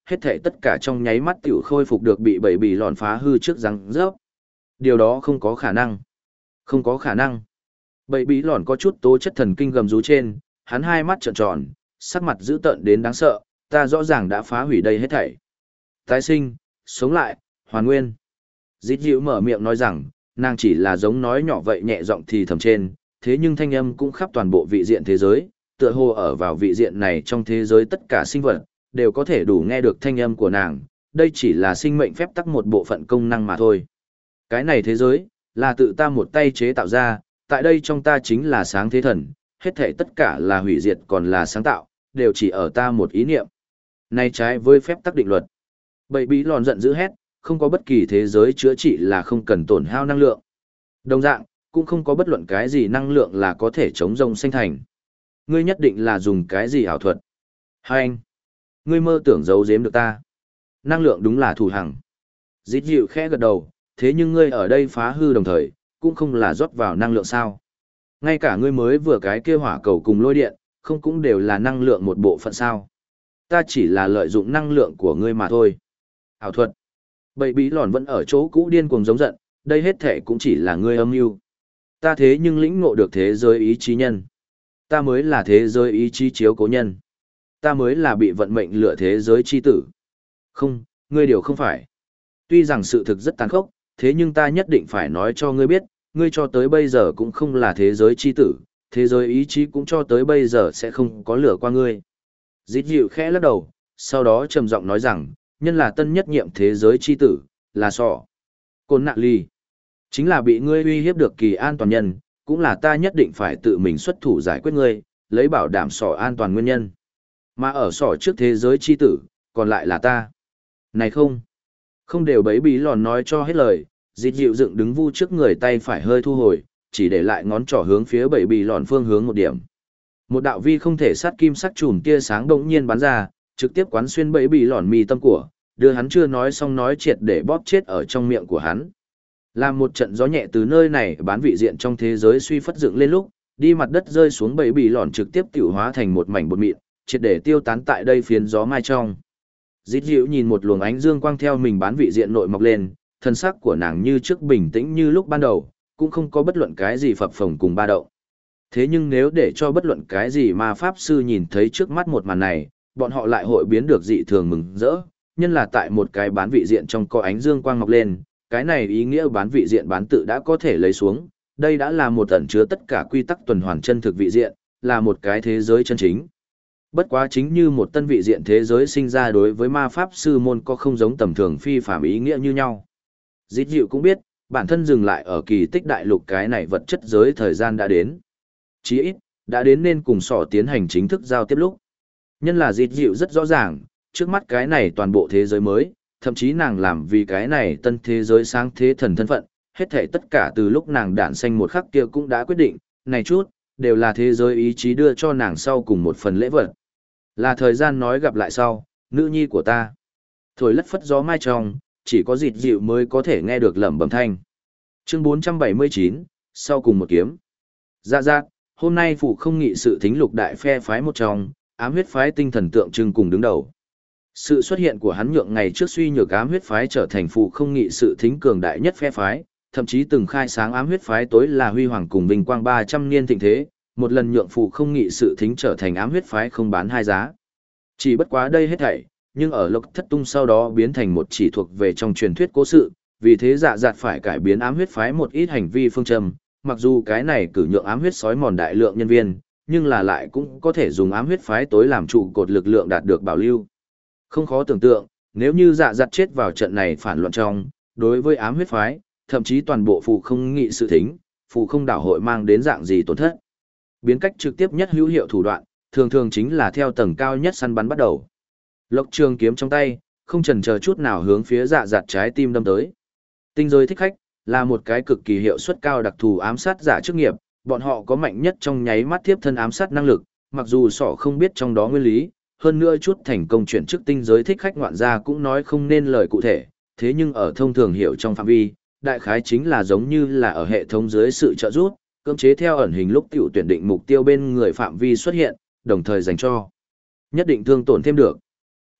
Speaker 1: hết thảy tất cả trong nháy mắt tiểu khôi phục được bị bầy bì lòn phá hư trước răng rớp. Điều đó không có khả năng. Không có khả năng. Bầy bì lòn có chút tố chất thần kinh gầm rú trên, hắn hai mắt trợn tròn, sắc mặt dữ tợn đến đáng sợ, ta rõ ràng đã phá hủy đây hết thảy. Tái sinh, sống lại, hoàn nguyên. Dít dịu mở miệng nói rằng, nàng chỉ là giống nói nhỏ vậy nhẹ giọng thì thầm trên, thế nhưng thanh âm cũng khắp toàn bộ vị diện thế giới, tựa hồ ở vào vị diện này trong thế giới tất cả sinh vật, đều có thể đủ nghe được thanh âm của nàng, đây chỉ là sinh mệnh phép tắc một bộ phận công năng mà thôi. Cái này thế giới, là tự ta một tay chế tạo ra, tại đây trong ta chính là sáng thế thần, hết thể tất cả là hủy diệt còn là sáng tạo, đều chỉ ở ta một ý niệm. Này trái với phép tắc định luật. Bầy bí lòn giận dữ hét, không có bất kỳ thế giới chữa trị là không cần tổn hao năng lượng. Đồng dạng, cũng không có bất luận cái gì năng lượng là có thể chống rông sinh thành. Ngươi nhất định là dùng cái gì ảo thuật. Hai anh, ngươi mơ tưởng giấu giếm được ta. Năng lượng đúng là thủ hằng. Dít dịu khẽ gật đầu, thế nhưng ngươi ở đây phá hư đồng thời, cũng không là rót vào năng lượng sao. Ngay cả ngươi mới vừa cái kia hỏa cầu cùng lôi điện, không cũng đều là năng lượng một bộ phận sao. Ta chỉ là lợi dụng năng lượng của ngươi mà thôi. Ảo thuật. Bầy bí lòn vẫn ở chỗ cũ điên cuồng giống giận, đây hết thể cũng chỉ là ngươi âm mưu. Ta thế nhưng lĩnh ngộ được thế giới ý chí nhân. Ta mới là thế giới ý chí chiếu cố nhân. Ta mới là bị vận mệnh lựa thế giới chi tử. Không, ngươi điều không phải. Tuy rằng sự thực rất tàn khốc, thế nhưng ta nhất định phải nói cho ngươi biết, ngươi cho tới bây giờ cũng không là thế giới chi tử, thế giới ý chí cũng cho tới bây giờ sẽ không có lửa qua ngươi. Dít dịu khẽ lắc đầu, sau đó trầm giọng nói rằng, nhân là tân nhất nhiệm thế giới chi tử, là sọ. Côn nạ ly. Chính là bị ngươi uy hiếp được kỳ an toàn nhân, cũng là ta nhất định phải tự mình xuất thủ giải quyết ngươi, lấy bảo đảm sọ an toàn nguyên nhân. Mà ở sọ trước thế giới chi tử, còn lại là ta. Này không. Không đều bấy bí lòn nói cho hết lời, dịt dịu dựng đứng vu trước người tay phải hơi thu hồi, chỉ để lại ngón trỏ hướng phía bầy bì lòn phương hướng một điểm. Một đạo vi không thể sát kim sắc chùm tia sáng bỗng nhiên bắn ra, trực tiếp quán xuyên bầy bì lòn mi tâm của, đưa hắn chưa nói xong nói triệt để bóp chết ở trong miệng của hắn. Làm một trận gió nhẹ từ nơi này bán vị diện trong thế giới suy phất dựng lên lúc, đi mặt đất rơi xuống bầy bì lòn trực tiếp tiểu hóa thành một mảnh bột mịn, triệt để tiêu tán tại đây phiến gió mai trong. Dít dịu nhìn một luồng ánh dương quang theo mình bán vị diện nội mọc lên, thân sắc của nàng như trước bình tĩnh như lúc ban đầu, cũng không có bất luận cái gì phập phồng cùng ba động. Thế nhưng nếu để cho bất luận cái gì mà Pháp Sư nhìn thấy trước mắt một màn này, bọn họ lại hội biến được dị thường mừng rỡ, nhân là tại một cái bán vị diện trong có ánh dương quang mọc lên, cái này ý nghĩa bán vị diện bán tự đã có thể lấy xuống, đây đã là một ẩn chứa tất cả quy tắc tuần hoàn chân thực vị diện, là một cái thế giới chân chính. Bất quá chính như một tân vị diện thế giới sinh ra đối với ma pháp sư môn có không giống tầm thường phi phàm ý nghĩa như nhau. Dít dịu cũng biết, bản thân dừng lại ở kỳ tích đại lục cái này vật chất giới thời gian đã đến. Chí ít, đã đến nên cùng sỏ tiến hành chính thức giao tiếp lúc. Nhân là dít dịu rất rõ ràng, trước mắt cái này toàn bộ thế giới mới, thậm chí nàng làm vì cái này tân thế giới sáng thế thần thân phận, hết thể tất cả từ lúc nàng đản sanh một khắc kia cũng đã quyết định, này chút, đều là thế giới ý chí đưa cho nàng sau cùng một phần lễ vật. Là thời gian nói gặp lại sau, nữ nhi của ta. Thổi lất phất gió mai trong, chỉ có dịt dịu mới có thể nghe được lẩm bẩm thanh. Chương 479, sau cùng một kiếm. Dạ dạ, hôm nay phụ không nghị sự thính lục đại phe phái một trong, ám huyết phái tinh thần tượng trưng cùng đứng đầu. Sự xuất hiện của hắn nhượng ngày trước suy nhược ám huyết phái trở thành phụ không nghị sự thính cường đại nhất phe phái, thậm chí từng khai sáng ám huyết phái tối là huy hoàng cùng vinh quang 300 niên thịnh thế, một lần nhượng phụ không nghị sự thính trở thành ám huyết phái không bán hai giá. Chỉ bất quá đây hết thảy, nhưng ở Lộc Thất Tung sau đó biến thành một chỉ thuộc về trong truyền thuyết cố sự, vì thế dạ dạt phải cải biến ám huyết phái một ít hành vi phương châm, mặc dù cái này cử nhượng ám huyết sói mòn đại lượng nhân viên, nhưng là lại cũng có thể dùng ám huyết phái tối làm trụ cột lực lượng đạt được bảo lưu. Không khó tưởng tượng, nếu như dạ dạt chết vào trận này phản loạn trong, đối với ám huyết phái, thậm chí toàn bộ phụ không nghị sự thính, phụ không đảo hội mang đến dạng gì tổn thất. Biến cách trực tiếp nhất hữu hiệu thủ đoạn, thường thường chính là theo tầng cao nhất săn bắn bắt đầu. Lộc Trường kiếm trong tay, không chần chờ chút nào hướng phía dạ dạt trái tim đâm tới. Tinh giới thích khách là một cái cực kỳ hiệu suất cao đặc thù ám sát giả chức nghiệp, bọn họ có mạnh nhất trong nháy mắt tiếp thân ám sát năng lực, mặc dù sọ không biết trong đó nguyên lý, hơn nữa chút thành công chuyển chức tinh giới thích khách ngoạn gia cũng nói không nên lời cụ thể, thế nhưng ở thông thường hiểu trong phạm vi, đại khái chính là giống như là ở hệ thống dưới sự trợ giúp, cưỡng chế theo ẩn hình lúc tiểu tuyển định mục tiêu bên người phạm vi xuất hiện, đồng thời dành cho nhất định thương tổn thêm được.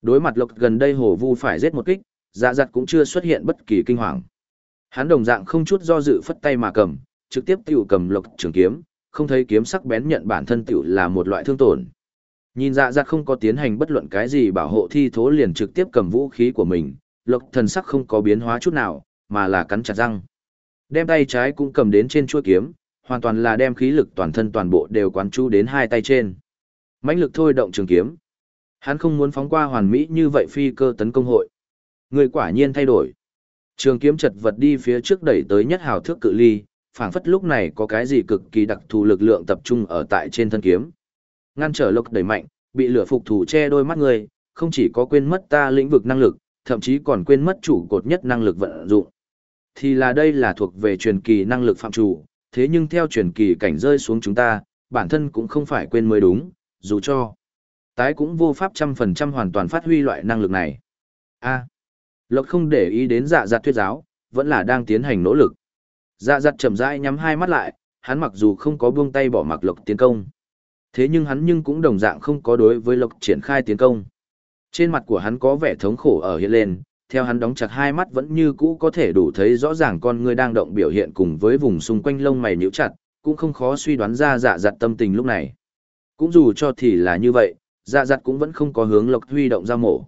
Speaker 1: Đối mặt Lộc gần đây Hồ Vu phải giết một kích, Dạ Dặt cũng chưa xuất hiện bất kỳ kinh hoàng. Hắn đồng dạng không chút do dự phất tay mà cầm, trực tiếp tiểu cầm Lộc trường kiếm, không thấy kiếm sắc bén nhận bản thân tiểu là một loại thương tổn. Nhìn Dạ Dặt không có tiến hành bất luận cái gì bảo hộ thi thố liền trực tiếp cầm vũ khí của mình, Lộc thần sắc không có biến hóa chút nào, mà là cắn chặt răng. Đem tay trái cũng cầm đến trên chuôi kiếm, hoàn toàn là đem khí lực toàn thân toàn bộ đều quán chú đến hai tay trên. Mãnh lực thôi động trường kiếm. Hắn không muốn phóng qua hoàn mỹ như vậy phi cơ tấn công hội. Người quả nhiên thay đổi. Trường kiếm chật vật đi phía trước đẩy tới nhất hào thước cự ly, phảng phất lúc này có cái gì cực kỳ đặc thù lực lượng tập trung ở tại trên thân kiếm. Ngăn trở Lộc đẩy mạnh, bị lửa phục thủ che đôi mắt người, không chỉ có quên mất ta lĩnh vực năng lực, thậm chí còn quên mất chủ cột nhất năng lực vận dụng. Thì là đây là thuộc về truyền kỳ năng lực phạm chủ, thế nhưng theo truyền kỳ cảnh rơi xuống chúng ta, bản thân cũng không phải quên mới đúng, dù cho tái cũng vô pháp 100% hoàn toàn phát huy loại năng lực này. Lộc không để ý đến Dạ Dặt thuyết giáo, vẫn là đang tiến hành nỗ lực. Dạ Dặt chậm rãi nhắm hai mắt lại, hắn mặc dù không có buông tay bỏ mặc Lộc tiến công. Thế nhưng hắn cũng đồng dạng không có đối với Lộc triển khai tiến công. Trên mặt của hắn có vẻ thống khổ ở hiện lên, theo hắn đóng chặt hai mắt vẫn như cũ có thể đủ thấy rõ ràng con ngươi đang động biểu hiện cùng với vùng xung quanh lông mày nhíu chặt, cũng không khó suy đoán ra Dạ Dặt tâm tình lúc này. Cũng dù cho thì là như vậy, Dạ Dặt cũng vẫn không có hướng Lộc huy động ra mổ.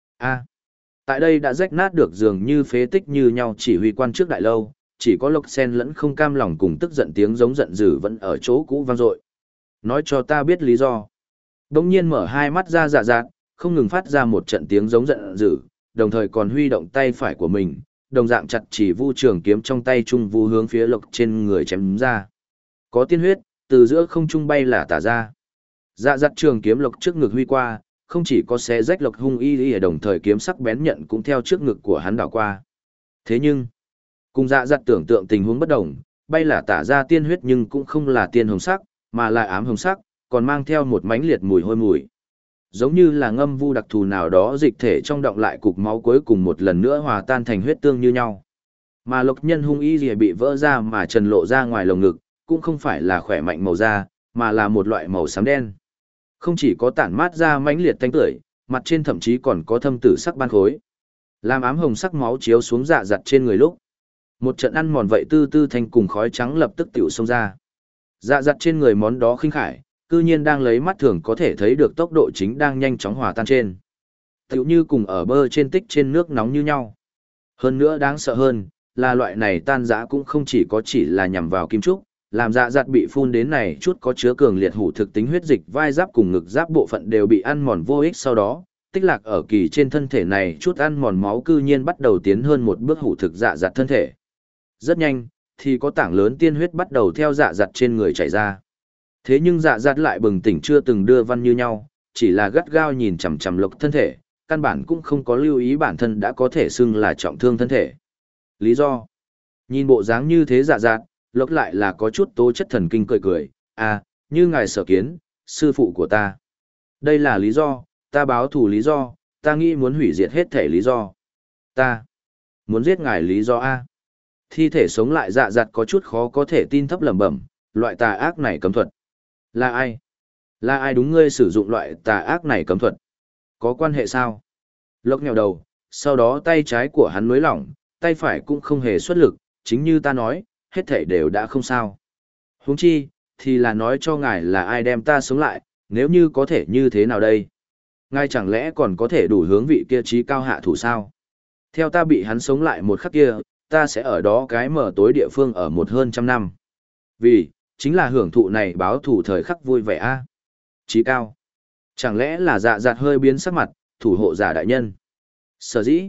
Speaker 1: Tại đây đã rách nát được dường như phế tích như nhau chỉ huy quan trước đại lâu, chỉ có Lộc sen lẫn không cam lòng cùng tức giận tiếng giống giận dữ vẫn ở chỗ cũ vang dội. Nói cho ta biết lý do. Đống nhiên mở hai mắt ra Dạ Dặt, không ngừng phát ra một trận tiếng giống giận dữ, đồng thời còn huy động tay phải của mình, đồng dạng chặt chỉ vu trường kiếm trong tay trung vu hướng phía Lộc trên người chém ra. Có tiên huyết từ giữa không trung bay là tả ra. Dạ Dặt trường kiếm Lộc trước ngực huy qua, không chỉ có xé rách Lộc hung y ở đồng thời kiếm sắc bén nhận cũng theo trước ngực của hắn đảo qua. Thế nhưng, cùng Dạ Dặt tưởng tượng tình huống bất đồng, bay là tả ra tiên huyết nhưng cũng không là tiên hồng sắc, mà là ám hồng sắc, còn mang theo một mánh liệt mùi hôi mùi. Giống như là ngâm vu đặc thù nào đó dịch thể trong động lại cục máu cuối cùng một lần nữa hòa tan thành huyết tương như nhau. Mà Lộc nhân hung y bị vỡ ra mà trần lộ ra ngoài lồng ngực, cũng không phải là khỏe mạnh màu da, mà là một loại màu xám đen. Không chỉ có tản mát ra mãnh liệt tanh tưởi, mặt trên thậm chí còn có thâm tử sắc ban khối. Làm ám hồng sắc máu chiếu xuống Dạ Dặt trên người lúc. Một trận ăn mòn vậy tư tư thanh cùng khói trắng lập tức tiểu xông ra. Dạ Dặt trên người món đó khinh khải, cư nhiên đang lấy mắt thường có thể thấy được tốc độ chính đang nhanh chóng hòa tan trên. Tiểu như cùng ở bơ trên tích trên nước nóng như nhau. Hơn nữa đáng sợ hơn, là loại này tan rã cũng không chỉ là nhằm vào kim trúc, làm Dạ Dặt bị phun đến này chút có chứa cường liệt hủ thực tính huyết dịch vai giáp cùng ngực giáp bộ phận đều bị ăn mòn vô ích, sau đó tích lạc ở kỳ trên thân thể này chút ăn mòn máu cư nhiên bắt đầu tiến hơn một bước hủ thực Dạ Dặt thân thể. Rất nhanh thì có tảng lớn tiên huyết bắt đầu theo Dạ Dặt trên người chảy ra. Thế nhưng Dạ Dặt lại bừng tỉnh chưa từng đưa văn như nhau, chỉ là gắt gao nhìn chằm chằm Lộc thân thể, căn bản cũng không có lưu ý bản thân đã có thể xưng là trọng thương thân thể. Lý do? Nhìn bộ dáng như thế Dạ Dặt, Lộc lại là có chút tố chất thần kinh cười cười, như ngài sở kiến, sư phụ của ta. Đây là lý do, ta báo thù lý do, ta nghĩ muốn hủy diệt hết thể lý do. Ta muốn giết ngài lý do A. Thi thể sống lại Dạ Dặt có chút khó có thể tin thấp lẩm bẩm, loại tà ác này cấm thuật. Là ai? Là ai đúng ngươi sử dụng loại tà ác này cấm thuật? Có quan hệ sao? Lộc nghèo đầu, sau đó tay trái của hắn nới lỏng, tay phải cũng không hề xuất lực, chính như ta nói, hết thảy đều đã không sao. Huống chi, thì là nói cho ngài là ai đem ta sống lại, nếu như có thể như thế nào đây? Ngài chẳng lẽ còn có thể đủ hướng vị kia trí cao hạ thủ sao? Theo ta bị hắn sống lại một khắc kia, ta sẽ ở đó cái mở tối địa phương ở một hơn trăm năm. Vì, chính là hưởng thụ này báo thủ thời khắc vui vẻ a. Trí cao. Chẳng lẽ là Dạ Dặt hơi biến sắc mặt, thủ hộ giả đại nhân. Sở dĩ.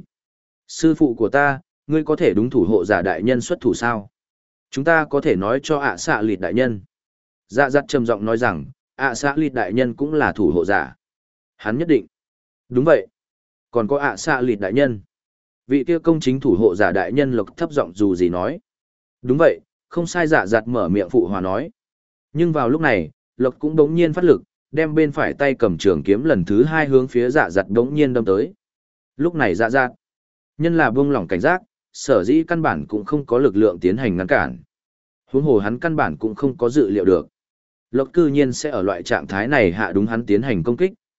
Speaker 1: Sư phụ của ta, ngươi có thể đúng thủ hộ giả đại nhân xuất thủ sao? Chúng ta có thể nói cho ạ xạ lịt đại nhân. Dạ Dặt trầm giọng nói rằng, ạ xạ lịt đại nhân cũng là thủ hộ giả. Hắn nhất định. Đúng vậy. Còn có ạ xạ lịt đại nhân. Vị kia công chính thủ hộ giả đại nhân Lộc thấp giọng dù gì nói. Đúng vậy, không sai. Dạ Dặt mở miệng phụ hòa nói. Nhưng vào lúc này, Lộc cũng đống nhiên phát lực, đem bên phải tay cầm trường kiếm lần thứ hai hướng phía Dạ Dặt đống nhiên đâm tới. Lúc này Dạ Dặt, nhân là buông lỏng cảnh giác, sở dĩ căn bản cũng không có lực lượng tiến hành ngăn cản. Huống hồ hắn căn bản cũng không có dự liệu được. Lộc cư nhiên sẽ ở loại trạng thái này hạ đúng hắn tiến hành công kích,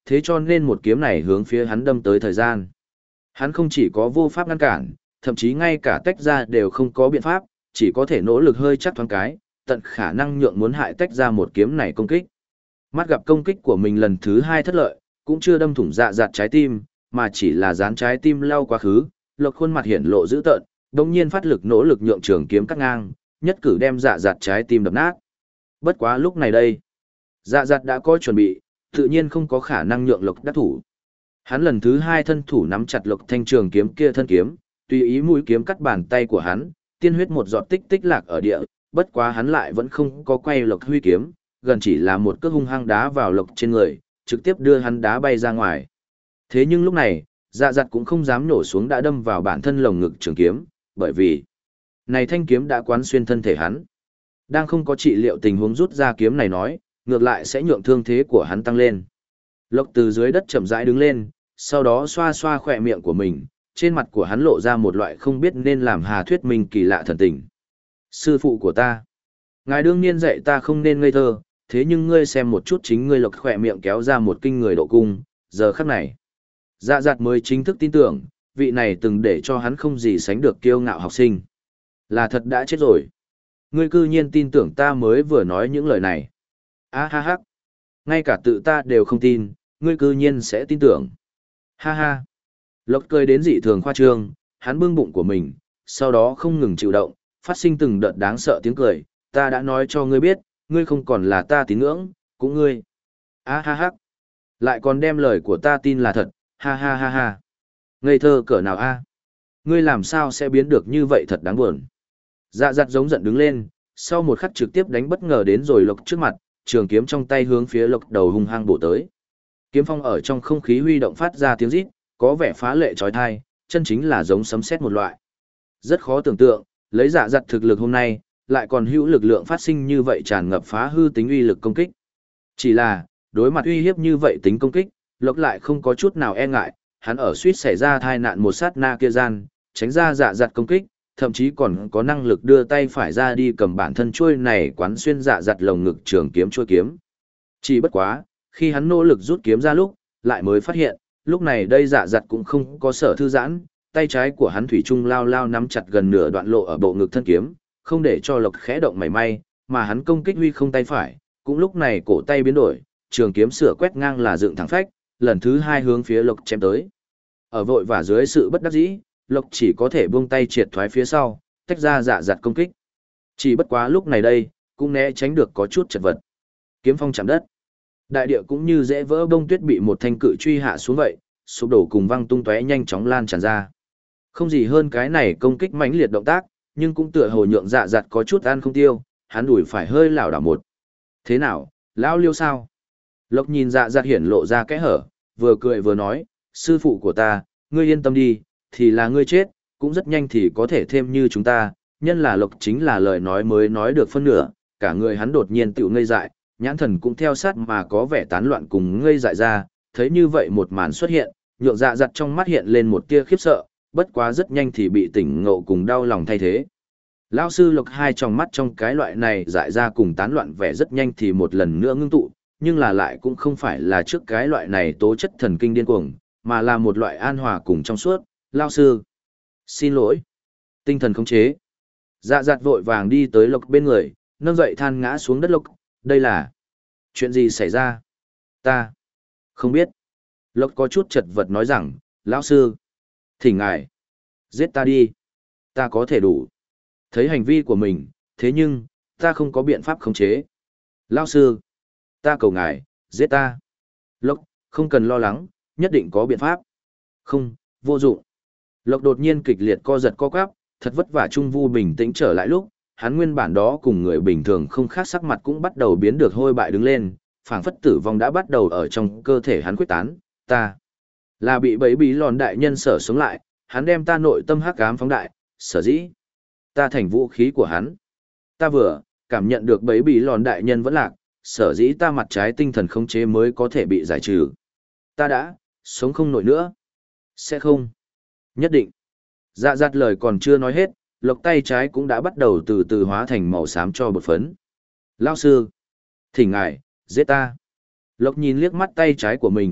Speaker 1: thế cho nên một kiếm này hướng phía hắn đâm tới thời gian. Hắn không chỉ có vô pháp ngăn cản, thậm chí ngay cả tách ra đều không có biện pháp, chỉ có thể nỗ lực hơi chắc thoáng cái, tận khả năng nhượng muốn hại tách ra một kiếm này công kích. Mắt gặp công kích của mình lần thứ 2 thất lợi, cũng chưa đâm thủng dạ dạt trái tim, mà chỉ là dán trái tim lao quá khứ, Lộc khuôn mặt hiển lộ dữ tợn, đồng nhiên phát lực nỗ lực nhượng trường kiếm cắt ngang, nhất cử đem dạ dạt trái tim đập nát. Bất quá lúc này đây, dạ dạt đã có chuẩn bị, tự nhiên không có khả năng nhượng Lộc đắc thủ. Hắn lần thứ 2 thân thủ nắm chặt Lộc thanh trường kiếm kia thân kiếm, tùy ý mũi kiếm cắt bàn tay của hắn, tiên huyết một giọt tích tích lạc ở địa, bất quá hắn lại vẫn không có quay Lộc huy kiếm, gần chỉ là một cước hung hăng đá vào Lộc trên người, trực tiếp đưa hắn đá bay ra ngoài. Thế nhưng lúc này, dạ dặt cũng không dám nổ xuống đã đâm vào bản thân lồng ngực trường kiếm, bởi vì này thanh kiếm đã quán xuyên thân thể hắn. Đang không có trị liệu tình huống rút ra kiếm này nói, ngược lại sẽ nhượng thương thế của hắn tăng lên. Lộc từ dưới đất chậm rãi đứng lên, sau đó xoa xoa khỏe miệng của mình, trên mặt của hắn lộ ra một loại không biết nên làm hà thuyết minh kỳ lạ thần tình. Sư phụ của ta, ngài đương nhiên dạy ta không nên ngây thơ, thế nhưng ngươi xem một chút chính ngươi. Lộc khỏe miệng kéo ra một kinh người độ cung, giờ khắc này. Dạ dạt mới chính thức tin tưởng, vị này từng để cho hắn không gì sánh được kiêu ngạo học sinh. Là thật đã chết rồi. Ngươi cư nhiên tin tưởng ta mới vừa nói những lời này. A ha ha. Ngay cả tự ta đều không tin, ngươi cư nhiên sẽ tin tưởng. Ha ha. Lộc cười đến dị thường khoa trương, hắn bưng bụng của mình, sau đó không ngừng chịu động, phát sinh từng đợt đáng sợ tiếng cười. Ta đã nói cho ngươi biết, ngươi không còn là ta tín ngưỡng, cũng ngươi. A ha ha. Lại còn đem lời của ta tin là thật, ha ha ha ha. Ngây thơ cỡ nào a? Ngươi làm sao sẽ biến được như vậy thật đáng buồn. Dạ dặt giống giận đứng lên, sau một khắc trực tiếp đánh bất ngờ đến rồi Lộc trước mặt, trường kiếm trong tay hướng phía Lộc đầu hung hăng bổ tới. Kiếm phong ở trong không khí huy động phát ra tiếng rít, có vẻ phá lệ chói tai, chân chính là giống sấm sét một loại. Rất khó tưởng tượng, lấy dạ dặt thực lực hôm nay, lại còn hữu lực lượng phát sinh như vậy tràn ngập phá hư tính uy lực công kích. Chỉ là, đối mặt uy hiếp như vậy tính công kích, Lộc lại không có chút nào e ngại, hắn ở suýt xảy ra tai nạn một sát na kia gian, tránh ra dạ dặt công kích, thậm chí còn có năng lực đưa tay phải ra đi cầm bản thân chuôi này quán xuyên dạ dặt lồng ngực trường kiếm chuôi kiếm. Chỉ bất quá, khi hắn nỗ lực rút kiếm ra lúc, lại mới phát hiện, lúc này đây dạ dặt cũng không có sở thư giãn, tay trái của hắn thủy chung lao lao nắm chặt gần nửa đoạn lộ ở bộ ngực thân kiếm, không để cho Lộc khẽ động mảy may, mà hắn công kích huy không tay phải, cũng lúc này cổ tay biến đổi, trường kiếm sửa quét ngang là dựng thẳng phách, lần thứ 2 hướng phía Lộc chém tới. Ở vội và dưới sự bất đắc dĩ, Lộc chỉ có thể buông tay triệt thoái phía sau, tách ra dạ dặt công kích. Chỉ bất quá lúc này đây, cũng né tránh được có chút chật vật. Kiếm phong chạm đất. Đại địa cũng như dễ vỡ bông tuyết bị một thanh cự truy hạ xuống vậy, sụp đổ cùng văng tung tóe nhanh chóng lan tràn ra. Không gì hơn cái này công kích mãnh liệt động tác, nhưng cũng tựa hồ nhượng dạ dặt có chút ăn không tiêu, hắn đuổi phải hơi lảo đảo một. Thế nào, lão Liêu sao? Lộc nhìn dạ dặt hiển lộ ra kẽ hở, vừa cười vừa nói, sư phụ của ta, ngươi yên tâm đi, thì là ngươi chết, cũng rất nhanh thì có thể thêm như chúng ta, nhân là Lộc chính là lời nói mới nói được phân nửa, cả người hắn đột nhiên tiểu ngây dại, nhãn thần cũng theo sát mà có vẻ tán loạn cùng ngây dại ra, thấy như vậy một màn xuất hiện, nhượng dạ dặt trong mắt hiện lên một tia khiếp sợ, bất quá rất nhanh thì bị tỉnh ngộ cùng đau lòng thay thế. Lão sư Lộc hai tròng mắt trong cái loại này dại ra cùng tán loạn vẻ rất nhanh thì một lần nữa ngưng tụ, nhưng là lại cũng không phải là trước cái loại này tố chất thần kinh điên cuồng, mà là một loại an hòa cùng trong suốt. Lão sư, xin lỗi. Tinh thần khống chế. Dạ dặt vội vàng đi tới Lộc bên người, nâng dậy than ngã xuống đất. Lộc, đây là chuyện gì xảy ra? Ta không biết. Lộc có chút chật vật nói rằng, lão sư, thỉnh ngài giết ta đi, ta có thể đủ thấy hành vi của mình, thế nhưng ta không có biện pháp khống chế. Lão sư, ta cầu ngài giết ta. Lộc, không cần lo lắng, nhất định có biện pháp. Không, vô dụng. Lộc đột nhiên kịch liệt co giật co quắp, thật vất vả Trung Vu bình tĩnh trở lại lúc, hắn nguyên bản đó cùng người bình thường không khác sắc mặt cũng bắt đầu biến được hôi bại đứng lên, phảng phất tử vong đã bắt đầu ở trong cơ thể hắn quyết tán. Ta là bị bẫy bí lòn đại nhân sở sống lại, hắn đem ta nội tâm hắc ám phóng đại, sở dĩ ta thành vũ khí của hắn. Ta vừa cảm nhận được bẫy bí lòn đại nhân vẫn lạc, sở dĩ ta mặt trái tinh thần khống chế mới có thể bị giải trừ. Ta đã sống không nổi nữa. Sẽ không. Nhất định. Dạ dặt lời còn chưa nói hết, Lộc tay trái cũng đã bắt đầu từ từ hóa thành màu xám cho bột phấn. Lão sư, thỉnh ngài giết ta. Lộc nhìn liếc mắt tay trái của mình,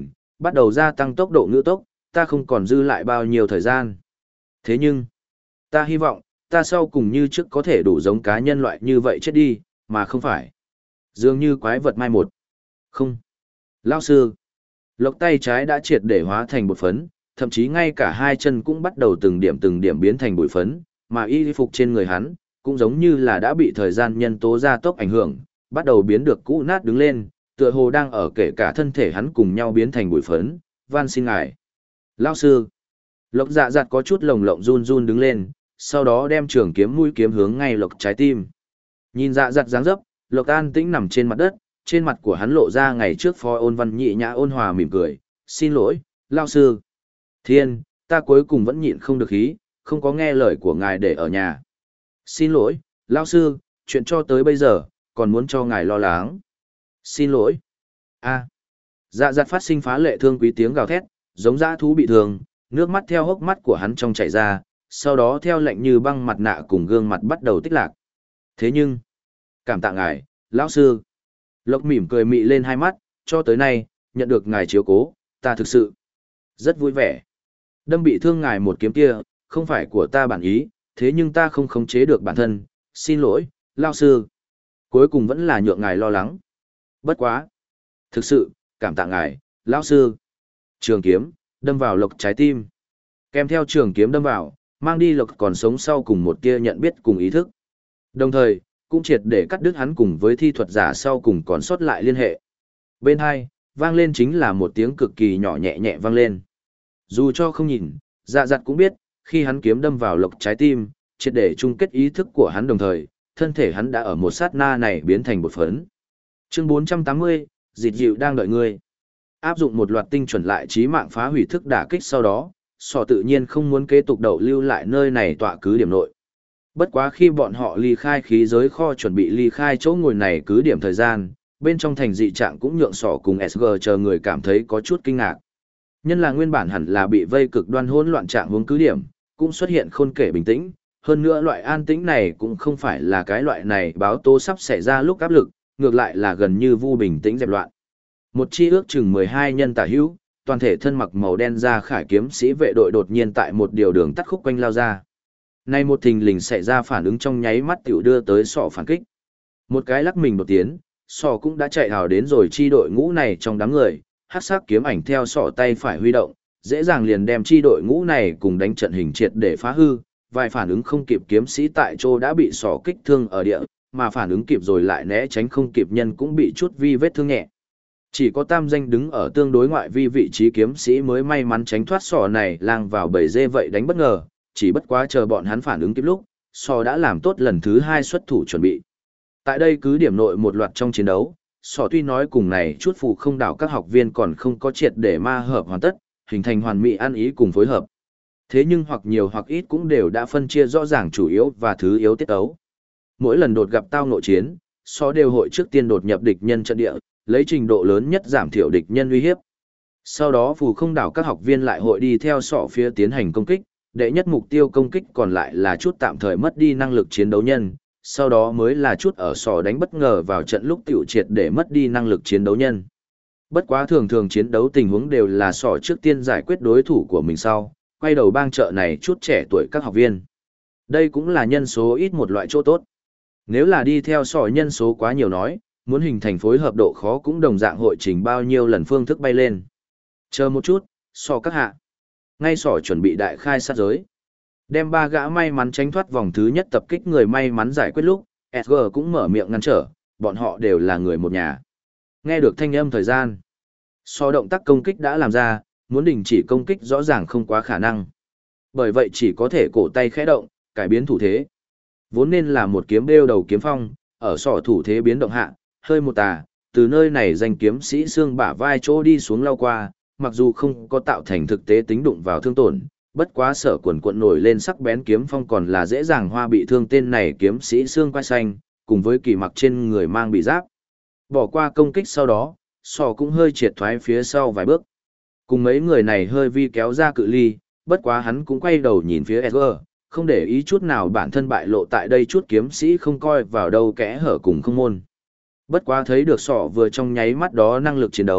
Speaker 1: bắt đầu gia tăng tốc độ ngữ tốc, ta không còn dư lại bao nhiêu thời gian. Thế nhưng, ta hy vọng, ta sau cùng như trước có thể đủ giống cá nhân loại như vậy chết đi, mà không phải. Dường như quái vật mai một. Không. Lão sư. Lộc tay trái đã triệt để hóa thành bột phấn, thậm chí ngay cả hai chân cũng bắt đầu từng điểm biến thành bụi phấn, mà y phục trên người hắn, cũng giống như là đã bị thời gian nhân tố gia tốc ảnh hưởng, bắt đầu biến được cũ nát đứng lên, tựa hồ đang ở kể cả thân thể hắn cùng nhau biến thành bụi phấn, van xin ngài. Lão sư. Lộc dạ dạt có chút lồng lộng run run đứng lên, sau đó đem trường kiếm mũi kiếm hướng ngay Lộc trái tim. Nhìn dạ dạt dáng dấp, Lộc an tĩnh nằm trên mặt đất, trên mặt của hắn lộ ra ngày trước Phó Ôn Văn nhị nhã ôn hòa mỉm cười, xin lỗi, lão sư. Thiên, ta cuối cùng vẫn nhịn không được khí, không có nghe lời của ngài để ở nhà. Xin lỗi, lão sư, chuyện cho tới bây giờ, còn muốn cho ngài lo lắng. Xin lỗi. A. Dạ dạt phát sinh phá lệ thương quý tiếng gào thét, giống dã thú bị thương, nước mắt theo hốc mắt của hắn trong chảy ra, sau đó theo lạnh như băng mặt nạ cùng gương mặt bắt đầu tích lạc. Thế nhưng, cảm tạ ngài, lão sư. Lộc mỉm cười mị lên hai mắt, cho tới nay, nhận được ngài chiếu cố, ta thực sự rất vui vẻ. Đâm bị thương ngài một kiếm kia, không phải của ta bản ý, thế nhưng ta không khống chế được bản thân, xin lỗi, lão sư. Cuối cùng vẫn là nhượng ngài lo lắng. Bất quá. Thực sự, cảm tạ ngài, lão sư. Trường kiếm, đâm vào Lộc trái tim. Kèm theo trường kiếm đâm vào, mang đi Lộc còn sống sau cùng một tia nhận biết cùng ý thức. Đồng thời, cũng triệt để cắt đứt hắn cùng với thi thuật giả sau cùng còn sót lại liên hệ. Bên hai, vang lên chính là một tiếng cực kỳ nhỏ nhẹ nhẹ vang lên. Dù cho không nhìn, dạ dặt cũng biết, khi hắn kiếm đâm vào Lộc trái tim, triệt để chung kết ý thức của hắn đồng thời, thân thể hắn đã ở một sát na này biến thành bột phấn. Chương 480, dịt dịu đang đợi ngươi. Áp dụng một loạt tinh chuẩn lại trí mạng phá hủy thức đả kích sau đó, sọ tự nhiên không muốn kế tục đậu lưu lại nơi này tọa cứ điểm nội. Bất quá khi bọn họ ly khai khí giới kho chuẩn bị ly khai chỗ ngồi này cứ điểm thời gian, bên trong thành dị trạng cũng nhượng sọ cùng SG chờ người cảm thấy có chút kinh ngạc. Nhân là nguyên bản hẳn là bị vây cực đoan hỗn loạn trạng hướng cứ điểm, cũng xuất hiện khôn kể bình tĩnh, hơn nữa loại an tĩnh này cũng không phải là cái loại này báo tố sắp xảy ra lúc áp lực, ngược lại là gần như vu bình tĩnh dẹp loạn. Một chi ước chừng 12 nhân tả hữu, toàn thể thân mặc màu đen ra khải kiếm sĩ vệ đội đột nhiên tại một điều đường tắt khúc quanh lao ra. Nay một thình lình xảy ra phản ứng trong nháy mắt tiểu đưa tới sọ phản kích. Một cái lắc mình đột tiến, sọ cũng đã chạy hào đến rồi chi đội ngũ này trong đám người, hắc sắc kiếm ảnh theo sọ tay phải huy động, dễ dàng liền đem chi đội ngũ này cùng đánh trận hình triệt để phá hư, vài phản ứng không kịp kiếm sĩ tại chỗ đã bị sọ kích thương ở địa, mà phản ứng kịp rồi lại né tránh không kịp nhân cũng bị chút vi vết thương nhẹ. Chỉ có tam danh đứng ở tương đối ngoại vi vị trí kiếm sĩ mới may mắn tránh thoát sọ này lang vào bầy dê vậy đánh bất ngờ, chỉ bất quá chờ bọn hắn phản ứng kịp lúc, sọ đã làm tốt lần thứ 2 xuất thủ chuẩn bị. Tại đây cứ điểm nội một loạt trong chiến đấu, sọ tuy nói cùng này chút phụ không đảo các học viên còn không có triệt để ma hợp hoàn tất, hình thành hoàn mỹ ăn ý cùng phối hợp. Thế nhưng hoặc nhiều hoặc ít cũng đều đã phân chia rõ ràng chủ yếu và thứ yếu tiết tấu. Mỗi lần đột gặp tao nội chiến, sọ đều hội trước tiên đột nhập địch nhân trận địa, lấy trình độ lớn nhất giảm thiểu địch nhân uy hiếp. Sau đó phù không đảo các học viên lại hội đi theo sọ phía tiến hành công kích, đệ nhất mục tiêu công kích còn lại là chút tạm thời mất đi năng lực chiến đấu nhân, sau đó mới là chút ở sọ đánh bất ngờ vào trận lúc tiểu triệt để mất đi năng lực chiến đấu nhân. Bất quá thường thường chiến đấu tình huống đều là sọ trước tiên giải quyết đối thủ của mình sau, quay đầu bang trợ này chút trẻ tuổi các học viên. Đây cũng là nhân số ít một loại chỗ tốt. Nếu là đi theo sọ nhân số quá nhiều nói, muốn hình thành phối hợp độ khó cũng đồng dạng hội trình bao nhiêu lần phương thức bay lên. Chờ một chút, sọ các hạ. Ngay sọ chuẩn bị đại khai sát giới. Đem 3 gã may mắn tránh thoát vòng thứ nhất tập kích người may mắn giải quyết lúc, SG cũng mở miệng ngăn trở, bọn họ đều là người một nhà. Nghe được thanh âm thời gian. Sọ động tác công kích đã làm ra, muốn đình chỉ công kích rõ ràng không quá khả năng. Bởi vậy chỉ có thể cổ tay khẽ động, cải biến thủ thế. Vốn nên là một kiếm đeo đầu kiếm phong, ở sọ thủ thế biến động hạ, hơi một tà, từ nơi này danh kiếm sĩ xương bả vai chỗ đi xuống lao qua, mặc dù không có tạo thành thực tế tính đụng vào thương tổn, bất quá sở quần cuộn nổi lên sắc bén kiếm phong còn là dễ dàng hoa bị thương tên này kiếm sĩ xương quai xanh, cùng với kỳ mặc trên người mang bị giáp. Bỏ qua công kích sau đó, sọ cũng hơi triệt thoái phía sau vài bước. Cùng mấy người này hơi vi kéo ra cự ly, bất quá hắn cũng quay đầu nhìn phía Edgar, không để ý chút nào bản thân bại lộ tại đây chút kiếm sĩ không coi vào đâu kẽ hở cùng không môn. Bất quá thấy được sọ vừa trong nháy mắt đó năng lực chiến đấu,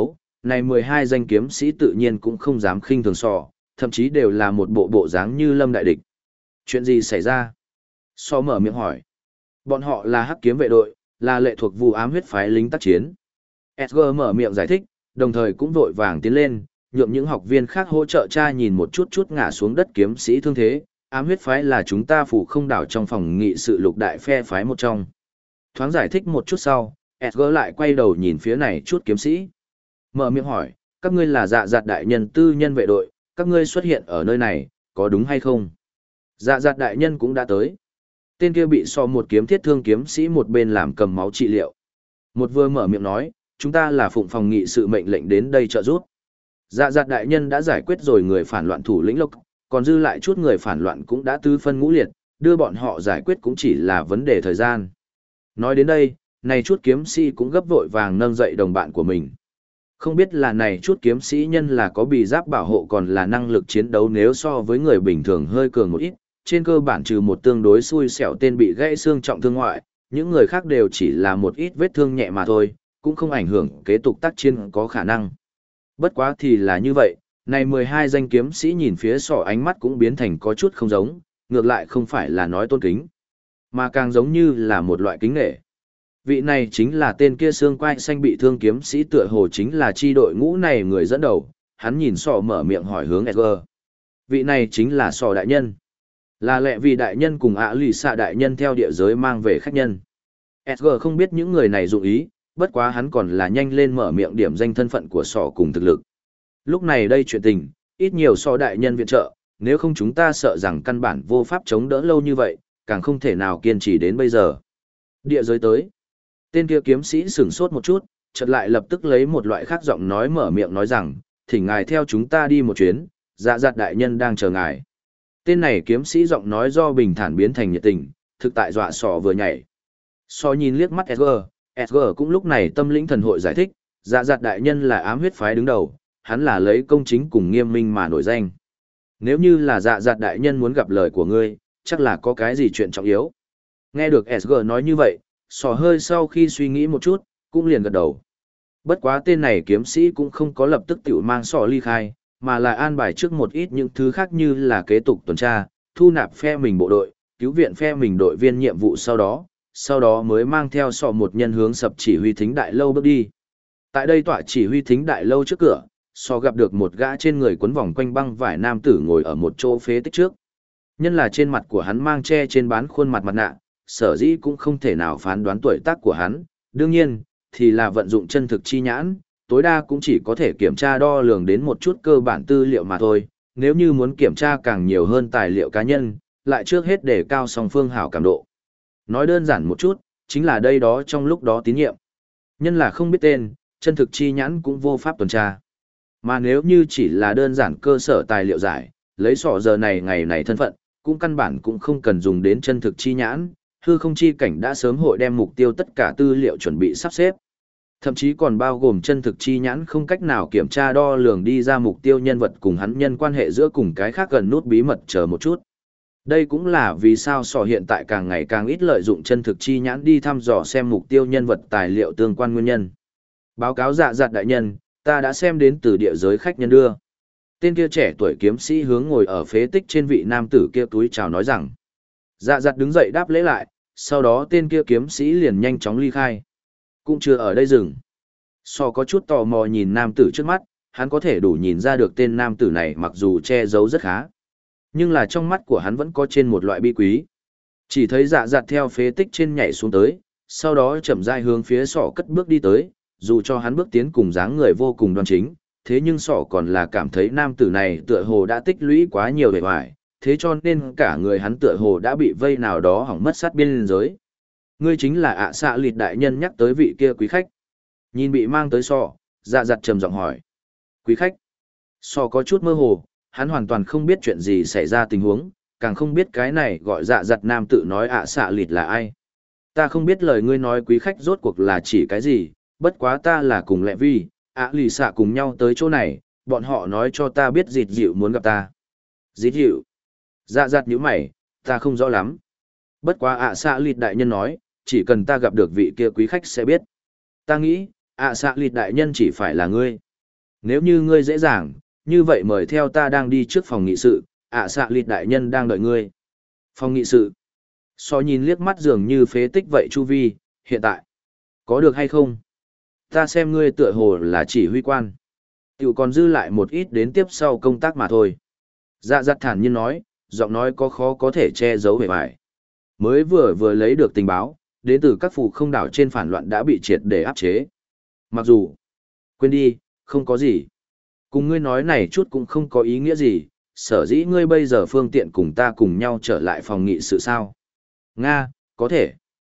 Speaker 1: Này 12 danh kiếm sĩ tự nhiên cũng không dám khinh thường sò, thậm chí đều là một bộ bộ dáng như lâm đại địch. Chuyện gì xảy ra? So mở miệng hỏi. Bọn họ là hắc kiếm vệ đội, là lệ thuộc vụ ám huyết phái lính tác chiến. Edgar mở miệng giải thích, đồng thời cũng vội vàng tiến lên, nhượng những học viên khác hỗ trợ cha nhìn một chút ngã xuống đất kiếm sĩ thương thế. Ám huyết phái là chúng ta phủ không đảo trong phòng nghị sự lục đại phe phái một trong. Thoáng giải thích một chút sau, Edgar lại quay đầu nhìn phía này chút kiếm sĩ. Mở miệng hỏi, các ngươi là dạ dạt đại nhân tư nhân vệ đội, các ngươi xuất hiện ở nơi này, có đúng hay không? Dạ dạt đại nhân cũng đã tới. Tên kia bị so một kiếm thiết thương kiếm sĩ một bên làm cầm máu trị liệu. Một vừa mở miệng nói, chúng ta là phụng phòng nghị sự mệnh lệnh đến đây trợ giúp. Dạ dạt đại nhân đã giải quyết rồi người phản loạn thủ lĩnh Lộc, còn dư lại chút người phản loạn cũng đã tứ phân ngũ liệt, đưa bọn họ giải quyết cũng chỉ là vấn đề thời gian. Nói đến đây, này chút kiếm sĩ cũng gấp vội vàng nâng dậy đồng bạn của mình. Không biết là này chút kiếm sĩ nhân là có bị giáp bảo hộ còn là năng lực chiến đấu nếu so với người bình thường hơi cường một ít, trên cơ bản trừ một tương đối xui xẻo tên bị gãy xương trọng thương ngoại, những người khác đều chỉ là một ít vết thương nhẹ mà thôi, cũng không ảnh hưởng kế tục tác chiến có khả năng. Bất quá thì là như vậy, này 12 danh kiếm sĩ nhìn phía sọ ánh mắt cũng biến thành có chút không giống, ngược lại không phải là nói tôn kính, mà càng giống như là một loại kính nể. Vị này chính là tên kia xương quai xanh bị thương kiếm sĩ tựa hồ chính là chi đội ngũ này người dẫn đầu, hắn nhìn sọ mở miệng hỏi hướng Edgar. Vị này chính là sọ đại nhân. Là lẹ vì đại nhân cùng ạ lì xạ đại nhân theo địa giới mang về khách nhân. Edgar không biết những người này dụng ý, bất quá hắn còn là nhanh lên mở miệng điểm danh thân phận của sọ cùng thực lực. Lúc này đây chuyện tình, ít nhiều sọ đại nhân viện trợ, nếu không chúng ta sợ rằng căn bản vô pháp chống đỡ lâu như vậy, càng không thể nào kiên trì đến bây giờ. Địa giới tới. Tên kia kiếm sĩ sửng sốt một chút, chợt lại lập tức lấy một loại khác giọng nói mở miệng nói rằng, thỉnh ngài theo chúng ta đi một chuyến, dạ dạt đại nhân đang chờ ngài. Tên này kiếm sĩ giọng nói do bình thản biến thành nhiệt tình, thực tại dọa sọ vừa nhảy. Sọ nhìn liếc mắt Edgar cũng lúc này tâm lĩnh thần hội giải thích, dạ dạt đại nhân là ám huyết phái đứng đầu, hắn là lấy công chính cùng nghiêm minh mà nổi danh. Nếu như là dạ dạt đại nhân muốn gặp lời của ngươi, chắc là có cái gì chuyện trọng yếu. Nghe được Edgar nói như vậy, sọ hơi sau khi suy nghĩ một chút, cũng liền gật đầu. Bất quá tên này kiếm sĩ cũng không có lập tức tiểu mang sọ ly khai, mà là an bài trước một ít những thứ khác như là kế tục tuần tra, thu nạp phe mình bộ đội, cứu viện phe mình đội viên nhiệm vụ sau đó mới mang theo sọ một nhân hướng sập chỉ huy thính đại lâu bước đi. Tại đây tọa chỉ huy thính đại lâu trước cửa, sọ gặp được một gã trên người quấn vòng quanh băng vải nam tử ngồi ở một chỗ phế tích trước. Nhân là trên mặt của hắn mang che trên bán khuôn mặt mặt nạ, sở dĩ cũng không thể nào phán đoán tuổi tác của hắn, đương nhiên, thì là vận dụng chân thực chi nhãn, tối đa cũng chỉ có thể kiểm tra đo lường đến một chút cơ bản tư liệu mà thôi, nếu như muốn kiểm tra càng nhiều hơn tài liệu cá nhân, lại trước hết để cao song phương hảo cảm độ. Nói đơn giản một chút, chính là đây đó trong lúc đó tín nhiệm. Nhân là không biết tên, chân thực chi nhãn cũng vô pháp tuần tra. Mà nếu như chỉ là đơn giản cơ sở tài liệu giải, lấy sọ giờ này ngày này thân phận, cũng căn bản cũng không cần dùng đến chân thực chi nhãn, hư không chi cảnh đã sớm hội đem mục tiêu tất cả tư liệu chuẩn bị sắp xếp. Thậm chí còn bao gồm chân thực chi nhãn không cách nào kiểm tra đo lường đi ra mục tiêu nhân vật cùng hắn nhân quan hệ giữa cùng cái khác gần nút bí mật chờ một chút. Đây cũng là vì sao sọ hiện tại càng ngày càng ít lợi dụng chân thực chi nhãn đi thăm dò xem mục tiêu nhân vật tài liệu tương quan nguyên nhân. Báo cáo dạ dạt đại nhân, ta đã xem đến từ địa giới khách nhân đưa. Tên kia trẻ tuổi kiếm sĩ hướng ngồi ở phế tích trên vị nam tử kia túi chào nói rằng. Dạ dạt đứng dậy đáp lễ lại, sau đó tên kia kiếm sĩ liền nhanh chóng ly khai. Cũng chưa ở đây dừng. Sọ có chút tò mò nhìn nam tử trước mắt, hắn có thể đủ nhìn ra được tên nam tử này mặc dù che giấu rất khá. Nhưng là trong mắt của hắn vẫn có trên một loại bi quý. Chỉ thấy dạ dạt theo phế tích trên nhảy xuống tới, sau đó chậm rãi hướng phía sọ cất bước đi tới, dù cho hắn bước tiến cùng dáng người vô cùng đoan chính, thế nhưng sọ còn là cảm thấy nam tử này tựa hồ đã tích lũy quá nhiều bề ngoài, thế cho nên cả người hắn tựa hồ đã bị vây nào đó hỏng mất sát biên giới. Ngươi chính là ạ xạ lịt đại nhân nhắc tới vị kia quý khách. Nhìn bị mang tới sọ, dạ dặt trầm giọng hỏi. Quý khách. Sọ có chút mơ hồ, hắn hoàn toàn không biết chuyện gì xảy ra tình huống, càng không biết cái này gọi dạ dặt nam tự nói ạ xạ lịt là ai. Ta không biết lời ngươi nói quý khách rốt cuộc là chỉ cái gì, bất quá ta là cùng lẹ vi, ạ lì xạ cùng nhau tới chỗ này, bọn họ nói cho ta biết dịt dịu muốn gặp ta. Dịt dịu. Dạ dặt nhíu mày, ta không rõ lắm. Bất quá ạ xạ lịt đại nhân nói, chỉ cần ta gặp được vị kia quý khách sẽ biết. Ta nghĩ, ạ xạ lịt đại nhân chỉ phải là ngươi. Nếu như ngươi dễ dàng, như vậy mời theo ta đang đi trước phòng nghị sự, ạ xạ lịt đại nhân đang đợi ngươi. Phòng nghị sự. So nhìn liếc mắt dường như phế tích vậy chu vi, hiện tại. Có được hay không? Ta xem ngươi tựa hồ là chỉ huy quan. Tiểu còn dư lại một ít đến tiếp sau công tác mà thôi. Dạ dặt thản nhiên nói, giọng nói có khó có thể che giấu vẻ vải. Mới vừa lấy được tình báo, đến từ các phù không đảo trên phản loạn đã bị triệt để áp chế. Mặc dù, quên đi, không có gì. Cùng ngươi nói này chút cũng không có ý nghĩa gì, sở dĩ ngươi bây giờ phương tiện cùng ta cùng nhau trở lại phòng nghị sự sao. Nga, có thể.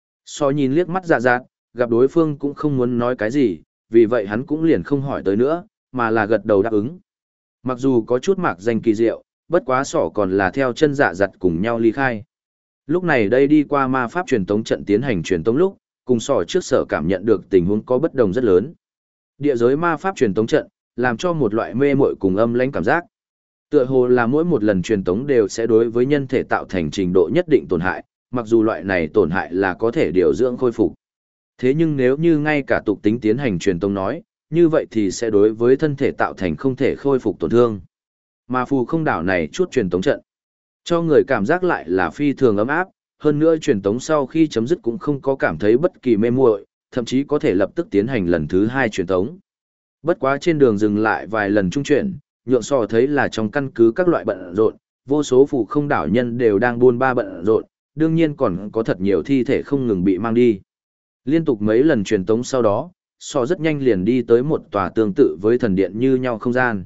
Speaker 1: So nhìn liếc mắt dạ dạt, gặp đối phương cũng không muốn nói cái gì, vì vậy hắn cũng liền không hỏi tới nữa, mà là gật đầu đáp ứng. Mặc dù có chút mạc danh kỳ diệu, bất quá sỏ còn là theo chân dạ dặt cùng nhau ly khai. Lúc này đây đi qua ma pháp truyền tống trận tiến hành truyền tống lúc, cùng sỏ trước sở cảm nhận được tình huống có bất đồng rất lớn. Địa giới ma pháp truyền tống trận, làm cho một loại mê muội cùng âm lãnh cảm giác. Tựa hồ là mỗi một lần truyền tống đều sẽ đối với nhân thể tạo thành trình độ nhất định tổn hại, mặc dù loại này tổn hại là có thể điều dưỡng khôi phục. Thế nhưng nếu như ngay cả tục tính tiến hành truyền tống nói, như vậy thì sẽ đối với thân thể tạo thành không thể khôi phục tổn thương. Mà phù không đảo này chút truyền tống trận, cho người cảm giác lại là phi thường ấm áp, hơn nữa truyền tống sau khi chấm dứt cũng không có cảm thấy bất kỳ mê muội, thậm chí có thể lập tức tiến hành lần thứ 2 truyền tống. Bất quá trên đường dừng lại vài lần trung chuyển, nhượng so thấy là trong căn cứ các loại bận rộn, vô số phù không đảo nhân đều đang buôn ba bận rộn, đương nhiên còn có thật nhiều thi thể không ngừng bị mang đi. Liên tục mấy lần truyền tống sau đó, sọ rất nhanh liền đi tới một tòa tương tự với thần điện như nhau không gian.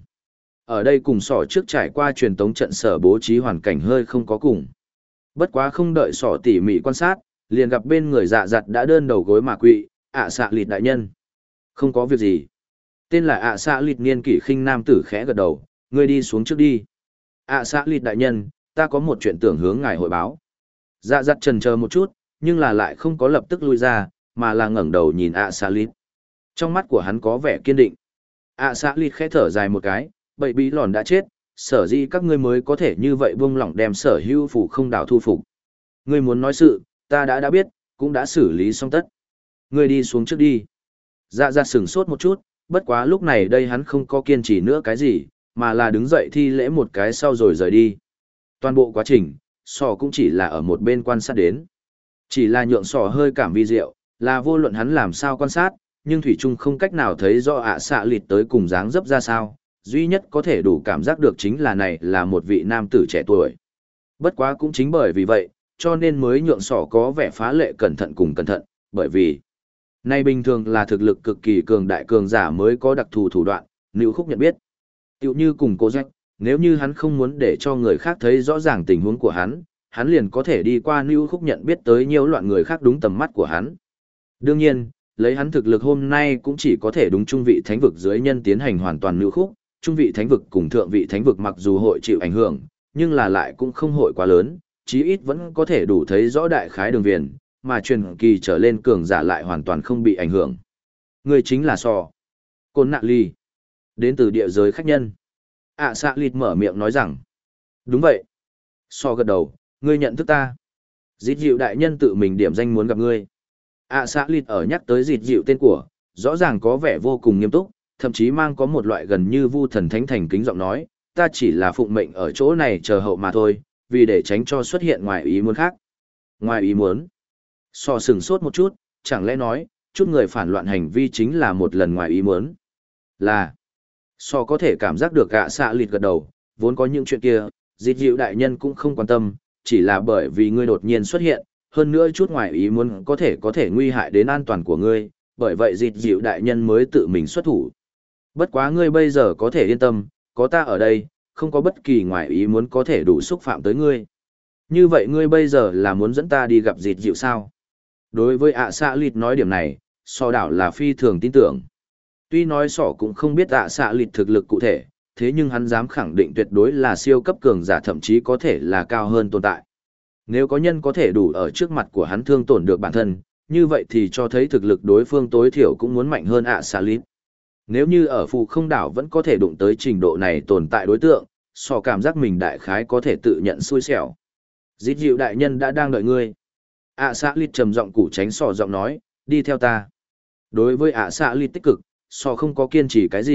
Speaker 1: Ở đây cùng sọ trước trải qua truyền tống trận sở bố trí hoàn cảnh hơi không có cùng. Bất quá không đợi sọ tỉ mỉ quan sát, liền gặp bên người dạ dặt đã đơn đầu gối mà quỵ, ạ xạ lịt đại nhân. Không có việc gì. Tên là ạ xạ lịt niên kỷ khinh nam tử khẽ gật đầu, ngươi đi xuống trước đi. ạ xạ lịt đại nhân, ta có một chuyện tưởng hướng ngài hội báo. Dạ dặt chần chờ một chút, nhưng là lại không có lập tức lui ra, mà là ngẩng đầu nhìn ạ xạ lịt. Trong mắt của hắn có vẻ kiên định. ạ xạ lịt khẽ thở dài một cái, bậy bí lòn đã chết, sở dĩ các ngươi mới có thể như vậy buông lỏng đem sở hữu phủ không đảo thu phục. Ngươi muốn nói sự, ta đã biết, cũng đã xử lý xong tất. Ngươi đi xuống trước đi. Dạ dạ sửng sốt một chút, bất quá lúc này đây hắn không có kiên trì nữa cái gì, mà là đứng dậy thi lễ một cái sau rồi rời đi. Toàn bộ quá trình, sò cũng chỉ là ở một bên quan sát đến. Chỉ là nhượng sò hơi cảm vi diệu, là vô luận hắn làm sao quan sát, nhưng Thủy Trung không cách nào thấy rõ ạ xạ lịt tới cùng dáng dấp ra sao, duy nhất có thể đủ cảm giác được chính là này là một vị nam tử trẻ tuổi. Bất quá cũng chính bởi vì vậy, cho nên mới nhượng sỏ có vẻ phá lệ cẩn thận cùng cẩn thận, bởi vì nay bình thường là thực lực cực kỳ cường đại cường giả mới có đặc thù thủ đoạn, Nữu Khúc nhận biết. Tựu như cùng Cố Doanh, nếu như hắn không muốn để cho người khác thấy rõ ràng tình huống của hắn liền có thể đi qua Nữu Khúc nhận biết tới nhiễu loạn người khác đúng tầm mắt của hắn. Đương nhiên, lấy hắn thực lực hôm nay cũng chỉ có thể đúng trung vị thánh vực dưới nhân tiến hành hoàn toàn Nữu Khúc, trung vị thánh vực cùng thượng vị thánh vực mặc dù hội chịu ảnh hưởng, nhưng là lại cũng không hội quá lớn, chí ít vẫn có thể đủ thấy rõ đại khái đường viền, mà truyền kỳ trở lên cường giả lại hoàn toàn không bị ảnh hưởng. Người chính là Sò. Côn Nạ Ly. Đến từ địa giới khách nhân. ạ xạ lịt mở miệng nói rằng. Đúng vậy. Sò gật đầu, ngươi nhận thức ta. Dịt dịu đại nhân tự mình điểm danh muốn gặp ngươi. ạ xạ lịt ở nhắc tới dịt dịu tên của, rõ ràng có vẻ vô cùng nghiêm túc, thậm chí mang có một loại gần như vu thần thánh thành kính giọng nói, ta chỉ là phụng mệnh ở chỗ này chờ hậu mà thôi, vì để tránh cho xuất hiện ngoài ý muốn khác. Ngoài ý muốn? Sò sừng sốt một chút, chẳng lẽ nói, chút người phản loạn hành vi chính là một lần ngoài ý muốn? Là. Sò có thể cảm giác được gạ xạ lịt gật đầu, vốn có những chuyện kia, dịt dịu đại nhân cũng không quan tâm, chỉ là bởi vì ngươi đột nhiên xuất hiện, hơn nữa chút ngoài ý muốn có thể nguy hại đến an toàn của ngươi, bởi vậy dịt dịu đại nhân mới tự mình xuất thủ. Bất quá ngươi bây giờ có thể yên tâm, có ta ở đây, không có bất kỳ ngoài ý muốn có thể đủ xúc phạm tới ngươi. Như vậy ngươi bây giờ là muốn dẫn ta đi gặp dịt dịu sao? Đối với ạ xạ lịt nói điểm này, sò đảo là phi thường tin tưởng. Tuy nói sò cũng không biết ạ xạ lịt thực lực cụ thể, thế nhưng hắn dám khẳng định tuyệt đối là siêu cấp cường giả thậm chí có thể là cao hơn tồn tại. Nếu có nhân có thể đủ ở trước mặt của hắn thương tổn được bản thân, như vậy thì cho thấy thực lực đối phương tối thiểu cũng muốn mạnh hơn ạ xạ lịt. Nếu như ở phù không đảo vẫn có thể đụng tới trình độ này tồn tại đối tượng, sò cảm giác mình đại khái có thể tự nhận xui xẻo. Dít dịu đại nhân đã đang đợi ngươi. ạ xạ lịt trầm giọng củ tránh sò giọng nói, đi theo ta. Đối với ạ xạ lịt tích cực, sò không có kiên trì cái gì,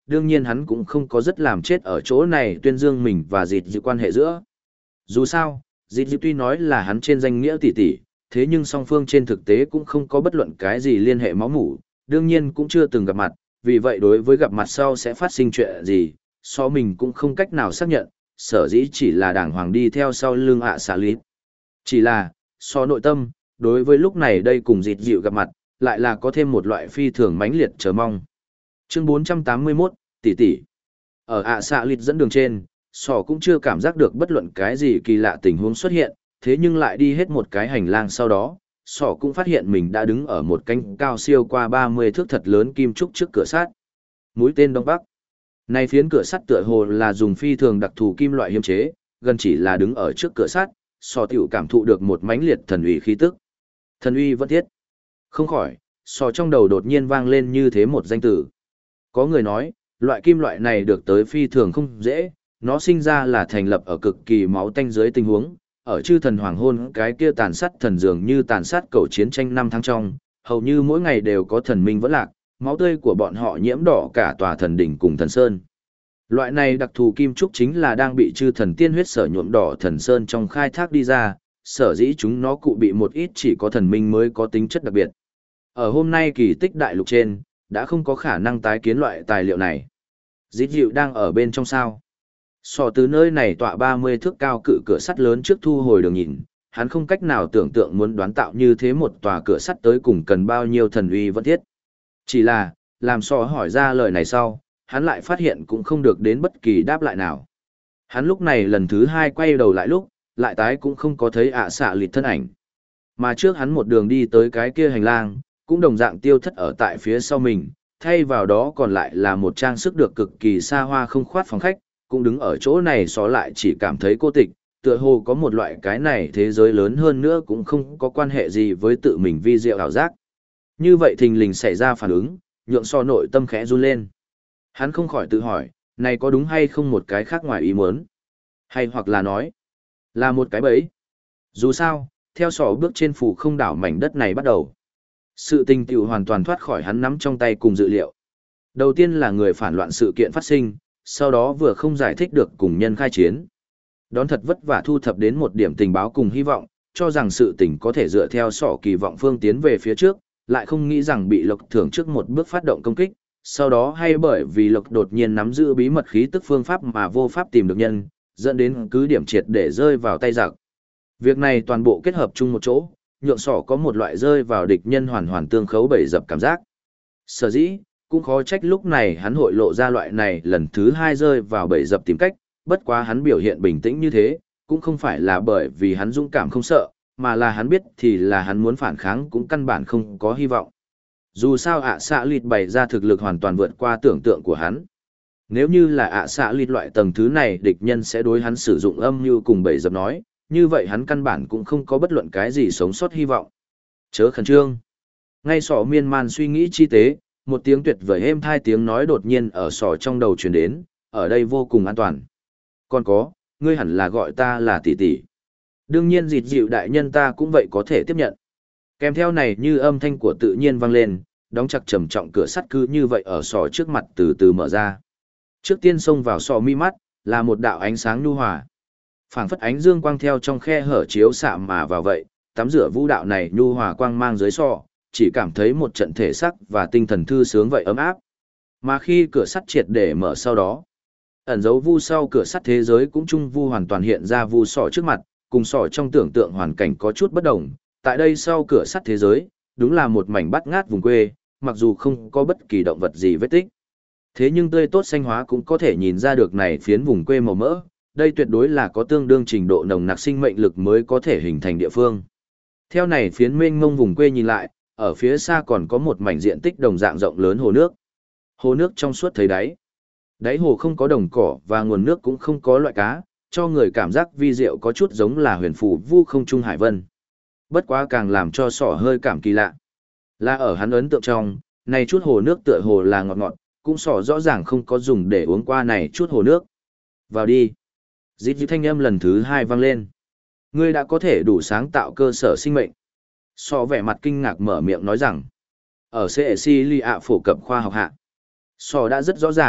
Speaker 1: đương nhiên hắn cũng không có rất làm chết ở chỗ này tuyên dương mình và dịt dịu quan hệ giữa. Dù sao, dịt dịu tuy nói là hắn trên danh nghĩa tỷ tỷ, thế nhưng song phương trên thực tế cũng không có bất luận cái gì liên hệ máu mủ, đương nhiên cũng chưa từng gặp mặt, vì vậy đối với gặp mặt sau sẽ phát sinh chuyện gì, so mình cũng không cách nào xác nhận, sở dĩ chỉ là đàng hoàng đi theo sau lưng ạ xạ lít. Chỉ là, so nội tâm, đối với lúc này đây cùng dịt dịu gặp mặt, lại là có thêm một loại phi thường mãnh liệt chờ mong. Chương 481, tỷ tỷ. Ở ạ xạ lít dẫn đường trên, sò cũng chưa cảm giác được bất luận cái gì kỳ lạ tình huống xuất hiện, thế nhưng lại đi hết một cái hành lang sau đó, sò cũng phát hiện mình đã đứng ở một cánh cao siêu qua 30 thước thật lớn kim trúc trước cửa sắt. Mũi tên đông bắc. Này phiến cửa sắt tựa hồ là dùng phi thường đặc thù kim loại hiếm chế, gần chỉ là đứng ở trước cửa sắt, sò tiểu cảm thụ được một mãnh liệt thần uy khí tức. Thần uy vẫn thiết. Không khỏi, sò trong đầu đột nhiên vang lên như thế một danh từ. Có người nói, loại kim loại này được tới phi thường không dễ, nó sinh ra là thành lập ở cực kỳ máu tanh dưới tình huống, ở chư thần hoàng hôn cái kia tàn sát thần dường như tàn sát cầu chiến tranh 5 tháng trong, hầu như mỗi ngày đều có thần minh vẫn lạc, máu tươi của bọn họ nhiễm đỏ cả tòa thần đỉnh cùng thần sơn. Loại này đặc thù kim trúc chính là đang bị chư thần tiên huyết sở nhuộm đỏ thần sơn trong khai thác đi ra, sở dĩ chúng nó cụ bị một ít chỉ có thần minh mới có tính chất đặc biệt. Ở hôm nay kỳ tích đại lục trên, đã không có khả năng tái kiến loại tài liệu này. Dít dịu đang ở bên trong sao. Sò từ nơi này tọa 30 thước cao cự cửa sắt lớn trước thu hồi đường nhìn, hắn không cách nào tưởng tượng muốn đoán tạo như thế một tòa cửa sắt tới cùng cần bao nhiêu thần uy vẫn thiết. Chỉ là, làm Sò hỏi ra lời này sau, hắn lại phát hiện cũng không được đến bất kỳ đáp lại nào. Hắn lúc này lần thứ 2 quay đầu lại lúc, lại tái cũng không có thấy ạ xạ lịt thân ảnh. Mà trước hắn một đường đi tới cái kia hành lang, cũng đồng dạng tiêu thất ở tại phía sau mình, thay vào đó còn lại là một trang sức được cực kỳ xa hoa không khoát phòng khách, cũng đứng ở chỗ này xó lại chỉ cảm thấy cô tịch, tựa hồ có một loại cái này thế giới lớn hơn nữa cũng không có quan hệ gì với tự mình vi diệu ảo giác. Như vậy thình lình xảy ra phản ứng, nhượng so nội tâm khẽ run lên. Hắn không khỏi tự hỏi, này có đúng hay không một cái khác ngoài ý muốn? Hay hoặc là nói, là một cái bẫy? Dù sao, theo sỏ bước trên phủ không đảo mảnh đất này bắt đầu. Sự tình tiểu hoàn toàn thoát khỏi hắn nắm trong tay cùng dự liệu. Đầu tiên là người phản loạn sự kiện phát sinh, sau đó vừa không giải thích được cùng nhân khai chiến. Đón thật vất vả thu thập đến một điểm tình báo cùng hy vọng, cho rằng sự tình có thể dựa theo sỏ kỳ vọng phương tiến về phía trước, lại không nghĩ rằng bị Lộc Thưởng trước một bước phát động công kích, sau đó hay bởi vì Lộc đột nhiên nắm giữ bí mật khí tức phương pháp mà vô pháp tìm được nhân, dẫn đến cứ điểm triệt để rơi vào tay giặc. Việc này toàn bộ kết hợp chung một chỗ, nhượng sỏ có một loại rơi vào địch nhân hoàn hoàn tương khấu bẩy dập cảm giác. Sở dĩ, cũng khó trách lúc này hắn hội lộ ra loại này lần thứ 2 rơi vào bẫy dập tìm cách, bất quá hắn biểu hiện bình tĩnh như thế, cũng không phải là bởi vì hắn dũng cảm không sợ, mà là hắn biết thì là hắn muốn phản kháng cũng căn bản không có hy vọng. Dù sao ạ xạ lịt bày ra thực lực hoàn toàn vượt qua tưởng tượng của hắn. Nếu như là ạ xạ lịt loại tầng thứ này địch nhân sẽ đối hắn sử dụng âm mưu cùng bẫy dập nói, như vậy hắn căn bản cũng không có bất luận cái gì sống sót hy vọng. Chớ khẩn trương. Ngay sỏ miên man suy nghĩ chi tế, một tiếng tuyệt vời êm thai tiếng nói đột nhiên ở sỏ trong đầu truyền đến, ở đây vô cùng an toàn. Còn có, ngươi hẳn là gọi ta là tỷ tỷ. Đương nhiên dịt dịu đại nhân ta cũng vậy có thể tiếp nhận. Kèm theo này như âm thanh của tự nhiên vang lên, đóng chặt trầm trọng cửa sắt cứ như vậy ở sỏ trước mặt từ từ mở ra. Trước tiên xông vào sỏ mi mắt, là một đạo ánh sáng nhu hòa. Phảng phất ánh dương quang theo trong khe hở chiếu xạ mà vào vậy, tắm rửa vũ đạo này nhu hòa quang mang dưới sọ, chỉ cảm thấy một trận thể sắc và tinh thần thư sướng vậy ấm áp. Mà khi cửa sắt triệt để mở sau đó, ẩn dấu vu sau cửa sắt thế giới cũng chung vu hoàn toàn hiện ra vu sọ trước mặt, cùng sọ trong tưởng tượng hoàn cảnh có chút bất đồng. Tại đây sau cửa sắt thế giới, đúng là một mảnh bát ngát vùng quê, mặc dù không có bất kỳ động vật gì vết tích. Thế nhưng tươi tốt xanh hóa cũng có thể nhìn ra được này phiến vùng quê màu mỡ, đây tuyệt đối là có tương đương trình độ nồng nặc sinh mệnh lực mới có thể hình thành địa phương. Theo này phiến mênh mông vùng quê nhìn lại, ở phía xa còn có một mảnh diện tích đồng dạng rộng lớn hồ nước. Hồ nước trong suốt thấy đáy. Đáy hồ không có đồng cỏ và nguồn nước cũng không có loại cá, cho người cảm giác vi diệu có chút giống là huyền phù vu không trung hải vân. Bất quá càng làm cho sỏ hơi cảm kỳ lạ. Là ở hắn ấn tượng trong, này chút hồ nước tựa hồ là ngọt ngọt, cũng sỏ rõ ràng không có dùng để uống qua này chút hồ nước. Vào đi. Dít dít thanh âm lần thứ 2 vang lên. Ngươi đã có thể đủ sáng tạo cơ sở sinh mệnh. Sọ vẻ mặt kinh ngạc mở miệng nói rằng, ở Cecilia phổ cập khoa học hạ, Sọ đã rất rõ ràng,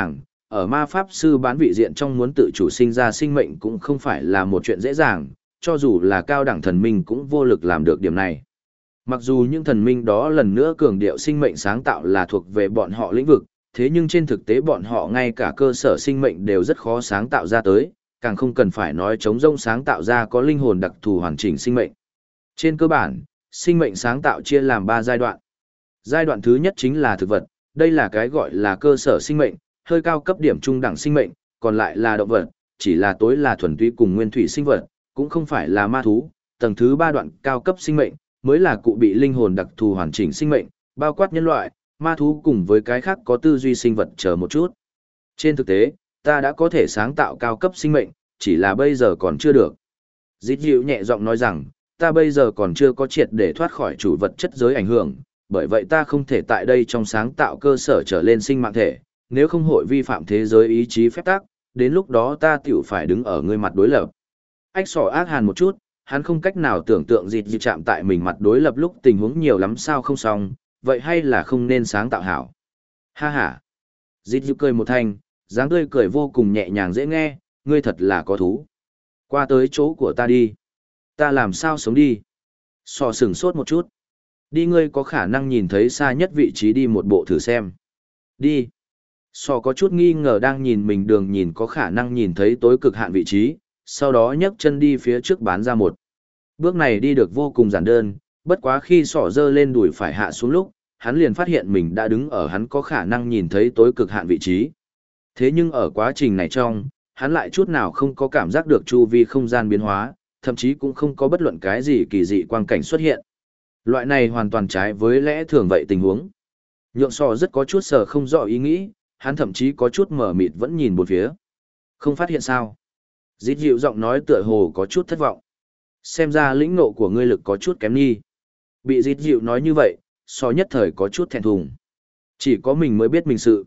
Speaker 1: ở ma pháp sư bán vị diện trong muốn tự chủ sinh ra sinh mệnh cũng không phải là một chuyện dễ dàng, cho dù là cao đẳng thần minh cũng vô lực làm được điểm này. Mặc dù những thần minh đó lần nữa cường điệu sinh mệnh sáng tạo là thuộc về bọn họ lĩnh vực, thế nhưng trên thực tế bọn họ ngay cả cơ sở sinh mệnh đều rất khó sáng tạo ra tới, càng không cần phải nói trống rỗng sáng tạo ra có linh hồn đặc thù hoàn chỉnh sinh mệnh. Trên cơ bản, sinh mệnh sáng tạo chia làm 3 giai đoạn. Giai đoạn thứ nhất chính là thực vật, đây là cái gọi là cơ sở sinh mệnh, hơi cao cấp điểm trung đẳng sinh mệnh, còn lại là động vật, chỉ là tối là thuần túy cùng nguyên thủy sinh vật, cũng không phải là ma thú. Tầng thứ 3 đoạn cao cấp sinh mệnh, mới là cụ bị linh hồn đặc thù hoàn chỉnh sinh mệnh, bao quát nhân loại, ma thú cùng với cái khác có tư duy sinh vật chờ một chút. Trên thực tế, ta đã có thể sáng tạo cao cấp sinh mệnh, chỉ là bây giờ còn chưa được. Dít dịu nhẹ giọng nói rằng, ta bây giờ còn chưa có triệt để thoát khỏi chủ vật chất giới ảnh hưởng, bởi vậy ta không thể tại đây trong sáng tạo cơ sở trở lên sinh mạng thể, nếu không hội vi phạm thế giới ý chí phép tắc, đến lúc đó ta tiểu phải đứng ở ngươi mặt đối lập. Ách sỏ ác hàn một chút, hắn không cách nào tưởng tượng dịt dịu chạm tại mình mặt đối lập lúc tình huống nhiều lắm sao không xong, vậy hay là không nên sáng tạo hảo. Ha ha. Dịt dịu cười một thanh, dáng tươi cười vô cùng nhẹ nhàng dễ nghe, ngươi thật là có thú. Qua tới chỗ của ta đi. Ta làm sao sống đi. Sò sừng sốt một chút. Đi, ngươi có khả năng nhìn thấy xa nhất vị trí đi một bộ thử xem. Đi. Sò có chút nghi ngờ đang nhìn mình đường nhìn có khả năng nhìn thấy tối cực hạn vị trí, sau đó nhấc chân đi phía trước bán ra một. Bước này đi được vô cùng giản đơn, bất quá khi sỏ dơ lên đùi phải hạ xuống lúc, hắn liền phát hiện mình đã đứng ở hắn có khả năng nhìn thấy tối cực hạn vị trí. Thế nhưng ở quá trình này trong, hắn lại chút nào không có cảm giác được chu vi không gian biến hóa, thậm chí cũng không có bất luận cái gì kỳ dị quang cảnh xuất hiện. Loại này hoàn toàn trái với lẽ thường vậy tình huống. Nhượng sò rất có chút sờ không rõ ý nghĩ, hắn thậm chí có chút mở mịt vẫn nhìn bốn phía. Không phát hiện sao? Dít dịu giọng nói tựa hồ có chút thất vọng. Xem ra lĩnh ngộ của ngươi lực có chút kém đi. Bị dít dịu nói như vậy, sò nhất thời có chút thẹn thùng. Chỉ có mình mới biết mình sự.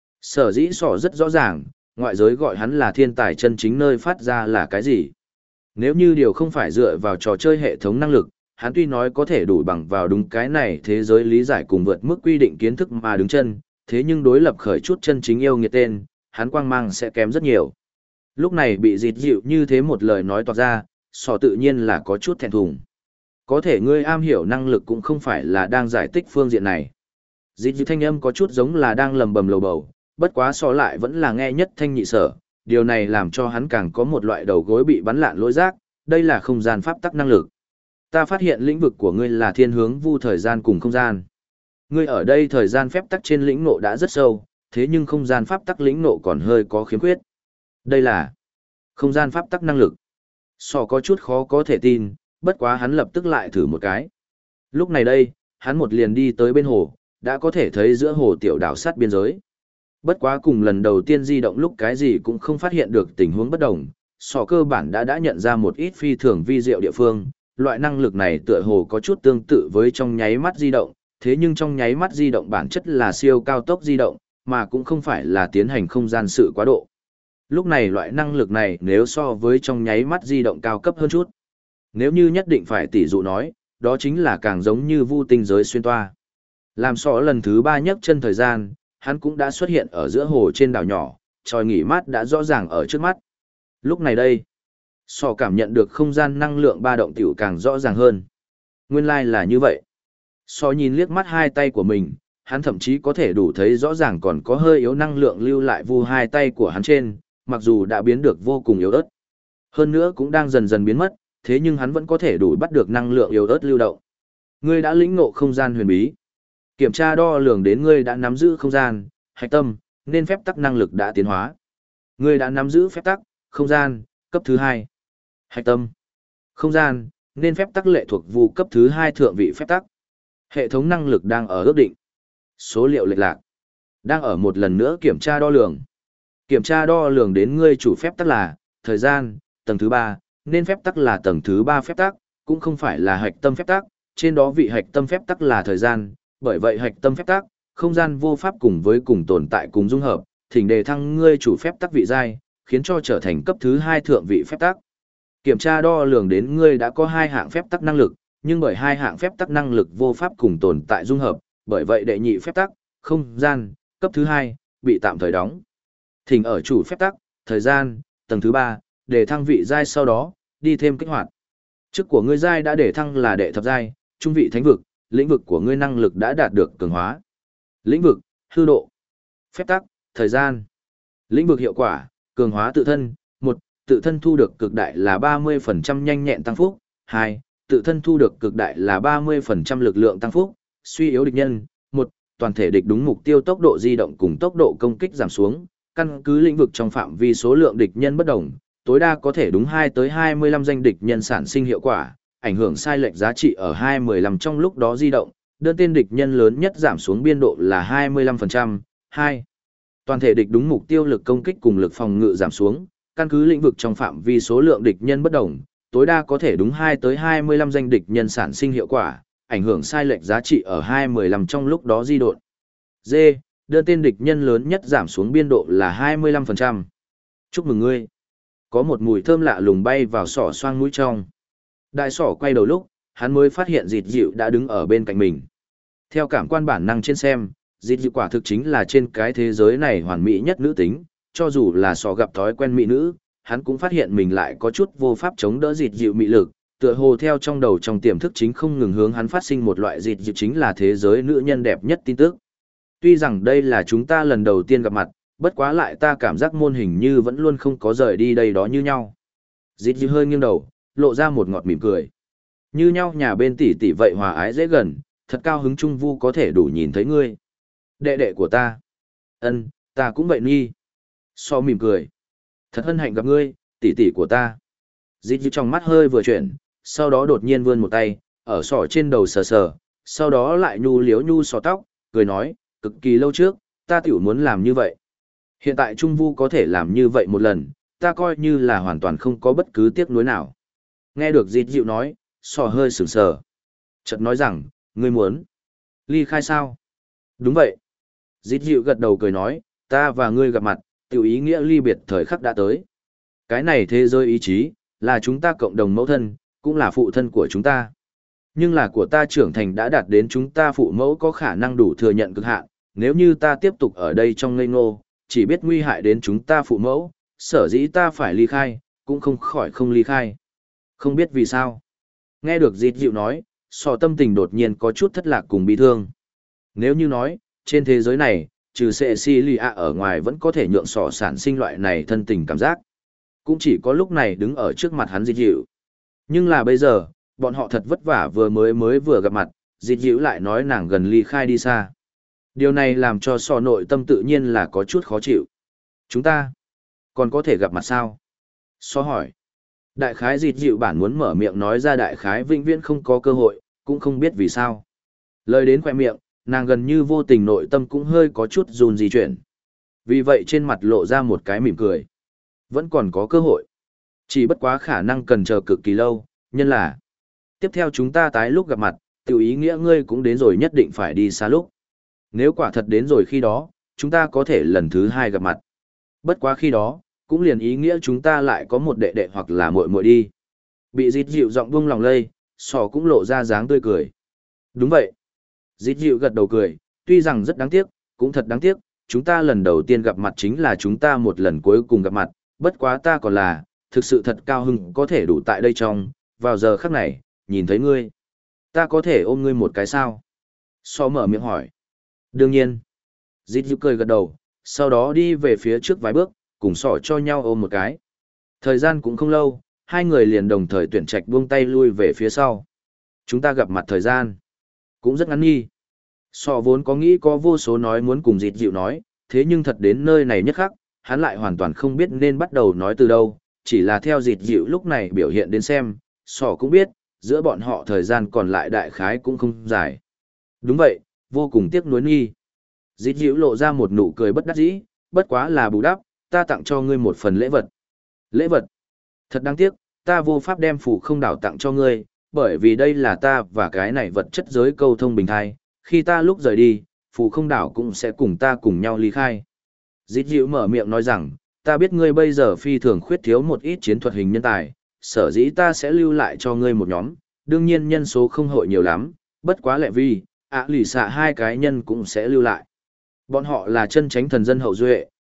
Speaker 1: Sở dĩ sò rất rõ ràng, ngoại giới gọi hắn là thiên tài chân chính nơi phát ra là cái gì. Nếu như điều không phải dựa vào trò chơi hệ thống năng lực, hắn tuy nói có thể đủ bằng vào đúng cái này thế giới lý giải cùng vượt mức quy định kiến thức mà đứng chân, thế nhưng đối lập khởi chút chân chính yêu nghiệt tên, hắn quang mang sẽ kém rất nhiều. Lúc này bị dịt dịu như thế một lời nói toạc ra, sò tự nhiên là có chút thẹn thùng. Có thể ngươi am hiểu năng lực cũng không phải là đang giải thích phương diện này. Dịt dịu thanh âm có chút giống là đang lầm bầm lầu bầu, bất quá sò lại vẫn là nghe nhất thanh nhị sở, điều này làm cho hắn càng có một loại đầu gối bị bắn lạn lỗi rác, đây là không gian pháp tắc năng lực. Ta phát hiện lĩnh vực của ngươi là thiên hướng vu thời gian cùng không gian. Ngươi ở đây thời gian phép tắc trên lĩnh ngộ đã rất sâu, thế nhưng không gian pháp tắc lĩnh ngộ còn hơi có khiếm khuyết. Đây là không gian pháp tắc năng lực. Sò có chút khó có thể tin, bất quá hắn lập tức lại thử một cái. Lúc này đây, hắn một liền đi tới bên hồ, đã có thể thấy giữa hồ tiểu đảo sát biên giới. Bất quá cùng lần đầu tiên di động lúc cái gì cũng không phát hiện được tình huống bất đồng, sò cơ bản đã nhận ra một ít phi thường vi diệu địa phương. Loại năng lực này tựa hồ có chút tương tự với trong nháy mắt di động, thế nhưng trong nháy mắt di động bản chất là siêu cao tốc di động, mà cũng không phải là tiến hành không gian sự quá độ. Lúc này loại năng lực này nếu so với trong nháy mắt di động cao cấp hơn chút. Nếu như nhất định phải tỉ dụ nói, đó chính là càng giống như vu tinh giới xuyên toa. Làm sọ lần thứ 3 nhấc chân thời gian, hắn cũng đã xuất hiện ở giữa hồ trên đảo nhỏ, tròi nghỉ mát đã rõ ràng ở trước mắt. Lúc này đây, sọ cảm nhận được không gian năng lượng ba động tiểu càng rõ ràng hơn. Nguyên lai là như vậy. Sọ nhìn liếc mắt hai tay của mình, hắn thậm chí có thể đủ thấy rõ ràng còn có hơi yếu năng lượng lưu lại vu hai tay của hắn trên, mặc dù đã biến được vô cùng yếu ớt. Hơn nữa cũng đang dần dần biến mất, thế nhưng hắn vẫn có thể đủ bắt được năng lượng yếu ớt lưu động. Ngươi đã lĩnh ngộ không gian huyền bí. Kiểm tra đo lường đến ngươi đã nắm giữ không gian, hạch tâm, nên phép tắc năng lực đã tiến hóa. Ngươi đã nắm giữ phép tắc, không gian, cấp thứ 2. Hạch tâm, không gian, nên phép tắc lệ thuộc vu cấp thứ 2 thượng vị phép tắc. Hệ thống năng lực đang ở ước định. Số liệu lệch lạc. Đang ở một lần nữa kiểm tra đo lường. Kiểm tra đo lường đến ngươi chủ phép tắc là thời gian, tầng thứ 3, nên phép tắc là tầng thứ 3 phép tắc, cũng không phải là hạch tâm phép tắc, trên đó vị hạch tâm phép tắc là thời gian, bởi vậy hạch tâm phép tắc, không gian vô pháp cùng với cùng tồn tại cùng dung hợp, thỉnh đề thăng ngươi chủ phép tắc vị giai, khiến cho trở thành cấp thứ 2 thượng vị phép tắc. Kiểm tra đo lường đến ngươi đã có 2 hạng phép tắc năng lực, nhưng bởi 2 hạng phép tắc năng lực vô pháp cùng tồn tại dung hợp, bởi vậy đệ nhị phép tắc, không gian, cấp thứ 2, bị tạm thời đóng. Thỉnh ở chủ phép tắc, thời gian, tầng thứ 3, để thăng vị giai sau đó, đi thêm kích hoạt. Chức của ngươi giai đã để thăng là đệ thập giai, trung vị thánh vực, lĩnh vực của ngươi năng lực đã đạt được cường hóa. Lĩnh vực, hư độ. Phép tắc, thời gian. Lĩnh vực hiệu quả, cường hóa tự thân, 1, tự thân thu được cực đại là 30% nhanh nhẹn tăng phúc, 2, tự thân thu được cực đại là 30% lực lượng tăng phúc, suy yếu địch nhân, 1, toàn thể địch đúng mục tiêu tốc độ di động cùng tốc độ công kích giảm xuống, căn cứ lĩnh vực trong phạm vi số lượng địch nhân bất đồng, tối đa có thể đúng 2 tới 25 danh địch nhân sản sinh hiệu quả, ảnh hưởng sai lệch giá trị ở 2-15 trong lúc đó di động, đơn tên địch nhân lớn nhất giảm xuống biên độ là 25%, 2. Toàn thể địch đúng mục tiêu lực công kích cùng lực phòng ngự giảm xuống, căn cứ lĩnh vực trong phạm vi số lượng địch nhân bất đồng, tối đa có thể đúng 2 tới 25 danh địch nhân sản sinh hiệu quả, ảnh hưởng sai lệch giá trị ở 2-15 trong lúc đó di động. D. Đơn tên địch nhân lớn nhất giảm xuống biên độ là 25%. Chúc mừng ngươi. Có một mùi thơm lạ lùng bay vào sỏ xoang mũi trong. Đại sỏ quay đầu lúc, hắn mới phát hiện dịt dịu đã đứng ở bên cạnh mình. Theo cảm quan bản năng trên xem, dịt dịu quả thực chính là trên cái thế giới này hoàn mỹ nhất nữ tính, cho dù là sỏ gặp thói quen mỹ nữ, hắn cũng phát hiện mình lại có chút vô pháp chống đỡ dịt dịu mị lực, tựa hồ theo trong đầu trong tiềm thức chính không ngừng hướng hắn phát sinh một loại dịt dịu chính là thế giới nữ nhân đẹp nhất tin tức. Tuy rằng đây là chúng ta lần đầu tiên gặp mặt, bất quá lại ta cảm giác môn hình như vẫn luôn không có rời đi đây đó như nhau. Dịt dịu hơi nghiêng đầu, lộ ra một ngọt mỉm cười. Như nhau nhà bên tỷ tỷ vậy hòa ái dễ gần, thật cao hứng Trung Vu có thể đủ nhìn thấy ngươi. Đệ đệ của ta. Ân, ta cũng vậy nghi. So mỉm cười. Thật hân hạnh gặp ngươi, tỷ tỷ của ta. Dịt dịu trong mắt hơi vừa chuyển, sau đó đột nhiên vươn một tay, ở sọ trên đầu sờ sờ, sau đó lại nhu liếu nhu sọ tóc, cười nói, cực kỳ lâu trước, ta tiểu muốn làm như vậy. Hiện tại Trung Vu có thể làm như vậy một lần, ta coi như là hoàn toàn không có bất cứ tiếc nuối nào. Nghe được dịt dịu nói, sọ hơi sửng sờ. Chợt nói rằng, ngươi muốn ly khai sao? Đúng vậy. Dịt dịu gật đầu cười nói, ta và ngươi gặp mặt, tiểu ý nghĩa ly biệt thời khắc đã tới. Cái này thế giới ý chí, là chúng ta cộng đồng mẫu thân, cũng là phụ thân của chúng ta. Nhưng là của ta trưởng thành đã đạt đến chúng ta phụ mẫu có khả năng đủ thừa nhận cực hạn, nếu như ta tiếp tục ở đây trong ngây ngô, chỉ biết nguy hại đến chúng ta phụ mẫu, sở dĩ ta phải ly khai, cũng không khỏi không ly khai. Không biết vì sao. Nghe được dịt dịu nói, sọ tâm tình đột nhiên có chút thất lạc cùng bi thương. Nếu như nói, trên thế giới này, trừ Cecilia ở ngoài vẫn có thể nhượng sọ sản sinh loại này thân tình cảm giác. Cũng chỉ có lúc này đứng ở trước mặt hắn dịt dịu. Nhưng là bây giờ, bọn họ thật vất vả mới vừa gặp mặt, dịt dịu lại nói nàng gần ly khai đi xa. Điều này làm cho sọ nội tâm tự nhiên là có chút khó chịu. Chúng ta còn có thể gặp mặt sao? Sọ hỏi. Đại khái dịt dịu bản muốn mở miệng nói ra đại khái vĩnh viễn không có cơ hội, cũng không biết vì sao. Lời đến khoe miệng, nàng gần như vô tình nội tâm cũng hơi có chút run di chuyển. Vì vậy trên mặt lộ ra một cái mỉm cười. Vẫn còn có cơ hội. Chỉ bất quá khả năng cần chờ cực kỳ lâu, nhân là tiếp theo chúng ta tái lúc gặp mặt, tiểu ý nghĩa ngươi cũng đến rồi nhất định phải đi xa lúc. Nếu quả thật đến rồi khi đó, chúng ta có thể lần thứ 2 gặp mặt. Bất quá khi đó, cũng liền ý nghĩa chúng ta lại có một đệ đệ hoặc là muội muội đi. Bị dịt dịu giọng buông lòng lây, sò cũng lộ ra dáng tươi cười. Đúng vậy. Dịt dịu gật đầu cười, tuy rằng rất đáng tiếc, cũng thật đáng tiếc, chúng ta lần đầu tiên gặp mặt chính là chúng ta một lần cuối cùng gặp mặt, bất quá ta còn là, thực sự thật cao hứng có thể đủ tại đây trong, vào giờ khắc này, nhìn thấy ngươi. Ta có thể ôm ngươi một cái sao? So mở miệng hỏi. Đương nhiên. Dịt dịu cười gật đầu, sau đó đi về phía trước vài bước, cùng sỏ cho nhau ôm một cái. Thời gian cũng không lâu, hai người liền đồng thời tuyển trạch buông tay lui về phía sau. Chúng ta gặp mặt thời gian cũng rất ngắn nghi. Sọ vốn có nghĩ có vô số nói muốn cùng dịt dịu nói, thế nhưng thật đến nơi này nhất khắc, hắn lại hoàn toàn không biết nên bắt đầu nói từ đâu, chỉ là theo dịt dịu lúc này biểu hiện đến xem, sọ cũng biết, giữa bọn họ thời gian còn lại đại khái cũng không dài. Đúng vậy, vô cùng tiếc nuối nghi. Dịt dịu lộ ra một nụ cười bất đắc dĩ, bất quá là bù đắp, ta tặng cho ngươi một phần lễ vật. Lễ vật? Thật đáng tiếc, ta vô pháp đem phủ không đảo tặng cho ngươi, bởi vì đây là ta và cái này vật chất giới câu thông bình thai, khi ta lúc rời đi, phủ không đảo cũng sẽ cùng ta cùng nhau ly khai. Dịt dịu mở miệng nói rằng, ta biết ngươi bây giờ phi thường khuyết thiếu một ít chiến thuật hình nhân tài, sở dĩ ta sẽ lưu lại cho ngươi một nhóm, đương nhiên nhân số không hội nhiều lắm, bất quá lệ vì, lì xạ hai cái nhân cũng sẽ lưu lại. Bọn họ là chân tránh thần dân hậu duệ,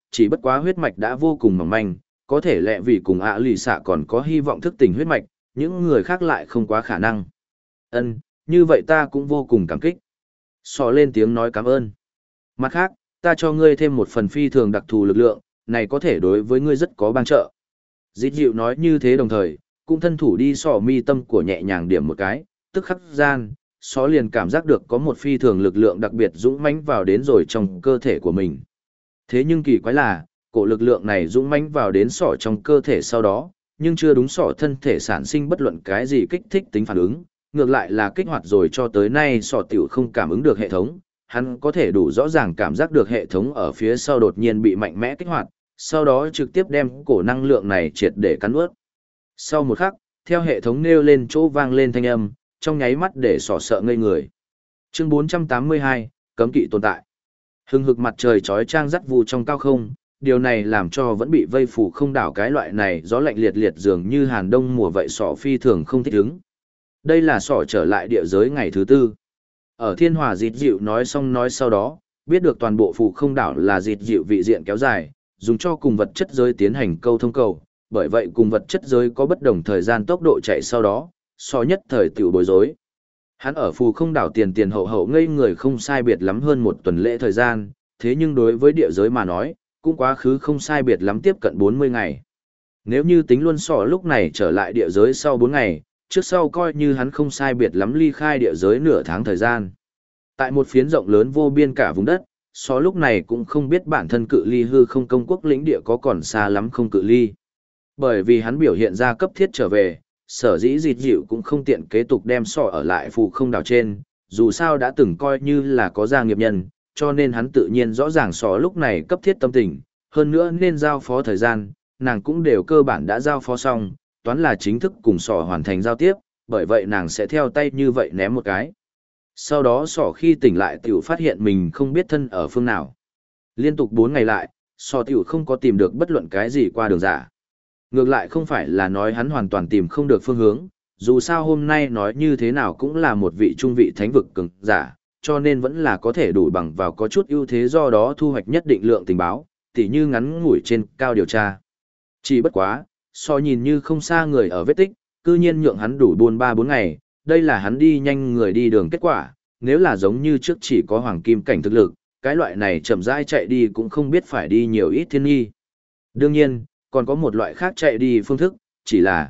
Speaker 1: chỉ bất quá huyết mạch đã vô cùng mỏng manh, có thể lẹ vì cùng ạ lì xạ còn có hy vọng thức tỉnh huyết mạch, những người khác lại không quá khả năng. Ân, như vậy ta cũng vô cùng cảm kích. Sọ lên tiếng nói cảm ơn. Mặt khác, ta cho ngươi thêm một phần phi thường đặc thù lực lượng, này có thể đối với ngươi rất có bang trợ. Dít dịu nói như thế đồng thời, cũng thân thủ đi sọ mi tâm của nhẹ nhàng điểm một cái, tức khắc gian, sọ liền cảm giác được có một phi thường lực lượng đặc biệt dũng mãnh vào đến rồi trong cơ thể của mình. Thế nhưng kỳ quái là, cổ lực lượng này dũng mãnh vào đến sọ trong cơ thể sau đó, nhưng chưa đúng sọ thân thể sản sinh bất luận cái gì kích thích tính phản ứng, ngược lại là kích hoạt rồi cho tới nay sọ tiểu không cảm ứng được hệ thống, hắn có thể đủ rõ ràng cảm giác được hệ thống ở phía sau đột nhiên bị mạnh mẽ kích hoạt, sau đó trực tiếp đem cổ năng lượng này triệt để cắn nuốt. Sau một khắc, theo hệ thống nêu lên chỗ vang lên thanh âm, trong nháy mắt để sọ sợ ngây người. Chương 482, cấm kỵ tồn tại. Hừng hực mặt trời chói chang rắt vụ trong cao không, điều này làm cho vẫn bị vây phủ không đảo cái loại này gió lạnh liệt liệt dường như hàn đông mùa vậy sọ phi thường không thích ứng. Đây là sọ trở lại địa giới ngày thứ tư. Ở thiên hòa dịt dịu nói xong nói sau đó, biết được toàn bộ phủ không đảo là dịt dịu vị diện kéo dài, dùng cho cùng vật chất giới tiến hành câu thông cầu, bởi vậy cùng vật chất giới có bất đồng thời gian tốc độ chạy sau đó, so nhất thời tiểu bối rối. Hắn ở phù không đảo tiền tiền hậu hậu ngây người không sai biệt lắm hơn một tuần lễ thời gian, thế nhưng đối với địa giới mà nói, cũng quá khứ không sai biệt lắm tiếp cận 40 ngày. Nếu như tính luôn sọ lúc này trở lại địa giới sau 4 ngày, trước sau coi như hắn không sai biệt lắm ly khai địa giới nửa tháng thời gian. Tại một phiến rộng lớn vô biên cả vùng đất, sọ lúc này cũng không biết bản thân cự ly hư không công quốc lĩnh địa có còn xa lắm không cự ly. Bởi vì hắn biểu hiện ra cấp thiết trở về, sở dĩ dịt dịu cũng không tiện kế tục đem sọ ở lại phù không đảo trên, dù sao đã từng coi như là có gia nghiệp nhân, cho nên hắn tự nhiên rõ ràng sọ lúc này cấp thiết tâm tình, hơn nữa nên giao phó thời gian, nàng cũng đều cơ bản đã giao phó xong, toán là chính thức cùng sọ hoàn thành giao tiếp, bởi vậy nàng sẽ theo tay như vậy ném một cái. Sau đó sọ khi tỉnh lại tiểu phát hiện mình không biết thân ở phương nào. Liên tục 4 ngày lại, sọ tiểu không có tìm được bất luận cái gì qua đường giả. Ngược lại không phải là nói hắn hoàn toàn tìm không được phương hướng, dù sao hôm nay nói như thế nào cũng là một vị trung vị thánh vực cường giả, cho nên vẫn là có thể đủ bằng vào có chút ưu thế do đó thu hoạch nhất định lượng tình báo, tỉ như ngắn ngủi trên cao điều tra. Chỉ bất quá, so nhìn như không xa người ở vết tích, cư nhiên nhượng hắn đủ buôn 3-4 ngày, đây là hắn đi nhanh người đi đường kết quả, nếu là giống như trước chỉ có hoàng kim cảnh thực lực, cái loại này chậm rãi chạy đi cũng không biết phải đi nhiều ít thiên nghi. Đương nhiên, còn có một loại khác chạy đi phương thức, chỉ là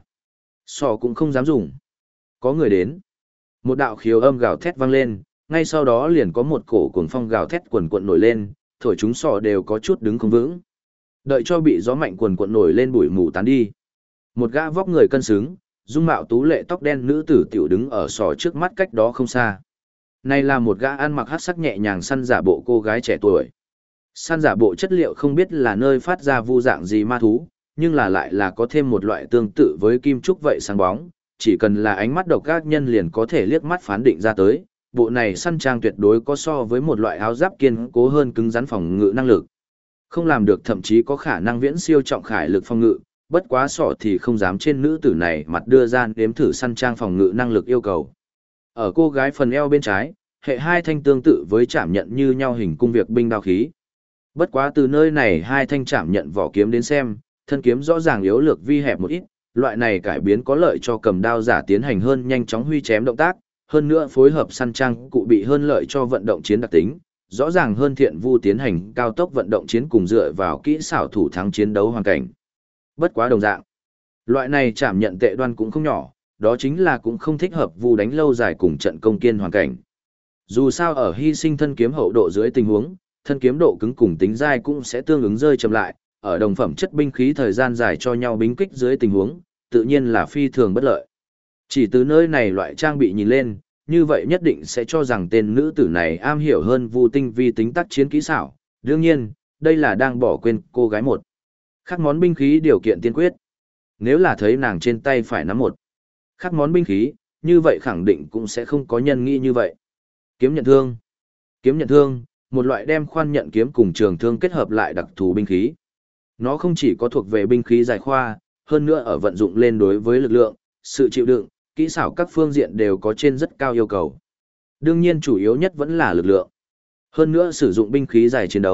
Speaker 1: sọ cũng không dám dùng. Có người đến. Một đạo khiếu âm gào thét vang lên, ngay sau đó liền có một cổ cuồng phong gào thét quần quận nổi lên, thổi chúng sọ đều có chút đứng không vững. Đợi cho bị gió mạnh quần quận nổi lên bụi mù tán đi. Một gã vóc người cân xứng, dung mạo tú lệ tóc đen nữ tử tiểu đứng ở sọ trước mắt cách đó không xa. Này là một gã ăn mặc hắc sắc nhẹ nhàng săn giả bộ cô gái trẻ tuổi. Săn giả bộ chất liệu không biết là nơi phát ra vu dạng gì ma thú, nhưng là lại là có thêm một loại tương tự với kim trúc vậy sáng bóng, chỉ cần là ánh mắt độc ác nhân liền có thể liếc mắt phán định ra tới, bộ này săn trang tuyệt đối có so với một loại áo giáp kiên cố hơn cứng rắn phòng ngự năng lực. Không làm được thậm chí có khả năng viễn siêu trọng khải lực phòng ngự, bất quá sọ thì không dám trên nữ tử này mặt đưa ra nếm thử săn trang phòng ngự năng lực yêu cầu. Ở cô gái phần eo bên trái, hệ hai thanh tương tự với chạm nhận như nhau hình cung việc binh đao khí. Bất quá từ nơi này hai thanh chạm nhận vỏ kiếm đến xem, thân kiếm rõ ràng yếu lược vi hẹp một ít, loại này cải biến có lợi cho cầm đao giả tiến hành hơn nhanh chóng huy chém động tác, hơn nữa phối hợp săn trang cụ bị hơn lợi cho vận động chiến đặc tính, rõ ràng hơn thiện vu tiến hành cao tốc vận động chiến cùng dựa vào kỹ xảo thủ thắng chiến đấu hoàn cảnh. Bất quá đồng dạng, loại này chạm nhận tệ đoan cũng không nhỏ, đó chính là cũng không thích hợp vu đánh lâu dài cùng trận công kiên hoàn cảnh. Dù sao ở hy sinh thân kiếm hậu độ dưới tình huống, thân kiếm độ cứng cùng tính dai cũng sẽ tương ứng rơi chậm lại, ở đồng phẩm chất binh khí thời gian dài cho nhau bính kích dưới tình huống, tự nhiên là phi thường bất lợi. Chỉ từ nơi này loại trang bị nhìn lên, như vậy nhất định sẽ cho rằng tên nữ tử này am hiểu hơn vu tinh vi tính tác chiến kỹ xảo, đương nhiên, đây là đang bỏ quên cô gái một. Khác món binh khí điều kiện tiên quyết. Nếu là thấy nàng trên tay phải nắm một khác món binh khí, như vậy khẳng định cũng sẽ không có nhân nghĩ như vậy. Kiếm nhận thương. Kiếm nhận thương, một loại đem khoan nhận kiếm cùng trường thương kết hợp lại đặc thù binh khí. Nó không chỉ có thuộc về binh khí giải khoa, hơn nữa ở vận dụng lên đối với lực lượng, sự chịu đựng, kỹ xảo các phương diện đều có trên rất cao yêu cầu. Đương nhiên chủ yếu nhất vẫn là lực lượng. Hơn nữa sử dụng binh khí dài chiến đấu,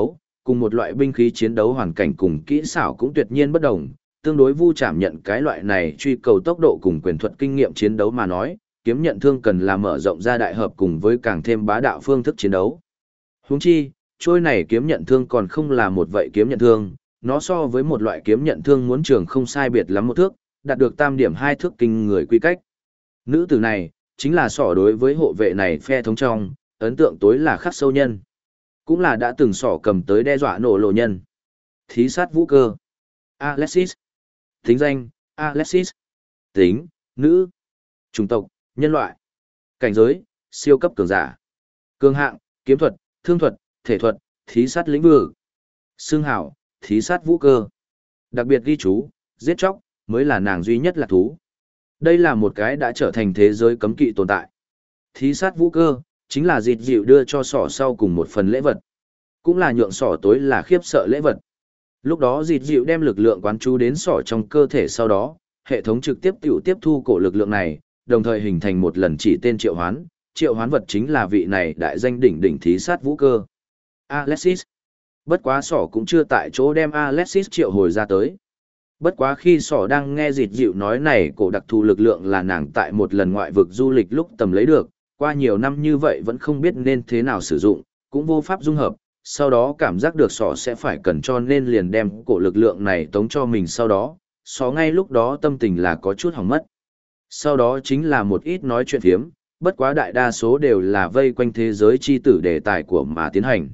Speaker 1: cùng một loại binh khí chiến đấu hoàn cảnh cùng kỹ xảo cũng tuyệt nhiên bất đồng, tương đối Vu Trảm nhận cái loại này truy cầu tốc độ cùng quyền thuật kinh nghiệm chiến đấu mà nói, kiếm nhận thương cần là mở rộng ra đại hợp cùng với càng thêm bá đạo phương thức chiến đấu. Huống chi, trôi này kiếm nhận thương còn không là một vậy kiếm nhận thương, nó so với một loại kiếm nhận thương muốn trường không sai biệt lắm một thước, đạt được tam điểm 2 thước kinh người quy cách. Nữ tử này, chính là sỏ đối với hộ vệ này phe thống trong, ấn tượng tối là khắc sâu nhân. Cũng là đã từng sỏ cầm tới đe dọa nổ lộ nhân. Thí sát vũ cơ. Alexis. Tính danh, Alexis. Tính, nữ. Chủng tộc, nhân loại. Cảnh giới, siêu cấp cường giả. Cường hạng, kiếm thuật, thương thuật, thể thuật, thí sát lĩnh vực. Xương hảo, thí sát vũ cơ. Đặc biệt ghi chú, giết chóc, mới là nàng duy nhất là thú. Đây là một cái đã trở thành thế giới cấm kỵ tồn tại. Thí sát vũ cơ, chính là dịt dịu đưa cho sỏ sau cùng một phần lễ vật. Cũng là nhượng sỏ tối là khiếp sợ lễ vật. Lúc đó dịt dịu đem lực lượng quán chú đến sỏ trong cơ thể sau đó, hệ thống trực tiếp tiếp thu cổ lực lượng này, đồng thời hình thành một lần chỉ tên triệu hoán. Triệu hoán vật chính là vị này đại danh đỉnh đỉnh thí sát vũ cơ. Alexis. Bất quá sỏ cũng chưa tại chỗ đem Alexis triệu hồi ra tới. Bất quá khi sỏ đang nghe dịt dịu nói này cổ đặc thù lực lượng là nàng tại một lần ngoại vực du lịch lúc tầm lấy được, qua nhiều năm như vậy vẫn không biết nên thế nào sử dụng, cũng vô pháp dung hợp, sau đó cảm giác được sỏ sẽ phải cần cho nên liền đem cổ lực lượng này tống cho mình sau đó, sỏ ngay lúc đó tâm tình là có chút hỏng mất. Sau đó chính là một ít nói chuyện thiếm, bất quá đại đa số đều là vây quanh thế giới chi tử đề tài của mà tiến hành.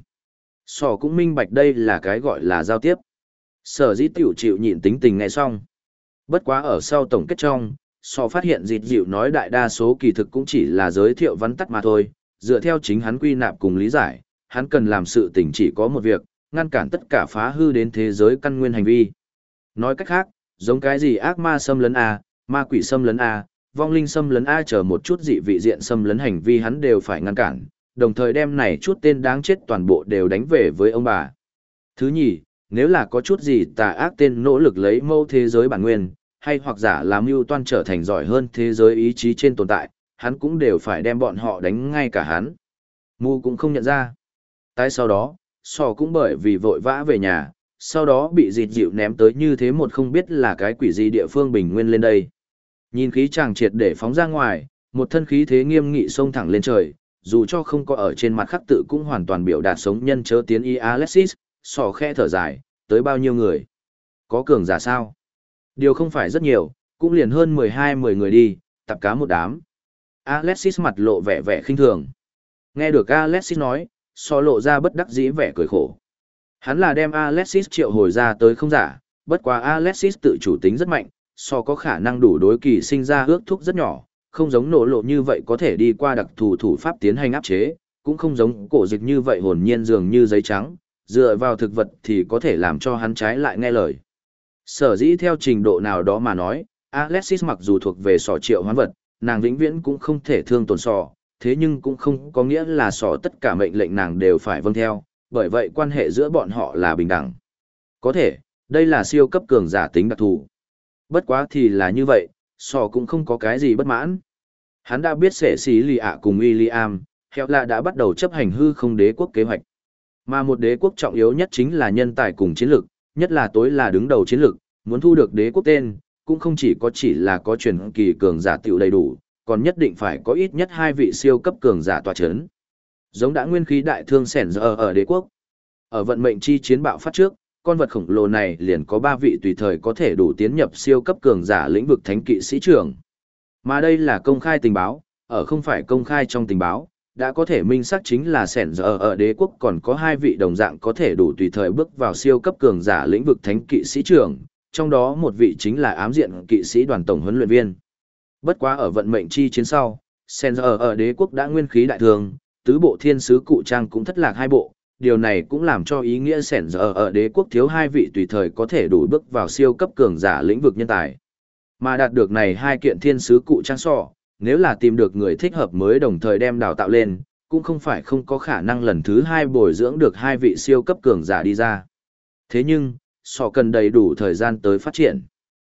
Speaker 1: Sỏ cũng minh bạch đây là cái gọi là giao tiếp. Sở dĩ tiểu chịu nhịn tính tình nghe xong. Bất quá ở sau tổng kết trong, sỏ phát hiện dịt dịu nói đại đa số kỳ thực cũng chỉ là giới thiệu vắn tắt mà thôi, dựa theo chính hắn quy nạp cùng lý giải, hắn cần làm sự tình chỉ có một việc, ngăn cản tất cả phá hư đến thế giới căn nguyên hành vi. Nói cách khác, giống cái gì ác ma xâm lấn A, ma quỷ xâm lấn A, vong linh xâm lấn A chờ một chút dị vị diện xâm lấn hành vi hắn đều phải ngăn cản, đồng thời đem này chút tên đáng chết toàn bộ đều đánh về với ông bà. Thứ nhì, nếu là có chút gì tà ác tên nỗ lực lấy mâu thế giới bản nguyên, hay hoặc giả làm mưu toan trở thành giỏi hơn thế giới ý chí trên tồn tại, hắn cũng đều phải đem bọn họ đánh ngay cả hắn. Mu cũng không nhận ra. Tại sau đó, sò cũng bởi vì vội vã về nhà, sau đó bị dịt dịu ném tới như thế một không biết là cái quỷ gì địa phương bình nguyên lên đây. Nhìn khí chàng triệt để phóng ra ngoài, một thân khí thế nghiêm nghị xông thẳng lên trời, dù cho không có ở trên mặt khắc tự cũng hoàn toàn biểu đạt sống nhân chớ tiến y Alexis, sò khe thở dài, tới bao nhiêu người? Có cường giả sao? Điều không phải rất nhiều, cũng liền hơn 10 người đi, tập cá một đám. Alexis mặt lộ vẻ vẻ khinh thường. Nghe được Alexis nói, sò lộ ra bất đắc dĩ vẻ cười khổ. Hắn là đem Alexis triệu hồi ra tới không giả, bất quá Alexis tự chủ tính rất mạnh, sò có khả năng đủ đối kỳ sinh ra ước thúc rất nhỏ, không giống nổ lộ như vậy có thể đi qua đặc thù thủ pháp tiến hành áp chế, cũng không giống cổ dịch như vậy hồn nhiên dường như giấy trắng, dựa vào thực vật thì có thể làm cho hắn trái lại nghe lời. Sở dĩ theo trình độ nào đó mà nói, Alexis mặc dù thuộc về sò triệu hoán vật, nàng vĩnh viễn cũng không thể thương tổn sò, thế nhưng cũng không có nghĩa là sò tất cả mệnh lệnh nàng đều phải vâng theo, bởi vậy quan hệ giữa bọn họ là bình đẳng. Có thể, đây là siêu cấp cường giả tính đặc thù. Bất quá thì là như vậy, sò cũng không có cái gì bất mãn. Hắn đã biết sẽ xí lì ạ cùng William, Heo là đã bắt đầu chấp hành hư không đế quốc kế hoạch. Mà một đế quốc trọng yếu nhất chính là nhân tài cùng chiến lược, nhất là tối là đứng đầu chiến lược, muốn thu được đế quốc tên, cũng không chỉ là có truyền kỳ cường giả tiểu đầy đủ, còn nhất định phải có ít nhất 2 vị siêu cấp cường giả tọa chấn. Giống đã nguyên khí đại thương sẻn giờ ở đế quốc. Ở vận mệnh chi chiến bạo phát trước, con vật khổng lồ này liền có 3 vị tùy thời có thể đủ tiến nhập siêu cấp cường giả lĩnh vực thánh kỵ sĩ trưởng. Mà đây là công khai tình báo, ở không phải công khai trong tình báo, đã có thể minh xác chính là sẻn giờ ở đế quốc còn có 2 vị đồng dạng có thể đủ tùy thời bước vào siêu cấp cường giả lĩnh vực thánh kỵ sĩ trưởng, trong đó một vị chính là ám diện kỵ sĩ đoàn tổng huấn luyện viên. Bất quá ở vận mệnh chi chiến sau, sẻn giờ ở đế quốc đã nguyên khí đại thường, tứ bộ thiên sứ cụ trang cũng thất lạc 2 bộ, điều này cũng làm cho ý nghĩa sẻn giờ ở đế quốc thiếu 2 vị tùy thời có thể đủ bước vào siêu cấp cường giả lĩnh vực nhân tài. Mà đạt được này 2 kiện thiên sứ cụ trang sọ, nếu là tìm được người thích hợp mới đồng thời đem đào tạo lên, cũng không phải không có khả năng lần thứ 2 bồi dưỡng được 2 vị siêu cấp cường giả đi ra. Thế nhưng, sọ cần đầy đủ thời gian tới phát triển.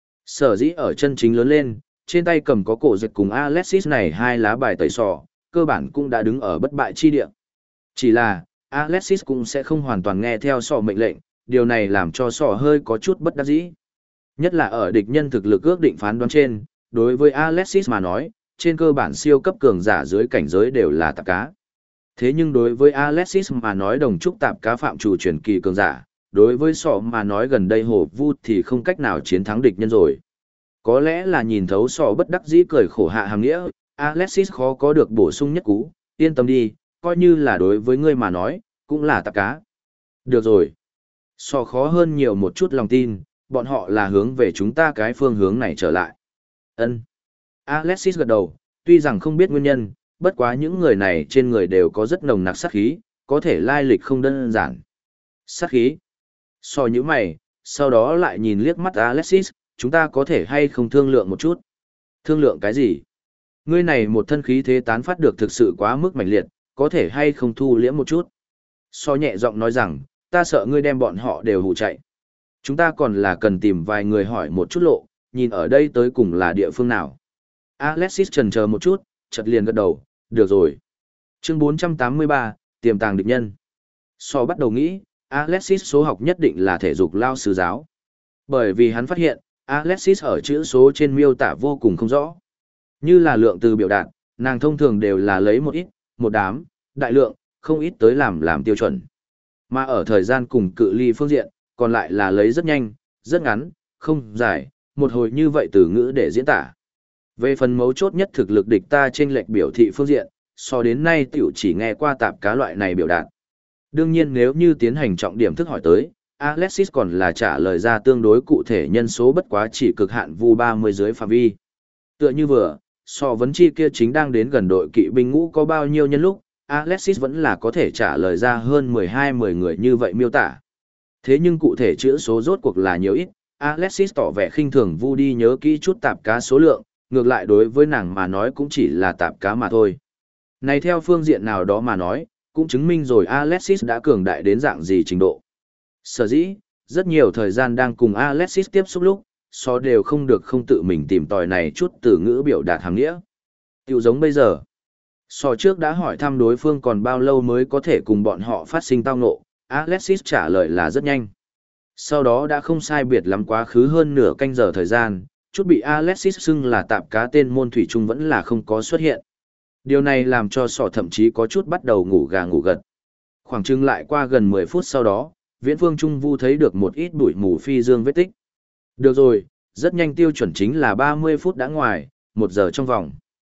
Speaker 1: Sở dĩ ở chân chính lớn lên, trên tay cầm có cổ dịch cùng Alexis này 2 lá bài tẩy sọ, cơ bản cũng đã đứng ở bất bại chi địa. Chỉ là, Alexis cũng sẽ không hoàn toàn nghe theo sọ mệnh lệnh, điều này làm cho sọ hơi có chút bất đắc dĩ. Nhất là ở địch nhân thực lực ước định phán đoán trên, đối với Alexis mà nói, trên cơ bản siêu cấp cường giả dưới cảnh giới đều là tạp cá. Thế nhưng đối với Alexis mà nói đồng trúc tạp cá phạm chủ truyền kỳ cường giả, đối với sọ mà nói gần đây hồ vu thì không cách nào chiến thắng địch nhân rồi. Có lẽ là nhìn thấu sọ bất đắc dĩ cười khổ hạ hàm nghĩa, Alexis khó có được bổ sung nhất cú, yên tâm đi, coi như là đối với ngươi mà nói, cũng là tạp cá. Được rồi. Sọ khó hơn nhiều một chút lòng tin, bọn họ là hướng về chúng ta cái phương hướng này trở lại. Ân. Alexis gật đầu, tuy rằng không biết nguyên nhân, bất quá những người này trên người đều có rất nồng nặc sát khí, có thể lai lịch không đơn giản. Sát khí. So như mày, sau đó lại nhìn liếc mắt Alexis, chúng ta có thể hay không thương lượng một chút. Thương lượng cái gì? Ngươi này một thân khí thế tán phát được thực sự quá mức mạnh liệt, có thể hay không thu liễm một chút. So nhẹ giọng nói rằng, ta sợ ngươi đem bọn họ đều hù chạy. Chúng ta còn là cần tìm vài người hỏi một chút lộ, nhìn ở đây tới cùng là địa phương nào. Alexis chần chờ một chút, chợt liền gật đầu, được rồi. Chương 483, tiềm tàng địch nhân. So bắt đầu nghĩ, Alexis số học nhất định là thể dục lao sư giáo. Bởi vì hắn phát hiện, Alexis ở chữ số trên miêu tả vô cùng không rõ. Như là lượng từ biểu đạt, nàng thông thường đều là lấy một ít, một đám, đại lượng, không ít tới làm tiêu chuẩn. Mà ở thời gian cùng cự ly phương diện, còn lại là lấy rất nhanh, rất ngắn, không dài, một hồi như vậy từ ngữ để diễn tả. Về phần mấu chốt nhất thực lực địch ta trên lệch biểu thị phương diện, so đến nay tiểu chỉ nghe qua tạp cá loại này biểu đạt. Đương nhiên nếu như tiến hành trọng điểm thức hỏi tới, Alexis còn là trả lời ra tương đối cụ thể nhân số bất quá chỉ cực hạn vu 30 dưới phạm vi. Tựa như vừa, so vấn chi kia chính đang đến gần đội kỵ binh ngũ có bao nhiêu nhân lúc, Alexis vẫn là có thể trả lời ra hơn 12-10 người như vậy miêu tả. Thế nhưng cụ thể chữ số rốt cuộc là nhiều ít, Alexis tỏ vẻ khinh thường vu đi nhớ kỹ chút tạp cá số lượng, ngược lại đối với nàng mà nói cũng chỉ là tạp cá mà thôi. Này theo phương diện nào đó mà nói, cũng chứng minh rồi Alexis đã cường đại đến dạng gì trình độ. Sở dĩ, rất nhiều thời gian đang cùng Alexis tiếp xúc lúc, so đều không được không tự mình tìm tòi này chút từ ngữ biểu đạt hàm nghĩa. Tiểu giống bây giờ, so trước đã hỏi thăm đối phương còn bao lâu mới có thể cùng bọn họ phát sinh tao ngộ, Alexis trả lời là rất nhanh. Sau đó đã không sai biệt lắm quá khứ hơn nửa canh giờ thời gian, chút bị Alexis xưng là tạp cá tên môn thủy chung vẫn là không có xuất hiện. Điều này làm cho sọ thậm chí có chút bắt đầu ngủ gà ngủ gật. Khoảng chừng lại qua gần 10 phút sau đó, Viễn Phương Trung Vu thấy được một ít bụi mù phi dương vết tích. Được rồi, rất nhanh tiêu chuẩn chính là 30 phút đã ngoài, 1 giờ trong vòng.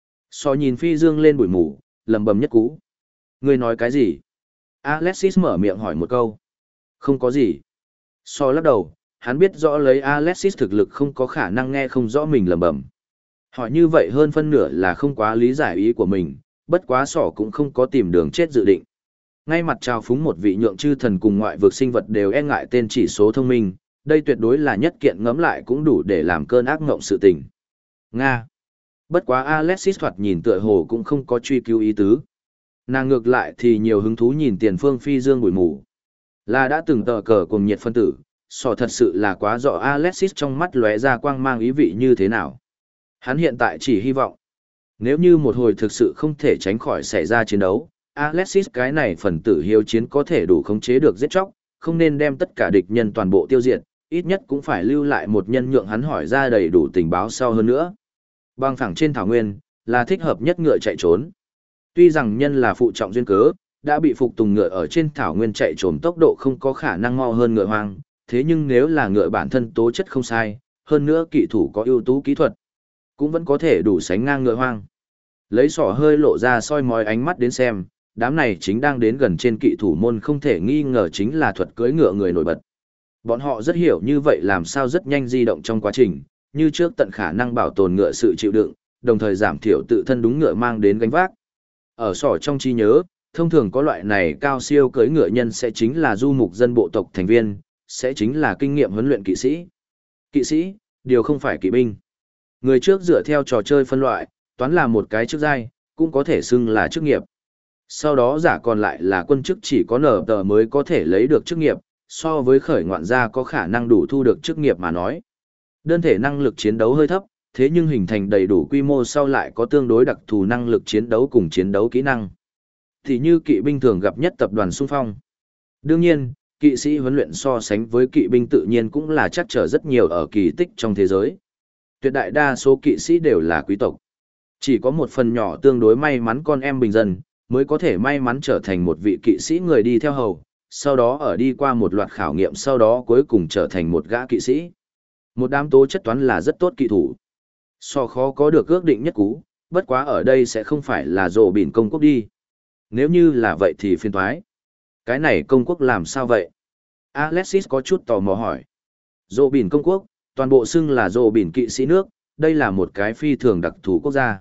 Speaker 1: Sọ nhìn phi dương lên bụi mù, lầm bầm nhất cú. Ngươi nói cái gì? Alexis mở miệng hỏi một câu. Không có gì. Sọ lắc đầu, hắn biết rõ lấy Alexis thực lực không có khả năng nghe không rõ mình lầm bầm. Hỏi như vậy hơn phân nửa là không quá lý giải ý của mình, bất quá sỏ cũng không có tìm đường chết dự định. Ngay mặt trao phúng một vị nhượng chư thần cùng ngoại vực sinh vật đều e ngại tên chỉ số thông minh, đây tuyệt đối là nhất kiện ngẫm lại cũng đủ để làm cơn ác ngộng sự tình. Nga. Bất quá Alexis thoạt nhìn tựa hồ cũng không có truy cứu ý tứ. Nàng ngược lại thì nhiều hứng thú nhìn tiền phương phi dương bụi mù. Là đã từng tờ cờ cùng nhiệt phân tử, sỏ thật sự là quá rõ Alexis trong mắt lóe ra quang mang ý vị như thế nào. Hắn hiện tại chỉ hy vọng, nếu như một hồi thực sự không thể tránh khỏi xảy ra chiến đấu, Alexis cái này phần tử hiếu chiến có thể đủ khống chế được giết chóc, không nên đem tất cả địch nhân toàn bộ tiêu diệt, ít nhất cũng phải lưu lại một nhân nhượng hắn hỏi ra đầy đủ tình báo sau hơn nữa. Băng phẳng trên thảo nguyên, là thích hợp nhất ngựa chạy trốn. Tuy rằng nhân là phụ trọng duyên cớ, đã bị phục tùng ngựa ở trên thảo nguyên chạy trốn tốc độ không có khả năng mau hơn ngựa hoang, thế nhưng nếu là ngựa bản thân tố chất không sai, hơn nữa kỵ thủ có ưu tú kỹ thuật, cũng vẫn có thể đủ sánh ngang ngựa hoang. Lấy sỏ hơi lộ ra soi mói ánh mắt đến xem, đám này chính đang đến gần trên kỵ thủ môn không thể nghi ngờ chính là thuật cưỡi ngựa người nổi bật. Bọn họ rất hiểu như vậy làm sao rất nhanh di động trong quá trình, như trước tận khả năng bảo tồn ngựa sự chịu đựng, đồng thời giảm thiểu tự thân đúng ngựa mang đến gánh vác. Ở sỏ trong trí nhớ, thông thường có loại này cao siêu cưỡi ngựa nhân sẽ chính là du mục dân bộ tộc thành viên, sẽ chính là kinh nghiệm huấn luyện kỵ sĩ. Kỵ sĩ, điều không phải kỵ binh. Người trước dựa theo trò chơi phân loại, toán là một cái chức giai, cũng có thể xưng là chức nghiệp. Sau đó giả còn lại là quân chức chỉ có nở tờ mới có thể lấy được chức nghiệp, so với khởi ngoạn gia có khả năng đủ thu được chức nghiệp mà nói. Đơn thể năng lực chiến đấu hơi thấp, thế nhưng hình thành đầy đủ quy mô sau lại có tương đối đặc thù năng lực chiến đấu cùng chiến đấu kỹ năng. Thì như kỵ binh thường gặp nhất tập đoàn xung phong. Đương nhiên, kỵ sĩ huấn luyện so sánh với kỵ binh tự nhiên cũng là chắc trở rất nhiều ở kỳ tích trong thế giới. Tuyệt đại đa số kỵ sĩ đều là quý tộc. Chỉ có một phần nhỏ tương đối may mắn con em bình dân, mới có thể may mắn trở thành một vị kỵ sĩ người đi theo hầu, sau đó ở đi qua một loạt khảo nghiệm sau đó cuối cùng trở thành một gã kỵ sĩ. Một đám tố chất toán là rất tốt kỵ thủ. So khó có được ước định nhất cú, bất quá ở đây sẽ không phải là rồ bỉn công quốc đi. Nếu như là vậy thì phiền toái. Cái này công quốc làm sao vậy? Alexis có chút tò mò hỏi. Rồ bỉn công quốc, toàn bộ xưng là rồ bỉn kỵ sĩ nước, đây là một cái phi thường đặc thù quốc gia.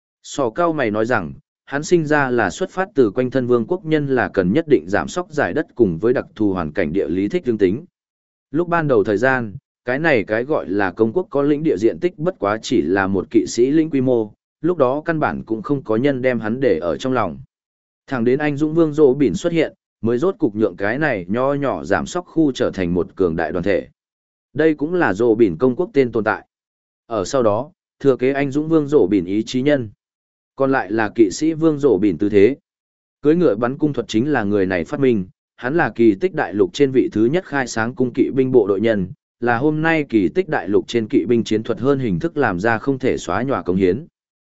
Speaker 1: Sò cao mày nói rằng, hắn sinh ra là xuất phát từ quanh thân vương quốc nhân là cần nhất định giảm sóc giải đất cùng với đặc thù hoàn cảnh địa lý thích tương tính. Lúc ban đầu thời gian, cái gọi là công quốc có lĩnh địa diện tích bất quá chỉ là một kỵ sĩ lĩnh quy mô, lúc đó căn bản cũng không có nhân đem hắn để ở trong lòng. Thẳng đến anh Dũng Vương Rô Bỉn xuất hiện, mới rốt cục nhượng cái này nho nhỏ giảm sóc khu trở thành một cường đại đoàn thể. Đây cũng là Rô Bỉn công quốc tên tồn tại. Ở sau đó, thừa kế anh Dũng Vương Rô Bỉn ý chí nhân. Còn lại là kỵ sĩ Vương Rô Bỉn tư thế. Cưới ngựa bắn cung thuật chính là người này phát minh, hắn là kỳ tích đại lục trên vị thứ nhất khai sáng cung kỵ binh bộ đội nhân, là hôm nay kỳ tích đại lục trên kỵ binh chiến thuật hơn hình thức làm ra không thể xóa nhòa công hiến.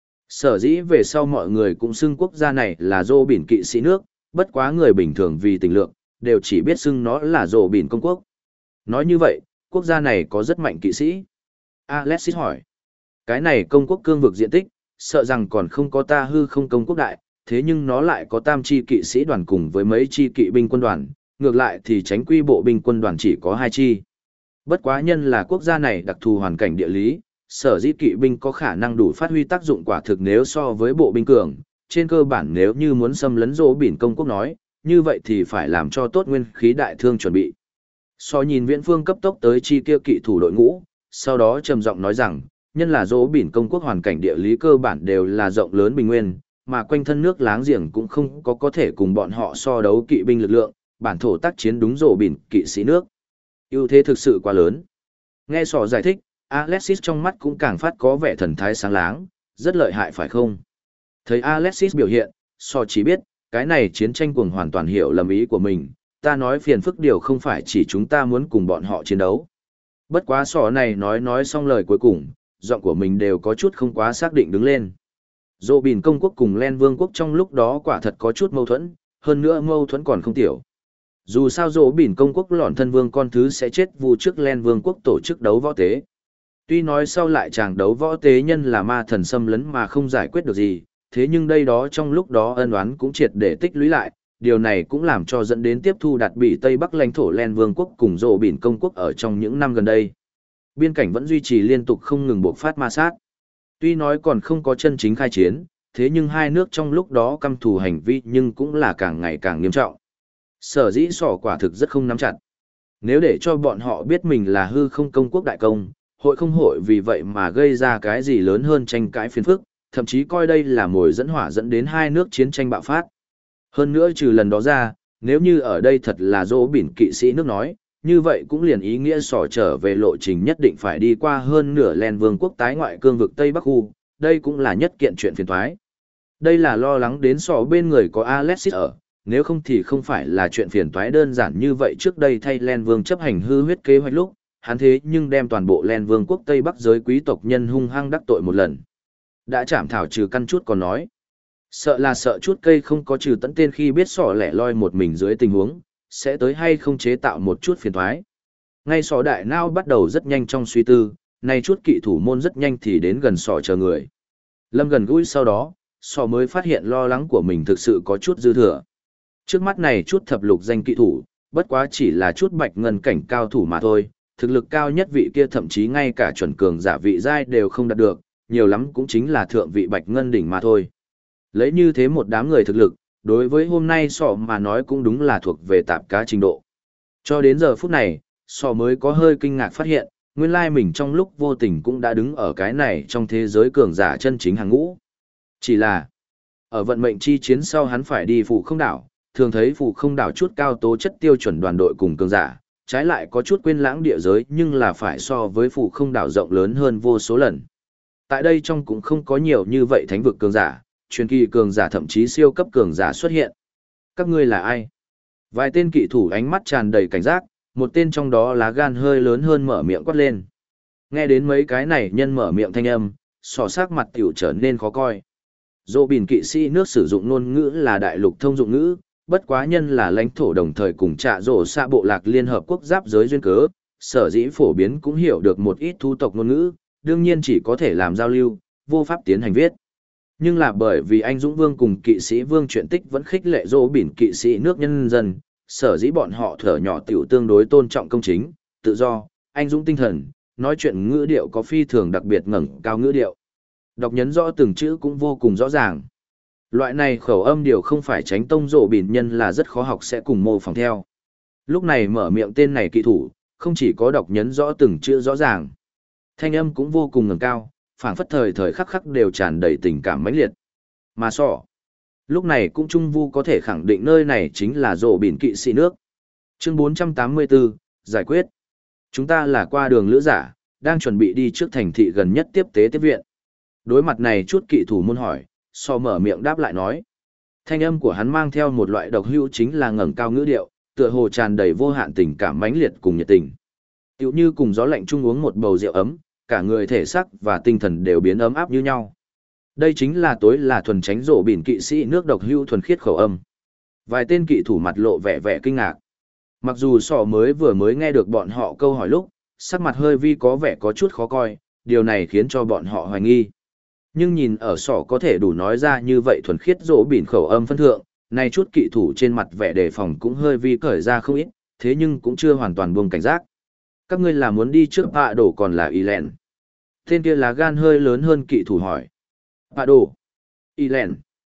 Speaker 1: Sở dĩ về sau mọi người cũng xưng quốc gia này là Rô Bỉn kỵ sĩ nước, bất quá người bình thường vì tình lượng, đều chỉ biết xưng nó là Rô Bỉn công quốc. Nói như vậy, quốc gia này có rất mạnh kỵ sĩ. Alexis hỏi, cái này công quốc cương vực diện tích, sợ rằng còn không có ta hư không công quốc đại, thế nhưng nó lại có tam chi kỵ sĩ đoàn cùng với mấy chi kỵ binh quân đoàn, ngược lại thì tránh quy bộ binh quân đoàn chỉ có 2 chi. Bất quá nhân là quốc gia này đặc thù hoàn cảnh địa lý, sở dĩ kỵ binh có khả năng đủ phát huy tác dụng quả thực nếu so với bộ binh cường, trên cơ bản nếu như muốn xâm lấn Rô Bỉn công quốc nói, như vậy thì phải làm cho tốt nguyên khí đại thương chuẩn bị. So nhìn viễn phương cấp tốc tới chi kia kỵ thủ đội ngũ, sau đó trầm giọng nói rằng, nhân là Rô Bỉn công quốc hoàn cảnh địa lý cơ bản đều là rộng lớn bình nguyên, mà quanh thân nước láng giềng cũng không có thể cùng bọn họ so đấu kỵ binh lực lượng, bản thổ tác chiến đúng Rô Bỉn kỵ sĩ nước. Ưu thế thực sự quá lớn. Nghe sỏ giải thích, Alexis trong mắt cũng càng phát có vẻ thần thái sáng láng, rất lợi hại phải không? Thấy Alexis biểu hiện, sỏ chỉ biết, cái này chiến tranh cuồng hoàn toàn hiểu lầm ý của mình, ta nói phiền phức điều không phải chỉ chúng ta muốn cùng bọn họ chiến đấu. Bất quá sỏ này nói xong lời cuối cùng, giọng của mình đều có chút không quá xác định đứng lên. Rô Bỉn công quốc cùng Len Vương quốc trong lúc đó quả thật có chút mâu thuẫn, hơn nữa mâu thuẫn còn không tiểu. Dù sao Rô Bỉn công quốc lọn thân vương con thứ sẽ chết vu trước Len Vương quốc tổ chức đấu võ tế. Tuy nói sau lại chàng đấu võ tế nhân là ma thần xâm lấn mà không giải quyết được gì, thế nhưng đây đó trong lúc đó ân oán cũng triệt để tích lũy lại, điều này cũng làm cho dẫn đến tiếp thu đạt bị Tây Bắc lãnh thổ Len Vương quốc cùng Rô Bỉn công quốc ở trong những năm gần đây. Biên cảnh vẫn duy trì liên tục không ngừng bộc phát ma sát. Tuy nói còn không có chân chính khai chiến, thế nhưng hai nước trong lúc đó căm thù hành vi nhưng cũng là càng ngày càng nghiêm trọng. Sở dĩ sỏ quả thực rất không nắm chặt. Nếu để cho bọn họ biết mình là hư không công quốc đại công, hội không hội vì vậy mà gây ra cái gì lớn hơn tranh cãi phiền phức, thậm chí coi đây là mồi dẫn hỏa dẫn đến hai nước chiến tranh bạo phát. Hơn nữa trừ lần đó ra, nếu như ở đây thật là Rô Bỉn kỵ sĩ nước nói, như vậy cũng liền ý nghĩa sỏ trở về lộ trình nhất định phải đi qua hơn nửa Len Vương quốc tái ngoại cương vực Tây Bắc khu, đây cũng là nhất kiện chuyện phiền toái. Đây là lo lắng đến sỏ bên người có Alexis ở, nếu không thì không phải là chuyện phiền toái đơn giản như vậy trước đây thay Len Vương chấp hành hư huyết kế hoạch lúc, hắn thế nhưng đem toàn bộ Len Vương quốc Tây Bắc giới quý tộc nhân hung hăng đắc tội một lần. Đã chảm thảo trừ căn chút còn nói. Sợ là sợ chút cây không có trừ tận tên khi biết sỏ lẻ loi một mình dưới tình huống, sẽ tới hay không chế tạo một chút phiền toái. Ngay sỏ đại nao bắt đầu rất nhanh trong suy tư, nay chút kỵ thủ môn rất nhanh thì đến gần sỏ chờ người. Lâm gần gũi sau đó, sỏ mới phát hiện lo lắng của mình thực sự có chút dư thừa. Trước mắt này chút thập lục danh kỵ thủ, bất quá chỉ là chút bạch ngân cảnh cao thủ mà thôi, thực lực cao nhất vị kia thậm chí ngay cả chuẩn cường giả vị giai đều không đạt được, nhiều lắm cũng chính là thượng vị bạch ngân đỉnh mà thôi. Lấy như thế một đám người thực lực, đối với hôm nay sọ mà nói cũng đúng là thuộc về tạp cá trình độ. Cho đến giờ phút này, sọ mới có hơi kinh ngạc phát hiện, nguyên lai mình trong lúc vô tình cũng đã đứng ở cái này trong thế giới cường giả chân chính hàng ngũ. Chỉ là, ở vận mệnh chi chiến sau hắn phải đi Phù Không Đảo, thường thấy Phù Không Đảo chút cao tố chất tiêu chuẩn đoàn đội cùng cường giả, trái lại có chút quên lãng địa giới nhưng là phải so với Phù Không Đảo rộng lớn hơn vô số lần. Tại đây trong cũng không có nhiều như vậy thánh vực cường giả, truyền kỳ cường giả thậm chí siêu cấp cường giả xuất hiện. Các ngươi là ai? Vài tên kỵ thủ ánh mắt tràn đầy cảnh giác, một tên trong đó lá gan hơi lớn hơn mở miệng quát lên. Nghe đến mấy cái này nhân mở miệng thanh âm, sỏ sắc mặt tiểu trở nên khó coi. Dô bìn kỵ sĩ nước sử dụng ngôn ngữ là đại lục thông dụng ngữ, bất quá nhân là lãnh thổ đồng thời cùng trạ rổ xạ bộ lạc Liên Hợp Quốc giáp giới duyên cớ, sở dĩ phổ biến cũng hiểu được một ít thu tộc ngôn ngữ, đương nhiên chỉ có thể làm giao lưu, vô pháp tiến hành viết. Nhưng là bởi vì anh Dũng Vương cùng kỵ sĩ Vương truyện tích vẫn khích lệ dô bỉn kỵ sĩ nước nhân dân, sở dĩ bọn họ thở nhỏ tiểu tương đối tôn trọng công chính, tự do, anh Dũng tinh thần, nói chuyện ngữ điệu có phi thường đặc biệt ngẩng cao ngữ điệu. Đọc nhấn rõ từng chữ cũng vô cùng rõ ràng. Loại này khẩu âm điều không phải tránh tông rộ bỉn nhân là rất khó học sẽ cùng mô phỏng theo. Lúc này mở miệng tên này kỵ thủ, không chỉ có đọc nhấn rõ từng chữ rõ ràng. Thanh âm cũng vô cùng ngẩng cao, phảng phất thời thời khắc khắc đều tràn đầy tình cảm mãnh liệt. Mà sọ. Lúc này cũng trung vu có thể khẳng định nơi này chính là rộ bỉn kỵ sĩ nước. Chương 484, giải quyết. Chúng ta là qua đường lữ giả, đang chuẩn bị đi trước thành thị gần nhất tiếp tế tiếp viện. Đối mặt này chút kỵ thủ môn hỏi, so mở miệng đáp lại nói. Thanh âm của hắn mang theo một loại độc hữu chính là ngẩng cao ngữ điệu, tựa hồ tràn đầy vô hạn tình cảm mãnh liệt cùng nhiệt tình. Tựu như cùng gió lạnh chung uống một bầu rượu ấm, cả người thể xác và tinh thần đều biến ấm áp như nhau. Đây chính là tối là thuần tránh rộ bỉn kỵ sĩ nước độc hữu thuần khiết khẩu âm. Vài tên kỵ thủ mặt lộ vẻ vẻ kinh ngạc. Mặc dù sọ vừa mới nghe được bọn họ câu hỏi lúc, sắc mặt hơi vi có vẻ có chút khó coi, điều này khiến cho bọn họ hoài nghi. Nhưng nhìn ở sọ có thể đủ nói ra như vậy thuần khiết rỗ bỉn khẩu âm phân thượng, này chút kỵ thủ trên mặt vẻ đề phòng cũng hơi vi cởi ra không ít, thế nhưng cũng chưa hoàn toàn buông cảnh giác. Các ngươi là muốn đi trước bạ đổ còn là y lẹn? Tên kia là gan hơi lớn hơn kỵ thủ hỏi. Bạ đổ, y lẹn.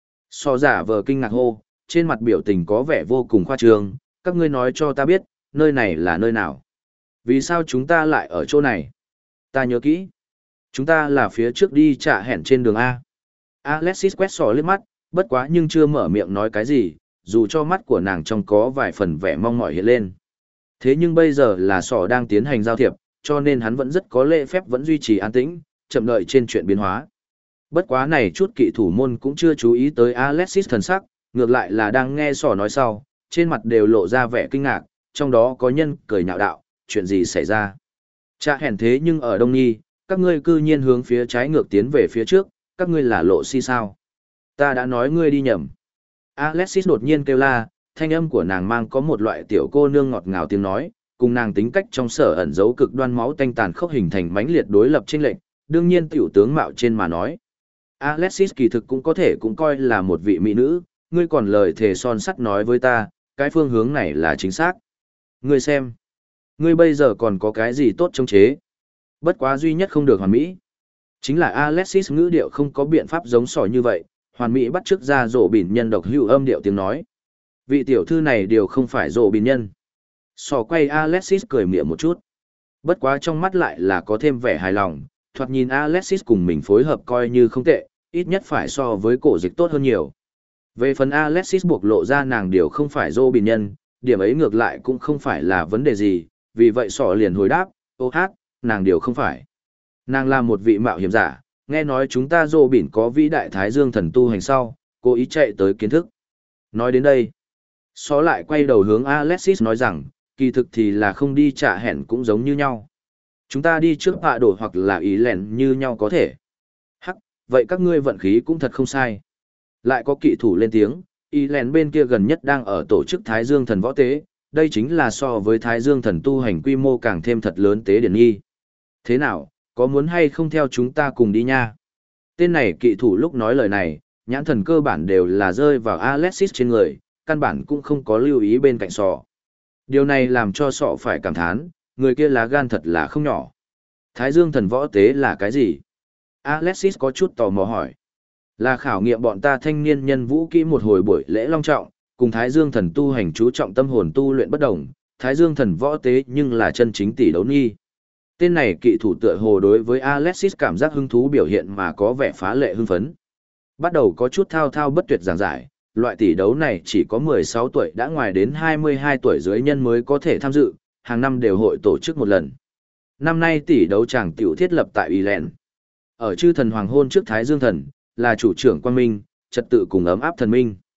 Speaker 1: Sọ giả vờ kinh ngạc hô, trên mặt biểu tình có vẻ vô cùng khoa trương, các ngươi nói cho ta biết, nơi này là nơi nào? Vì sao chúng ta lại ở chỗ này? Ta nhớ kỹ. Chúng ta là phía trước đi trả hẹn trên đường A. Alexis quét sò liếc mắt, bất quá nhưng chưa mở miệng nói cái gì, dù cho mắt của nàng trong có vài phần vẻ mong mỏi hiện lên. Thế nhưng bây giờ là sò đang tiến hành giao thiệp, cho nên hắn vẫn rất có lễ phép vẫn duy trì an tĩnh, chậm đợi trên chuyện biến hóa. Bất quá này chút kỵ thủ môn cũng chưa chú ý tới Alexis thần sắc, ngược lại là đang nghe sò nói sau, trên mặt đều lộ ra vẻ kinh ngạc, trong đó có nhân cười nhạo đạo, chuyện gì xảy ra? Chả hèn thế nhưng ở Đông Nhi, các ngươi cư nhiên hướng phía trái ngược tiến về phía trước, các ngươi là lộ si sao? Ta đã nói ngươi đi nhầm. Alexis đột nhiên kêu la, thanh âm của nàng mang có một loại tiểu cô nương ngọt ngào tiếng nói, cùng nàng tính cách trong sở ẩn giấu cực đoan máu tanh tàn khốc hình thành mãnh liệt đối lập chênh lệch, đương nhiên tiểu tướng mạo trên mà nói. Alexis kỳ thực cũng có thể cũng coi là một vị mỹ nữ, ngươi còn lời thề son sắt nói với ta, cái phương hướng này là chính xác. Ngươi xem, ngươi bây giờ còn có cái gì tốt chống chế? Bất quá duy nhất không được hoàn mỹ. Chính là Alexis ngữ điệu không có biện pháp giống sỏi như vậy, hoàn mỹ bắt chước ra rộ bỉn nhân độc hữu âm điệu tiếng nói. Vị tiểu thư này đều không phải rộ bỉn nhân. Sỏ quay Alexis cười mỉa một chút. Bất quá trong mắt lại là có thêm vẻ hài lòng, thoạt nhìn Alexis cùng mình phối hợp coi như không tệ, ít nhất phải so với cổ dịch tốt hơn nhiều. Về phần Alexis buộc lộ ra nàng điều không phải rộ bỉn nhân, điểm ấy ngược lại cũng không phải là vấn đề gì, vì vậy sỏ liền hồi đáp, ô hát, nàng điều không phải. Nàng là một vị mạo hiểm giả, nghe nói chúng ta rộ bỉn có vĩ đại thái dương thần tu hành sau, cố ý chạy tới kiến thức. Nói đến đây, só lại quay đầu hướng Alexis nói rằng, kỳ thực thì là không đi trả hẹn cũng giống như nhau. Chúng ta đi trước bạ đổ hoặc là ý lẹn như nhau có thể. Hắc, vậy các ngươi vận khí cũng thật không sai. Lại có kỵ thủ lên tiếng, ý lẹn bên kia gần nhất đang ở tổ chức thái dương thần võ tế, đây chính là so với thái dương thần tu hành quy mô càng thêm thật lớn tế điển nghi. Thế nào, có muốn hay không theo chúng ta cùng đi nha? Tên này kỵ thủ lúc nói lời này, nhãn thần cơ bản đều là rơi vào Alexis trên người, căn bản cũng không có lưu ý bên cạnh sọ. Điều này làm cho sọ phải cảm thán, người kia lá gan thật là không nhỏ. Thái dương thần võ tế là cái gì? Alexis có chút tò mò hỏi. Là khảo nghiệm bọn ta thanh niên nhân vũ kỹ một hồi buổi lễ long trọng, cùng Thái dương thần tu hành chú trọng tâm hồn tu luyện bất đồng, Thái dương thần võ tế nhưng là chân chính tỷ đấu nghi. Tên này kỵ thủ tựa hồ đối với Alexis cảm giác hứng thú biểu hiện mà có vẻ phá lệ hưng phấn. Bắt đầu có chút thao thao bất tuyệt giảng giải, loại tỷ đấu này chỉ có 16 tuổi đã ngoài đến 22 tuổi dưới nhân mới có thể tham dự, hàng năm đều hội tổ chức một lần. Năm nay tỷ đấu chàng tiểu thiết lập tại Ireland. Ở chư thần hoàng hôn trước Thái Dương thần, là chủ trưởng quan minh, trật tự cùng ấm áp thần minh.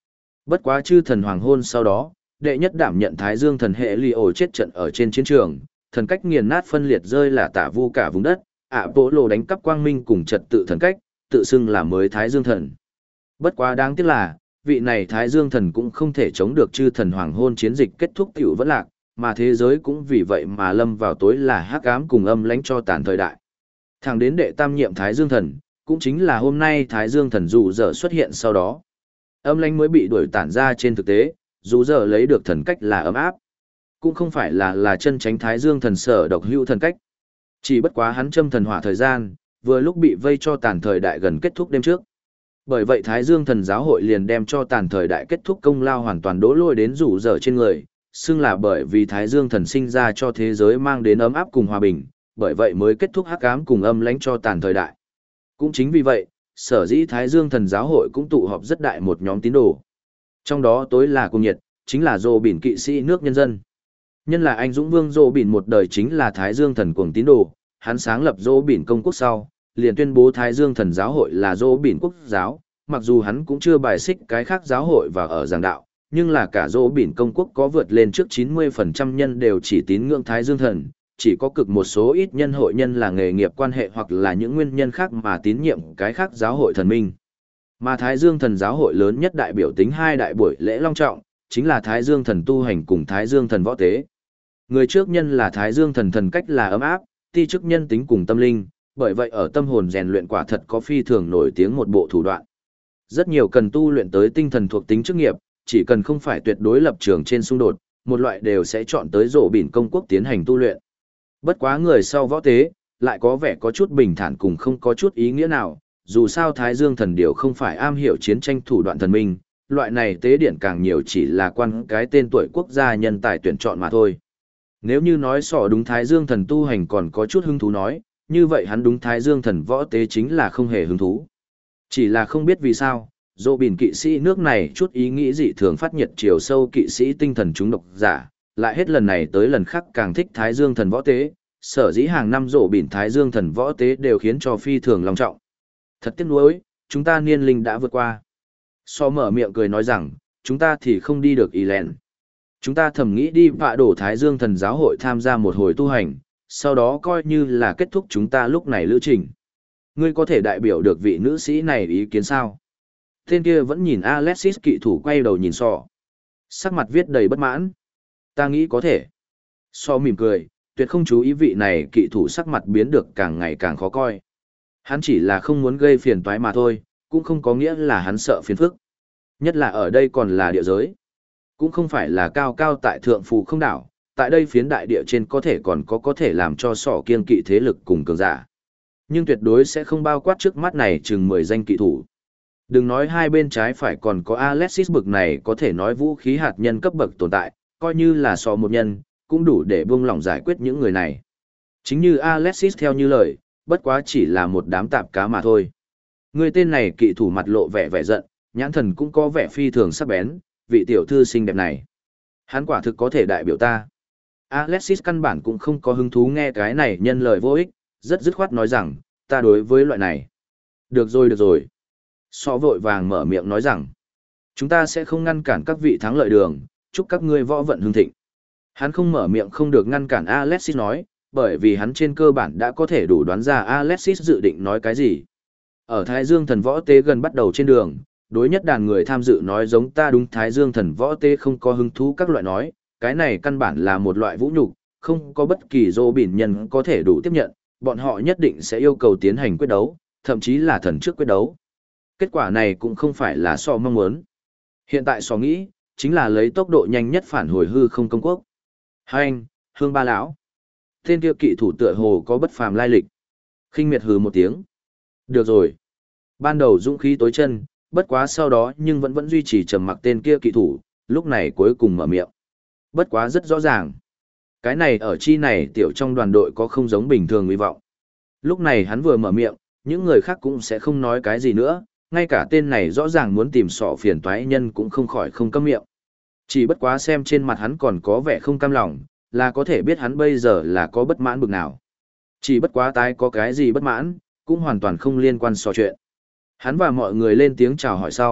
Speaker 1: Bất quá chư thần hoàng hôn sau đó, đệ nhất đảm nhận Thái Dương thần hệ Ly ổ chết trận ở trên chiến trường, thần cách nghiền nát phân liệt rơi là tả vu cả vùng đất, bộ lộ đánh cắp quang minh cùng trật tự thần cách, tự xưng là mới Thái Dương thần. Bất quá đáng tiếc là, vị này Thái Dương thần cũng không thể chống được chư thần hoàng hôn chiến dịch kết thúc tiểu vẫn lạc, mà thế giới cũng vì vậy mà lâm vào tối là hắc ám cùng âm lãnh cho tàn thời đại. Thẳng đến đệ tam nhiệm Thái Dương thần, cũng chính là hôm nay Thái Dương thần dù giờ xuất hiện sau đó. Âm lãnh mới bị đuổi tản ra trên thực tế, dù giờ lấy được thần cách là ấm áp. Cũng không phải là chân tránh Thái Dương thần sở độc hữu thần cách. Chỉ bất quá hắn châm thần hỏa thời gian, vừa lúc bị vây cho tàn thời đại gần kết thúc đêm trước. Bởi vậy Thái Dương thần giáo hội liền đem cho tàn thời đại kết thúc công lao hoàn toàn đổ lỗi đến rủ dở trên người, xưng là bởi vì Thái Dương thần sinh ra cho thế giới mang đến ấm áp cùng hòa bình, bởi vậy mới kết thúc hắc ám cùng âm lãnh cho tàn thời đại. Cũng chính vì vậy, sở dĩ Thái Dương thần giáo hội cũng tụ họp rất đại một nhóm tín đồ. Trong đó tối là cùng nhiệt, chính là Dô Bỉn kỵ sĩ nước nhân dân. Nhân là anh Dũng Vương Dô Bỉn một đời chính là Thái Dương thần cuồng tín đồ, hắn sáng lập Dô Bỉn công quốc sau, liền tuyên bố Thái Dương thần giáo hội là Dô Bỉn quốc giáo, mặc dù hắn cũng chưa bài xích cái khác giáo hội và ở giảng đạo, nhưng là cả Dô Bỉn công quốc có vượt lên trước 90% nhân đều chỉ tín ngưỡng Thái Dương thần, chỉ có cực một số ít nhân hội nhân là nghề nghiệp quan hệ hoặc là những nguyên nhân khác mà tín nhiệm cái khác giáo hội thần minh. Mà Thái Dương thần giáo hội lớn nhất đại biểu tính hai đại buổi lễ long trọng, chính là Thái Dương thần tu hành cùng Thái Dương thần võ tế. Người trước nhân là Thái Dương thần thần cách là ấm áp, ti chức nhân tính cùng tâm linh, bởi vậy ở tâm hồn rèn luyện quả thật có phi thường nổi tiếng một bộ thủ đoạn. Rất nhiều cần tu luyện tới tinh thần thuộc tính chức nghiệp, chỉ cần không phải tuyệt đối lập trường trên xung đột, một loại đều sẽ chọn tới Dô Bỉn công quốc tiến hành tu luyện. Bất quá người sau võ tế, lại có vẻ có chút bình thản cùng không có chút ý nghĩa nào, dù sao Thái Dương thần điều không phải am hiểu chiến tranh thủ đoạn thần minh, loại này tế điển càng nhiều chỉ là quan cái tên tuổi quốc gia nhân tài tuyển chọn mà thôi. Nếu như nói sỏ đúng Thái Dương thần tu hành còn có chút hứng thú nói, như vậy hắn đúng Thái Dương thần võ tế chính là không hề hứng thú. Chỉ là không biết vì sao, Dô Bỉn kỵ sĩ nước này chút ý nghĩ dị thường phát nhiệt chiều sâu kỵ sĩ tinh thần chúng độc giả, lại hết lần này tới lần khác càng thích Thái Dương thần võ tế, sở dĩ hàng năm Dô Bỉn Thái Dương thần võ tế đều khiến cho phi thường long trọng. Thật tiếc nuối, chúng ta niên linh đã vượt qua. So mở miệng cười nói rằng, chúng ta thì không đi được ý lẹn. Chúng ta thầm nghĩ đi vạ đổ Thái Dương thần giáo hội tham gia một hồi tu hành, sau đó coi như là kết thúc chúng ta lúc này lữ trình. Ngươi có thể đại biểu được vị nữ sĩ này ý kiến sao? Tên kia vẫn nhìn Alexis kỵ thủ quay đầu nhìn So. Sắc mặt viết đầy bất mãn. Ta nghĩ có thể. So mỉm cười, tuyệt không chú ý vị này kỵ thủ sắc mặt biến được càng ngày càng khó coi. Hắn chỉ là không muốn gây phiền toái mà thôi, cũng không có nghĩa là hắn sợ phiền phức. Nhất là ở đây còn là địa giới. Cũng không phải là cao cao tại thượng phù không đảo, tại đây phiến đại địa trên còn có thể làm cho sỏ kiên kỵ thế lực cùng cường giả. Nhưng tuyệt đối sẽ không bao quát trước mắt này chừng 10 danh kỵ thủ. Đừng nói hai bên trái phải còn có Alexis bực này có thể nói vũ khí hạt nhân cấp bậc tồn tại, coi như là sò một nhân, cũng đủ để buông lỏng giải quyết những người này. Chính như Alexis theo như lời, bất quá chỉ là một đám tạp cá mà thôi. Người tên này kỵ thủ mặt lộ vẻ giận, nhãn thần cũng có vẻ phi thường sắc bén, vị tiểu thư xinh đẹp này. Hắn quả thực có thể đại biểu ta. Alexis căn bản cũng không có hứng thú nghe cái này nhân lời vô ích, rất dứt khoát nói rằng, ta đối với loại này. Được rồi. So vội vàng mở miệng nói rằng, chúng ta sẽ không ngăn cản các vị thắng lợi đường, chúc các ngươi võ vận hưng thịnh. Hắn không mở miệng không được ngăn cản Alexis nói, bởi vì hắn trên cơ bản đã có thể đủ đoán ra Alexis dự định nói cái gì. Ở Thái Dương thần võ tế gần bắt đầu trên đường, đối nhất đàn người tham dự nói giống ta đúng Thái Dương thần võ tế không có hứng thú các loại nói, cái này căn bản là một loại vũ nhục, không có bất kỳ Dô Bỉn nhân có thể đủ tiếp nhận, bọn họ nhất định sẽ yêu cầu tiến hành quyết đấu, thậm chí là thần trước quyết đấu. Kết quả này cũng không phải là so mong muốn. Hiện tại so nghĩ, chính là lấy tốc độ nhanh nhất phản hồi hư không công quốc. Hành, Hương Ba lão. Tên kia kỵ thủ tựa hồ có bất phàm lai lịch. Khinh miệt hừ một tiếng. Được rồi. Ban đầu dũng khí tối chân, bất quá sau đó nhưng vẫn duy trì trầm mặc tên kia kỵ thủ, lúc này cuối cùng mở miệng. Bất quá rất rõ ràng. Cái này ở chi này tiểu trong đoàn đội có không giống bình thường hy vọng. Lúc này hắn vừa mở miệng, những người khác cũng sẽ không nói cái gì nữa, ngay cả tên này rõ ràng muốn tìm sọ phiền toái nhân cũng không khỏi không câm miệng. Chỉ bất quá xem trên mặt hắn còn có vẻ không cam lòng, là có thể biết hắn bây giờ là có bất mãn bực nào. Chỉ bất quá tái có cái gì bất mãn, cũng hoàn toàn không liên quan so chuyện. Hắn và mọi người lên tiếng chào hỏi sau,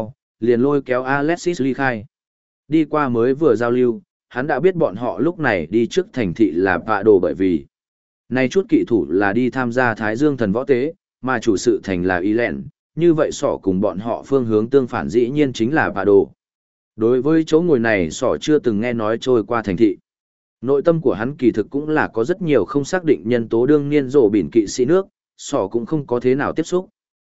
Speaker 1: liền lôi kéo Alexis ly khai. Đi qua mới vừa giao lưu, hắn đã biết bọn họ lúc này đi trước thành thị là vạ đồ bởi vì này chút kỵ thủ là đi tham gia Thái Dương thần võ tế, mà chủ sự thành là Y Lẹn, như vậy sỏ cùng bọn họ phương hướng tương phản dĩ nhiên chính là vạ đồ. Đối với chỗ ngồi này sỏ chưa từng nghe nói trôi qua thành thị. Nội tâm của hắn kỳ thực cũng là có rất nhiều không xác định nhân tố đương nhiên rổ bỉn kỵ sĩ nước, sỏ cũng không có thế nào tiếp xúc.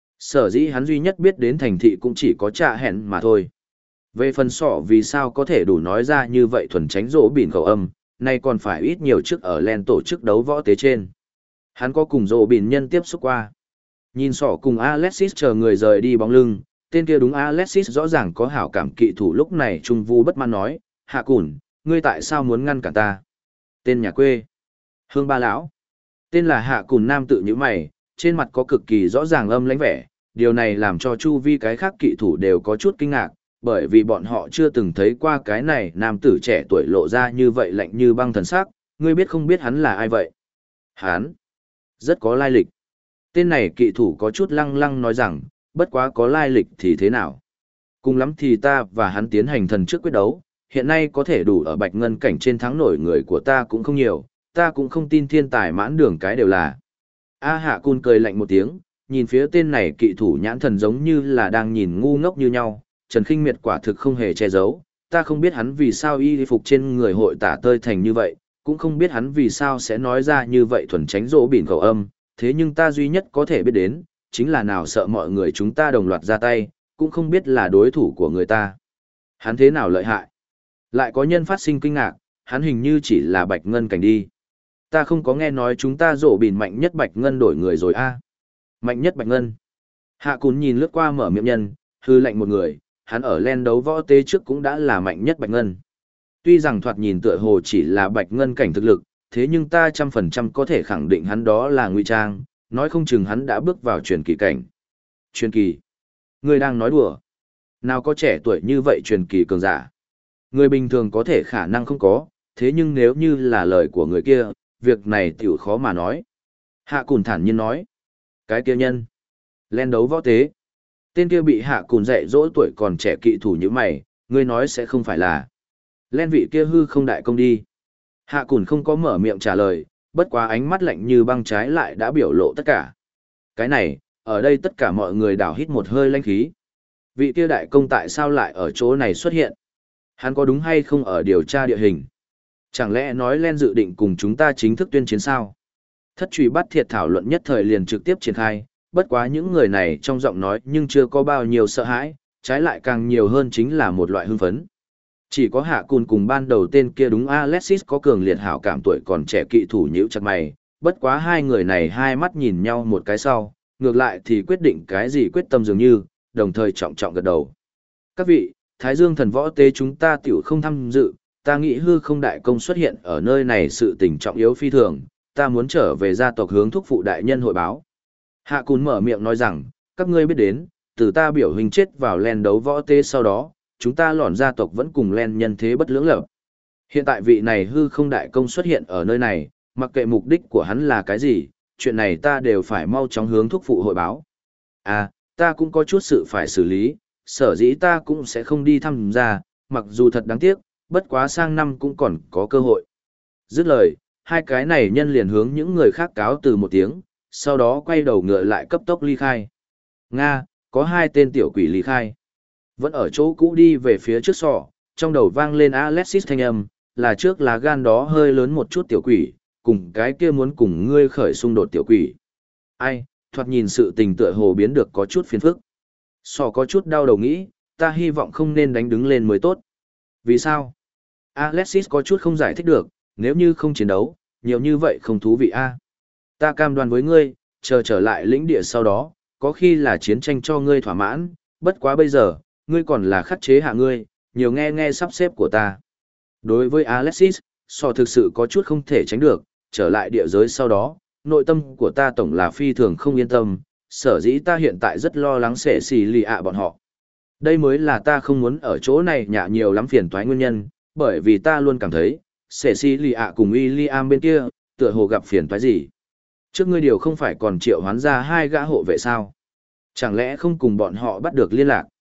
Speaker 1: Sở dĩ hắn duy nhất biết đến thành thị cũng chỉ có trạ hẹn mà thôi. Về phần sỏ vì sao có thể đủ nói ra như vậy thuần tránh rổ bỉn khẩu âm, nay còn phải ít nhiều trước ở len tổ chức đấu võ tế trên. Hắn có cùng rổ bỉn nhân tiếp xúc qua. Nhìn sỏ cùng Alexis chờ người rời đi bóng lưng, tên kia đúng Alexis rõ ràng có hảo cảm kỵ thủ lúc này trung vu bất mãn nói, hạ cùn, ngươi tại sao muốn ngăn cản ta? Tên nhà quê. Hương ba lão. Tên là hạ cùn nam tự như mày, trên mặt có cực kỳ rõ ràng âm lãnh vẻ, điều này làm cho chu vi cái khác kỵ thủ đều có chút kinh ngạc, bởi vì bọn họ chưa từng thấy qua cái này nam tử trẻ tuổi lộ ra như vậy lạnh như băng thần sắc, ngươi biết không biết hắn là ai vậy? Hắn rất có lai lịch. Tên này kỵ thủ có chút lăng lăng nói rằng, bất quá có lai lịch thì thế nào? Cùng lắm thì ta và hắn tiến hành thần trước quyết đấu, hiện nay có thể đủ ở bạch ngân cảnh trên thắng nổi người của ta cũng không nhiều, ta cũng không tin thiên tài mãn đường cái đều là. A Hạ Cun cười lạnh một tiếng, nhìn phía tên này kỵ thủ nhãn thần giống như là đang nhìn ngu ngốc như nhau, Trần Khinh Miệt quả thực không hề che giấu, ta không biết hắn vì sao y phục trên người hội tả tơi thành như vậy, cũng không biết hắn vì sao sẽ nói ra như vậy thuần tránh rỗ bỉn khẩu âm, thế nhưng ta duy nhất có thể biết đến, chính là nào sợ mọi người chúng ta đồng loạt ra tay, cũng không biết là đối thủ của người ta. Hắn thế nào lợi hại? Lại có nhân phát sinh kinh ngạc, hắn hình như chỉ là bạch ngân cảnh đi. Ta không có nghe nói chúng ta rổ bỉn mạnh nhất bạch ngân đổi người rồi a. Mạnh nhất bạch ngân. Hạ Cún nhìn lướt qua mở miệng nhân, hư lạnh một người, hắn ở len đấu võ tế trước cũng đã là mạnh nhất bạch ngân. Tuy rằng thoạt nhìn tựa hồ chỉ là bạch ngân cảnh thực lực, thế nhưng ta 100% có thể khẳng định hắn đó là ngụy trang, nói không chừng hắn đã bước vào truyền kỳ cảnh. Truyền kỳ? Người đang nói đùa. Nào có trẻ tuổi như vậy truyền kỳ cường giả? Người bình thường có thể khả năng không có, thế nhưng nếu như là lời của người kia, việc này tiểu khó mà nói. Hạ Cùn thản nhiên nói. Cái kia nhân. Len đấu võ tế. Tên kia bị Hạ Cùn dạy dỗ tuổi còn trẻ kỵ thủ như mày, ngươi nói sẽ không phải là. Len vị kia hư không đại công đi. Hạ Cùn không có mở miệng trả lời, bất quá ánh mắt lạnh như băng trái lại đã biểu lộ tất cả. Cái này, ở đây tất cả mọi người đảo hít một hơi lãnh khí. Vị kia đại công tại sao lại ở chỗ này xuất hiện? Hắn có đúng hay không ở điều tra địa hình? Chẳng lẽ nói Len dự định cùng chúng ta chính thức tuyên chiến sao? Thất truy bắt thiệt thảo luận nhất thời liền trực tiếp triển khai, bất quá những người này trong giọng nói nhưng chưa có bao nhiêu sợ hãi, trái lại càng nhiều hơn chính là một loại hưng phấn. Chỉ có Hạ Cùn cùng ban đầu tên kia đúng Alexis có cường liệt hảo cảm tuổi còn trẻ kỵ thủ nhíu chặt mày, bất quá hai người này hai mắt nhìn nhau một cái sau, ngược lại thì quyết định cái gì quyết tâm dường như, đồng thời trọng trọng gật đầu. Các vị, Thái Dương thần võ tế chúng ta tiểu không tham dự, ta nghĩ hư không đại công xuất hiện ở nơi này sự tình trọng yếu phi thường, ta muốn trở về gia tộc hướng thúc phụ đại nhân hội báo. Hạ Cùn mở miệng nói rằng, các ngươi biết đến, từ ta biểu hình chết vào len đấu võ tế sau đó, chúng ta lòn gia tộc vẫn cùng len nhân thế bất lưỡng lập. Hiện tại vị này hư không đại công xuất hiện ở nơi này, mặc kệ mục đích của hắn là cái gì, chuyện này ta đều phải mau chóng hướng thúc phụ hội báo. À, ta cũng có chút sự phải xử lý, sở dĩ ta cũng sẽ không đi thăm gia, mặc dù thật đáng tiếc, bất quá sang năm cũng còn có cơ hội. Dứt lời, hai cái này nhân liền hướng những người khác cáo từ một tiếng, sau đó quay đầu ngựa lại cấp tốc ly khai. Nga, có hai tên tiểu quỷ ly khai. Vẫn ở chỗ cũ đi về phía trước sọ, trong đầu vang lên Alexis thanh âm, là trước là gan đó hơi lớn một chút tiểu quỷ, cùng cái kia muốn cùng ngươi khởi xung đột tiểu quỷ. Ai, thoạt nhìn sự tình tựa hồ biến được có chút phiền phức. Sọ có chút đau đầu nghĩ, ta hy vọng không nên đánh đứng lên mới tốt. Vì sao? Alexis có chút không giải thích được, nếu như không chiến đấu, nhiều như vậy không thú vị a. Ta cam đoan với ngươi, chờ trở lại lĩnh địa sau đó, có khi là chiến tranh cho ngươi thỏa mãn, bất quá bây giờ, ngươi còn là khắc chế hạ ngươi, nhiều nghe nghe sắp xếp của ta. Đối với Alexis, sò thực sự có chút không thể tránh được, trở lại địa giới sau đó, nội tâm của ta tổng là phi thường không yên tâm, sở dĩ ta hiện tại rất lo lắng sẽ xì lì ạ bọn họ. Đây mới là ta không muốn ở chỗ này nhạ nhiều lắm phiền toái nguyên nhân, bởi vì ta luôn cảm thấy, sẽ xì lì ạ cùng William bên kia, tựa hồ gặp phiền toái gì. Trước ngươi điều không phải còn triệu hoán ra hai gã hộ vệ sao? Chẳng lẽ không cùng bọn họ bắt được liên lạc?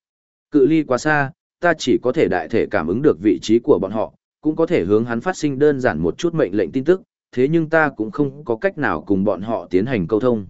Speaker 1: Cự ly quá xa, ta chỉ có thể đại thể cảm ứng được vị trí của bọn họ, cũng có thể hướng hắn phát sinh đơn giản một chút mệnh lệnh tin tức, thế nhưng ta cũng không có cách nào cùng bọn họ tiến hành câu thông.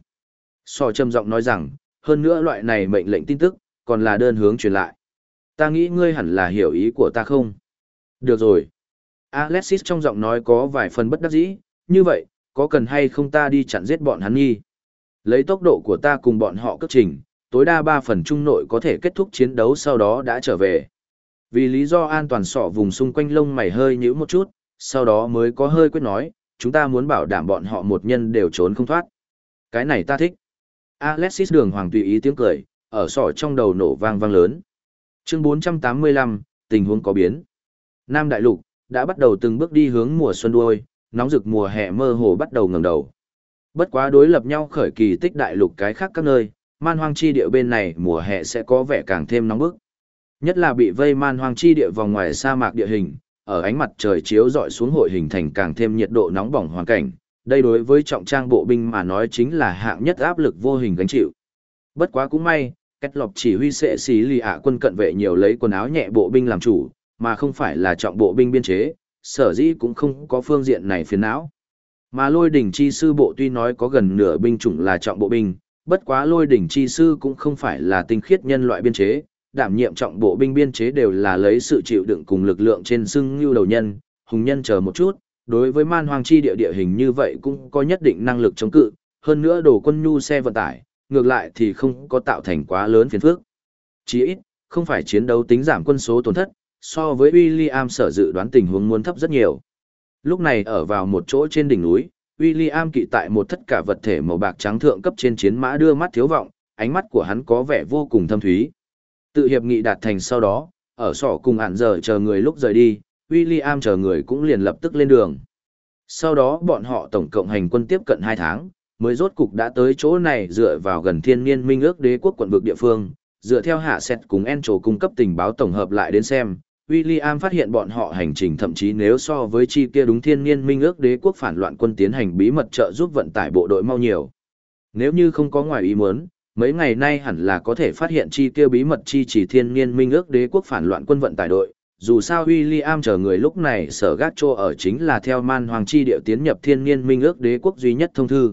Speaker 1: Sò trầm giọng nói rằng, hơn nữa loại này mệnh lệnh tin tức, còn là đơn hướng truyền lại. Ta nghĩ ngươi hẳn là hiểu ý của ta không? Được rồi. Alexis trong giọng nói có vài phần bất đắc dĩ, như vậy, có cần hay không ta đi chặn giết bọn hắn nghi? Lấy tốc độ của ta cùng bọn họ cất trình, tối đa 3 phần trung nội có thể kết thúc chiến đấu sau đó đã trở về. Vì lý do an toàn sọ vùng xung quanh lông mày hơi nhíu một chút, sau đó mới có hơi quyết nói, chúng ta muốn bảo đảm bọn họ một nhân đều trốn không thoát. Cái này ta thích. Alexis đường hoàng tùy ý tiếng cười, ở sọ trong đầu nổ vang vang lớn. Chương 485, tình huống có biến. Nam Đại Lục, đã bắt đầu từng bước đi hướng mùa xuân đuôi, nóng rực mùa hè mơ hồ bắt đầu ngẩng đầu. Bất quá đối lập nhau khởi kỳ tích Đại Lục cái khác các nơi, man hoang chi địa bên này mùa hè sẽ có vẻ càng thêm nóng bức. Nhất là bị vây man hoang chi địa vòng ngoài sa mạc địa hình, ở ánh mặt trời chiếu rọi xuống hội hình thành càng thêm nhiệt độ nóng bỏng hoàn cảnh. Đây đối với trọng trang bộ binh mà nói chính là hạng nhất áp lực vô hình gánh chịu. Bất quá cũng may, Kết Lộc chỉ huy sẽ xí lì ạ quân cận vệ nhiều lấy quần áo nhẹ bộ binh làm chủ, mà không phải là trọng bộ binh biên chế, sở dĩ cũng không có phương diện này phiền não. Mà lôi đỉnh chi sư bộ tuy nói có gần nửa binh chủng là trọng bộ binh, bất quá lôi đỉnh chi sư cũng không phải là tinh khiết nhân loại biên chế, đảm nhiệm trọng bộ binh biên chế đều là lấy sự chịu đựng cùng lực lượng trên xưng như đầu nhân, hùng nhân chờ một chút, đối với man hoang chi địa địa hình như vậy cũng có nhất định năng lực chống cự, hơn nữa đồ quân nhu xe vận tải, ngược lại thì không có tạo thành quá lớn phiền phức. Chỉ ít, không phải chiến đấu tính giảm quân số tổn thất, so với William sở dự đoán tình huống muốn thấp rất nhiều. Lúc này ở vào một chỗ trên đỉnh núi, William kỵ tại một tất cả vật thể màu bạc trắng thượng cấp trên chiến mã đưa mắt thiếu vọng, ánh mắt của hắn có vẻ vô cùng thâm thúy. Tự hiệp nghị đạt thành sau đó, ở sỏ cùng ản giờ chờ người lúc rời đi, William chờ người cũng liền lập tức lên đường. Sau đó bọn họ tổng cộng hành quân tiếp cận 2 tháng, mới rốt cục đã tới chỗ này dựa vào gần thiên niên minh ước đế quốc quận vực địa phương, dựa theo hạ xét cùng Encho cung cấp tình báo tổng hợp lại đến xem, William phát hiện bọn họ hành trình thậm chí nếu so với chi kia đúng thiên niên minh ước đế quốc phản loạn quân tiến hành bí mật trợ giúp vận tải bộ đội mau nhiều. Nếu như không có ngoài ý muốn, mấy ngày nay hẳn là có thể phát hiện chi kia bí mật chi chỉ thiên niên minh ước đế quốc phản loạn quân vận tải đội. Dù sao William chờ người lúc này sở gác trô ở chính là theo man hoàng chi địa tiến nhập thiên niên minh ước đế quốc duy nhất thông thư.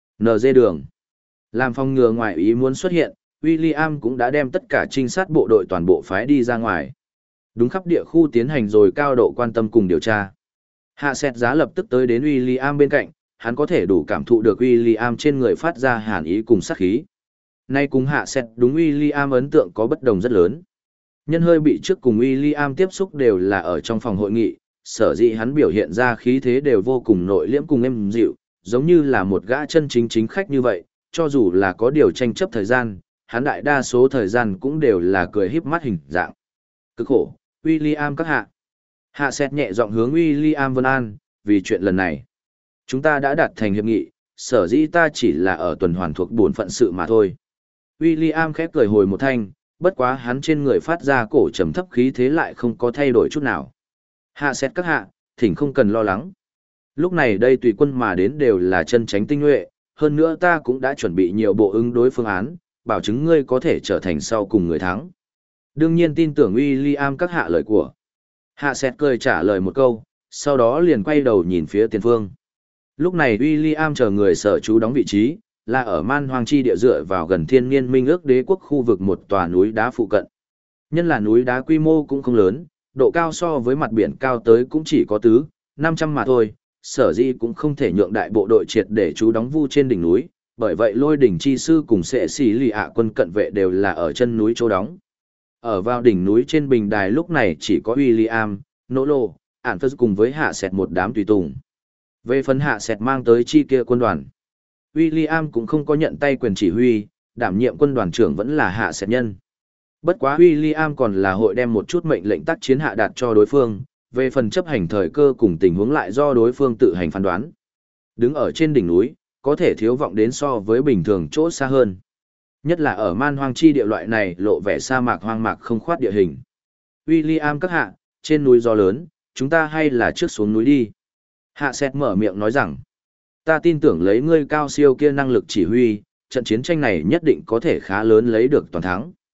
Speaker 1: NG đường. Làm phòng ngừa ngoài ý muốn xuất hiện, William cũng đã đem tất cả trinh sát bộ đội toàn bộ phái đi ra ngoài. Đúng khắp địa khu tiến hành rồi cao độ quan tâm cùng điều tra. Hạ Sẹt Giá lập tức tới đến William bên cạnh, hắn có thể đủ cảm thụ được William trên người phát ra hàn ý cùng sát khí. Nay cùng Hạ Sẹt đúng William ấn tượng có bất đồng rất lớn. Nhân hơi bị trước cùng William tiếp xúc đều là ở trong phòng hội nghị, sở dĩ hắn biểu hiện ra khí thế đều vô cùng nội liễm cùng êm dịu, giống như là một gã chân chính chính khách như vậy, cho dù là có điều tranh chấp thời gian, hắn đại đa số thời gian cũng đều là cười híp mắt hình dạng. Cực khổ, William các hạ. Hạ Sẹt nhẹ giọng hướng William vân an, vì chuyện lần này. Chúng ta đã đạt thành hiệp nghị, sở dĩ ta chỉ là ở tuần hoàn thuộc bổn phận sự mà thôi. William khép cười hồi một thanh, bất quá hắn trên người phát ra cổ trầm thấp khí thế lại không có thay đổi chút nào. Hạ Sẹt các hạ, thỉnh không cần lo lắng. Lúc này đây tùy quân mà đến đều là chân tránh tinh nhuệ, hơn nữa ta cũng đã chuẩn bị nhiều bộ ứng đối phương án, bảo chứng ngươi có thể trở thành sau cùng người thắng. Đương nhiên tin tưởng William các hạ lời của. Hạ Sẹt cười trả lời một câu, sau đó liền quay đầu nhìn phía tiền phương. Lúc này William chờ người sở trú đóng vị trí, là ở man hoang chi địa dựa vào gần thiên niên minh ước đế quốc khu vực một tòa núi đá phụ cận. Nhân là núi đá quy mô cũng không lớn, độ cao so với mặt biển cao tới cũng chỉ có 500 mà thôi, sở dĩ cũng không thể nhượng đại bộ đội triệt để trú đóng vu trên đỉnh núi, bởi vậy lôi đỉnh chi sư cùng sệ xỉ lì ạ quân cận vệ đều là ở chân núi chỗ đóng. Ở vào đỉnh núi trên bình đài lúc này chỉ có William, Nỗ Lô, Ản Phật cùng với Hạ Sẹt một đám tùy tùng. Về phần Hạ Sẹt mang tới chi kia quân đoàn, William cũng không có nhận tay quyền chỉ huy, đảm nhiệm quân đoàn trưởng vẫn là Hạ Sẹt nhân. Bất quá William còn là hội đem một chút mệnh lệnh tác chiến hạ đạt cho đối phương, về phần chấp hành thời cơ cùng tình huống lại do đối phương tự hành phán đoán. Đứng ở trên đỉnh núi, có thể thiếu vọng đến so với bình thường chỗ xa hơn. Nhất là ở man hoang chi địa loại này lộ vẻ sa mạc hoang mạc không khoát địa hình. William các hạ, trên núi gió lớn, chúng ta hay là trước xuống núi đi. Hạ Sẹt mở miệng nói rằng, ta tin tưởng lấy ngươi cao siêu kia năng lực chỉ huy, trận chiến tranh này nhất định có thể khá lớn lấy được toàn thắng.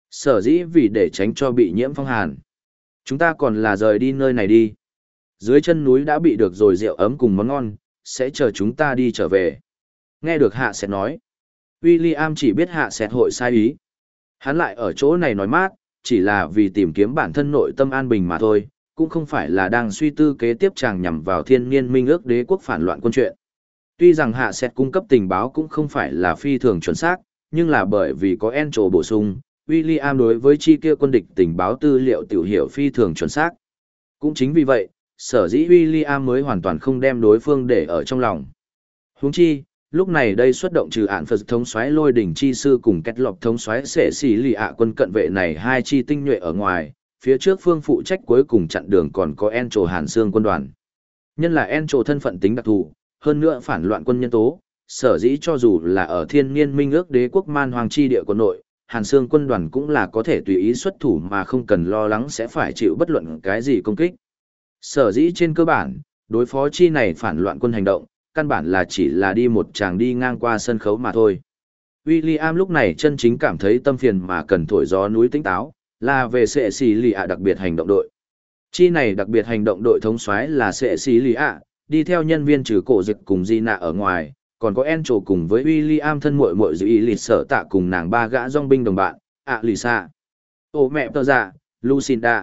Speaker 1: Sở dĩ vì để tránh cho bị nhiễm phong hàn. Chúng ta còn là rời đi nơi này đi. Dưới chân núi đã bị được rồi rượu ấm cùng món ngon, sẽ chờ chúng ta đi trở về. Nghe được Hạ Sẹt nói. William chỉ biết Hạ Sẹt hội sai ý. Hắn lại ở chỗ này nói mát, chỉ là vì tìm kiếm bản thân nội tâm an bình mà thôi, cũng không phải là đang suy tư kế tiếp chàng nhằm vào thiên niên minh ước đế quốc phản loạn quân chuyện. Tuy rằng Hạ Sẹt cung cấp tình báo cũng không phải là phi thường chuẩn xác, nhưng là bởi vì có Encho bổ sung, William đối với chi kia quân địch tình báo tư liệu tiểu hiểu phi thường chuẩn xác. Cũng chính vì vậy, sở dĩ William mới hoàn toàn không đem đối phương để ở trong lòng. Huống chi, lúc này đây xuất động trừ ạn Phật thống soái Lôi đỉnh chi sư cùng kết lọc thống soái Sệ Sĩ Lì ạ quân cận vệ này hai chi tinh nhuệ ở ngoài, phía trước phương phụ trách cuối cùng chặn đường còn có Encho Hàn Xương quân đoàn. Nhân là Encho thân phận tính đặc thù, hơn nữa phản loạn quân nhân tố, sở dĩ cho dù là ở thiên niên minh ước đế quốc man hoàng chi địa quân nội, Hàn Xương quân đoàn cũng là có thể tùy ý xuất thủ mà không cần lo lắng sẽ phải chịu bất luận cái gì công kích. Sở dĩ trên cơ bản, đối phó chi này phản loạn quân hành động, căn bản là chỉ là đi một chàng đi ngang qua sân khấu mà thôi. William lúc này chân chính cảm thấy tâm phiền mà cần thổi gió núi tĩnh táo, là về Sệ Sĩ Lì ạ đặc biệt hành động đội. Chi này đặc biệt hành động đội thống soái là Sệ Sĩ Lì ạ, đi theo nhân viên trừ cổ dịch cùng Di Nạ ở ngoài, còn có Encho cùng với William thân muội muội giữ ý lịt sở tạ cùng nàng ba gã dòng binh đồng bạn, Lisa, ô mẹ tơ dạ, Lucinda,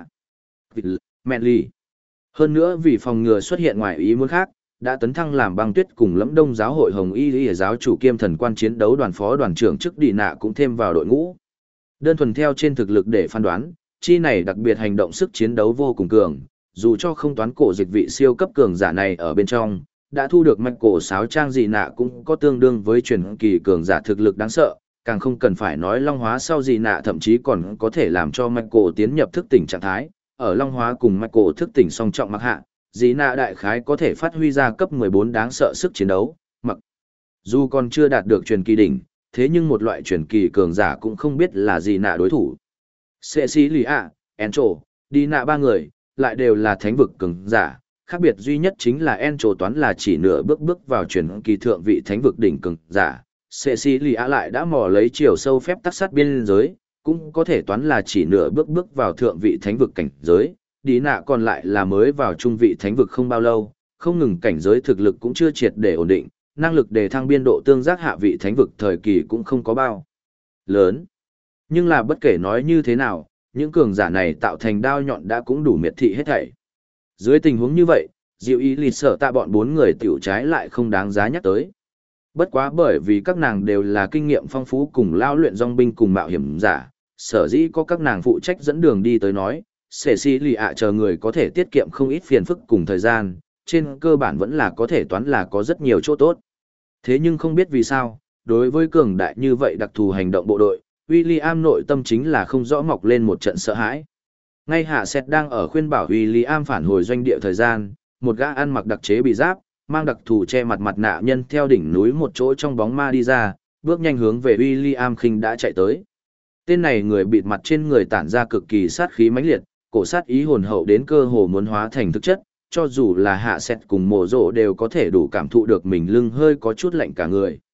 Speaker 1: Manly. Hơn nữa vì phòng ngừa xuất hiện ngoài ý muốn khác, đã tấn thăng làm băng tuyết cùng lẫm đông giáo hội Hồng Y Lý giáo chủ kiêm thần quan chiến đấu đoàn phó đoàn trưởng chức Đi Nạ cũng thêm vào đội ngũ. Đơn thuần theo trên thực lực để phán đoán, chi này đặc biệt hành động sức chiến đấu vô cùng cường, dù cho không toán cổ dịch vị siêu cấp cường giả này ở bên trong, đã thu được mạch cổ sáo trang Dị Nạ cũng có tương đương với truyền kỳ cường giả thực lực đáng sợ, càng không cần phải nói long hóa sau Dị Nạ thậm chí còn có thể làm cho mạch cổ tiến nhập thức tỉnh trạng thái, ở long hóa cùng mạch cổ thức tỉnh song trọng mặc hạ, Dị Nạ đại khái có thể phát huy ra cấp 14 đáng sợ sức chiến đấu, mặc dù còn chưa đạt được truyền kỳ đỉnh, thế nhưng một loại truyền kỳ cường giả cũng không biết là Dị Nạ đối thủ. Sệ Sĩ Lì ạ, Encho, Đi Nạ ba người, lại đều là thánh vực cường giả, khác biệt duy nhất chính là Encho toán là chỉ nửa bước vào truyền kỳ thượng vị thánh vực đỉnh cường giả, Sệ Sĩ Lì ạ lại đã mò lấy chiều sâu phép tắc sát biên giới, cũng có thể toán là chỉ nửa bước vào thượng vị thánh vực cảnh giới, Đi Nạ còn lại là mới vào trung vị thánh vực không bao lâu, không ngừng cảnh giới thực lực cũng chưa triệt để ổn định, năng lực đề thăng biên độ tương giác hạ vị thánh vực thời kỳ cũng không có bao lớn. Nhưng là bất kể nói như thế nào, những cường giả này tạo thành đao nhọn đã cũng đủ miệt thị hết thảy. Dưới tình huống như vậy, Diệu Ý Lịt sở tạ bọn 4 người tiểu trái lại không đáng giá nhắc tới. Bất quá bởi vì các nàng đều là kinh nghiệm phong phú cùng lao luyện dòng binh cùng mạo hiểm giả, sở dĩ có các nàng phụ trách dẫn đường đi tới nói, Sệ Sĩ Lì ạ chờ người có thể tiết kiệm không ít phiền phức cùng thời gian, trên cơ bản vẫn là có thể toán là có rất nhiều chỗ tốt. Thế nhưng không biết vì sao, đối với cường đại như vậy đặc thù hành động bộ đội, William nội tâm chính là không rõ mọc lên một trận sợ hãi. Ngay Hạ Sẹt đang ở khuyên bảo William phản hồi doanh địa thời gian, một gã ăn mặc đặc chế bị giáp, mang đặc thù che mặt mặt nạ nhân theo đỉnh núi một chỗ trong bóng ma đi ra, bước nhanh hướng về William khinh đã chạy tới. Tên này người bịt mặt trên người tản ra cực kỳ sát khí mãnh liệt, cổ sát ý hồn hậu đến cơ hồ muốn hóa thành thực chất, cho dù là Hạ Sẹt cùng Mộ Rộ đều có thể đủ cảm thụ được mình lưng hơi có chút lạnh cả người.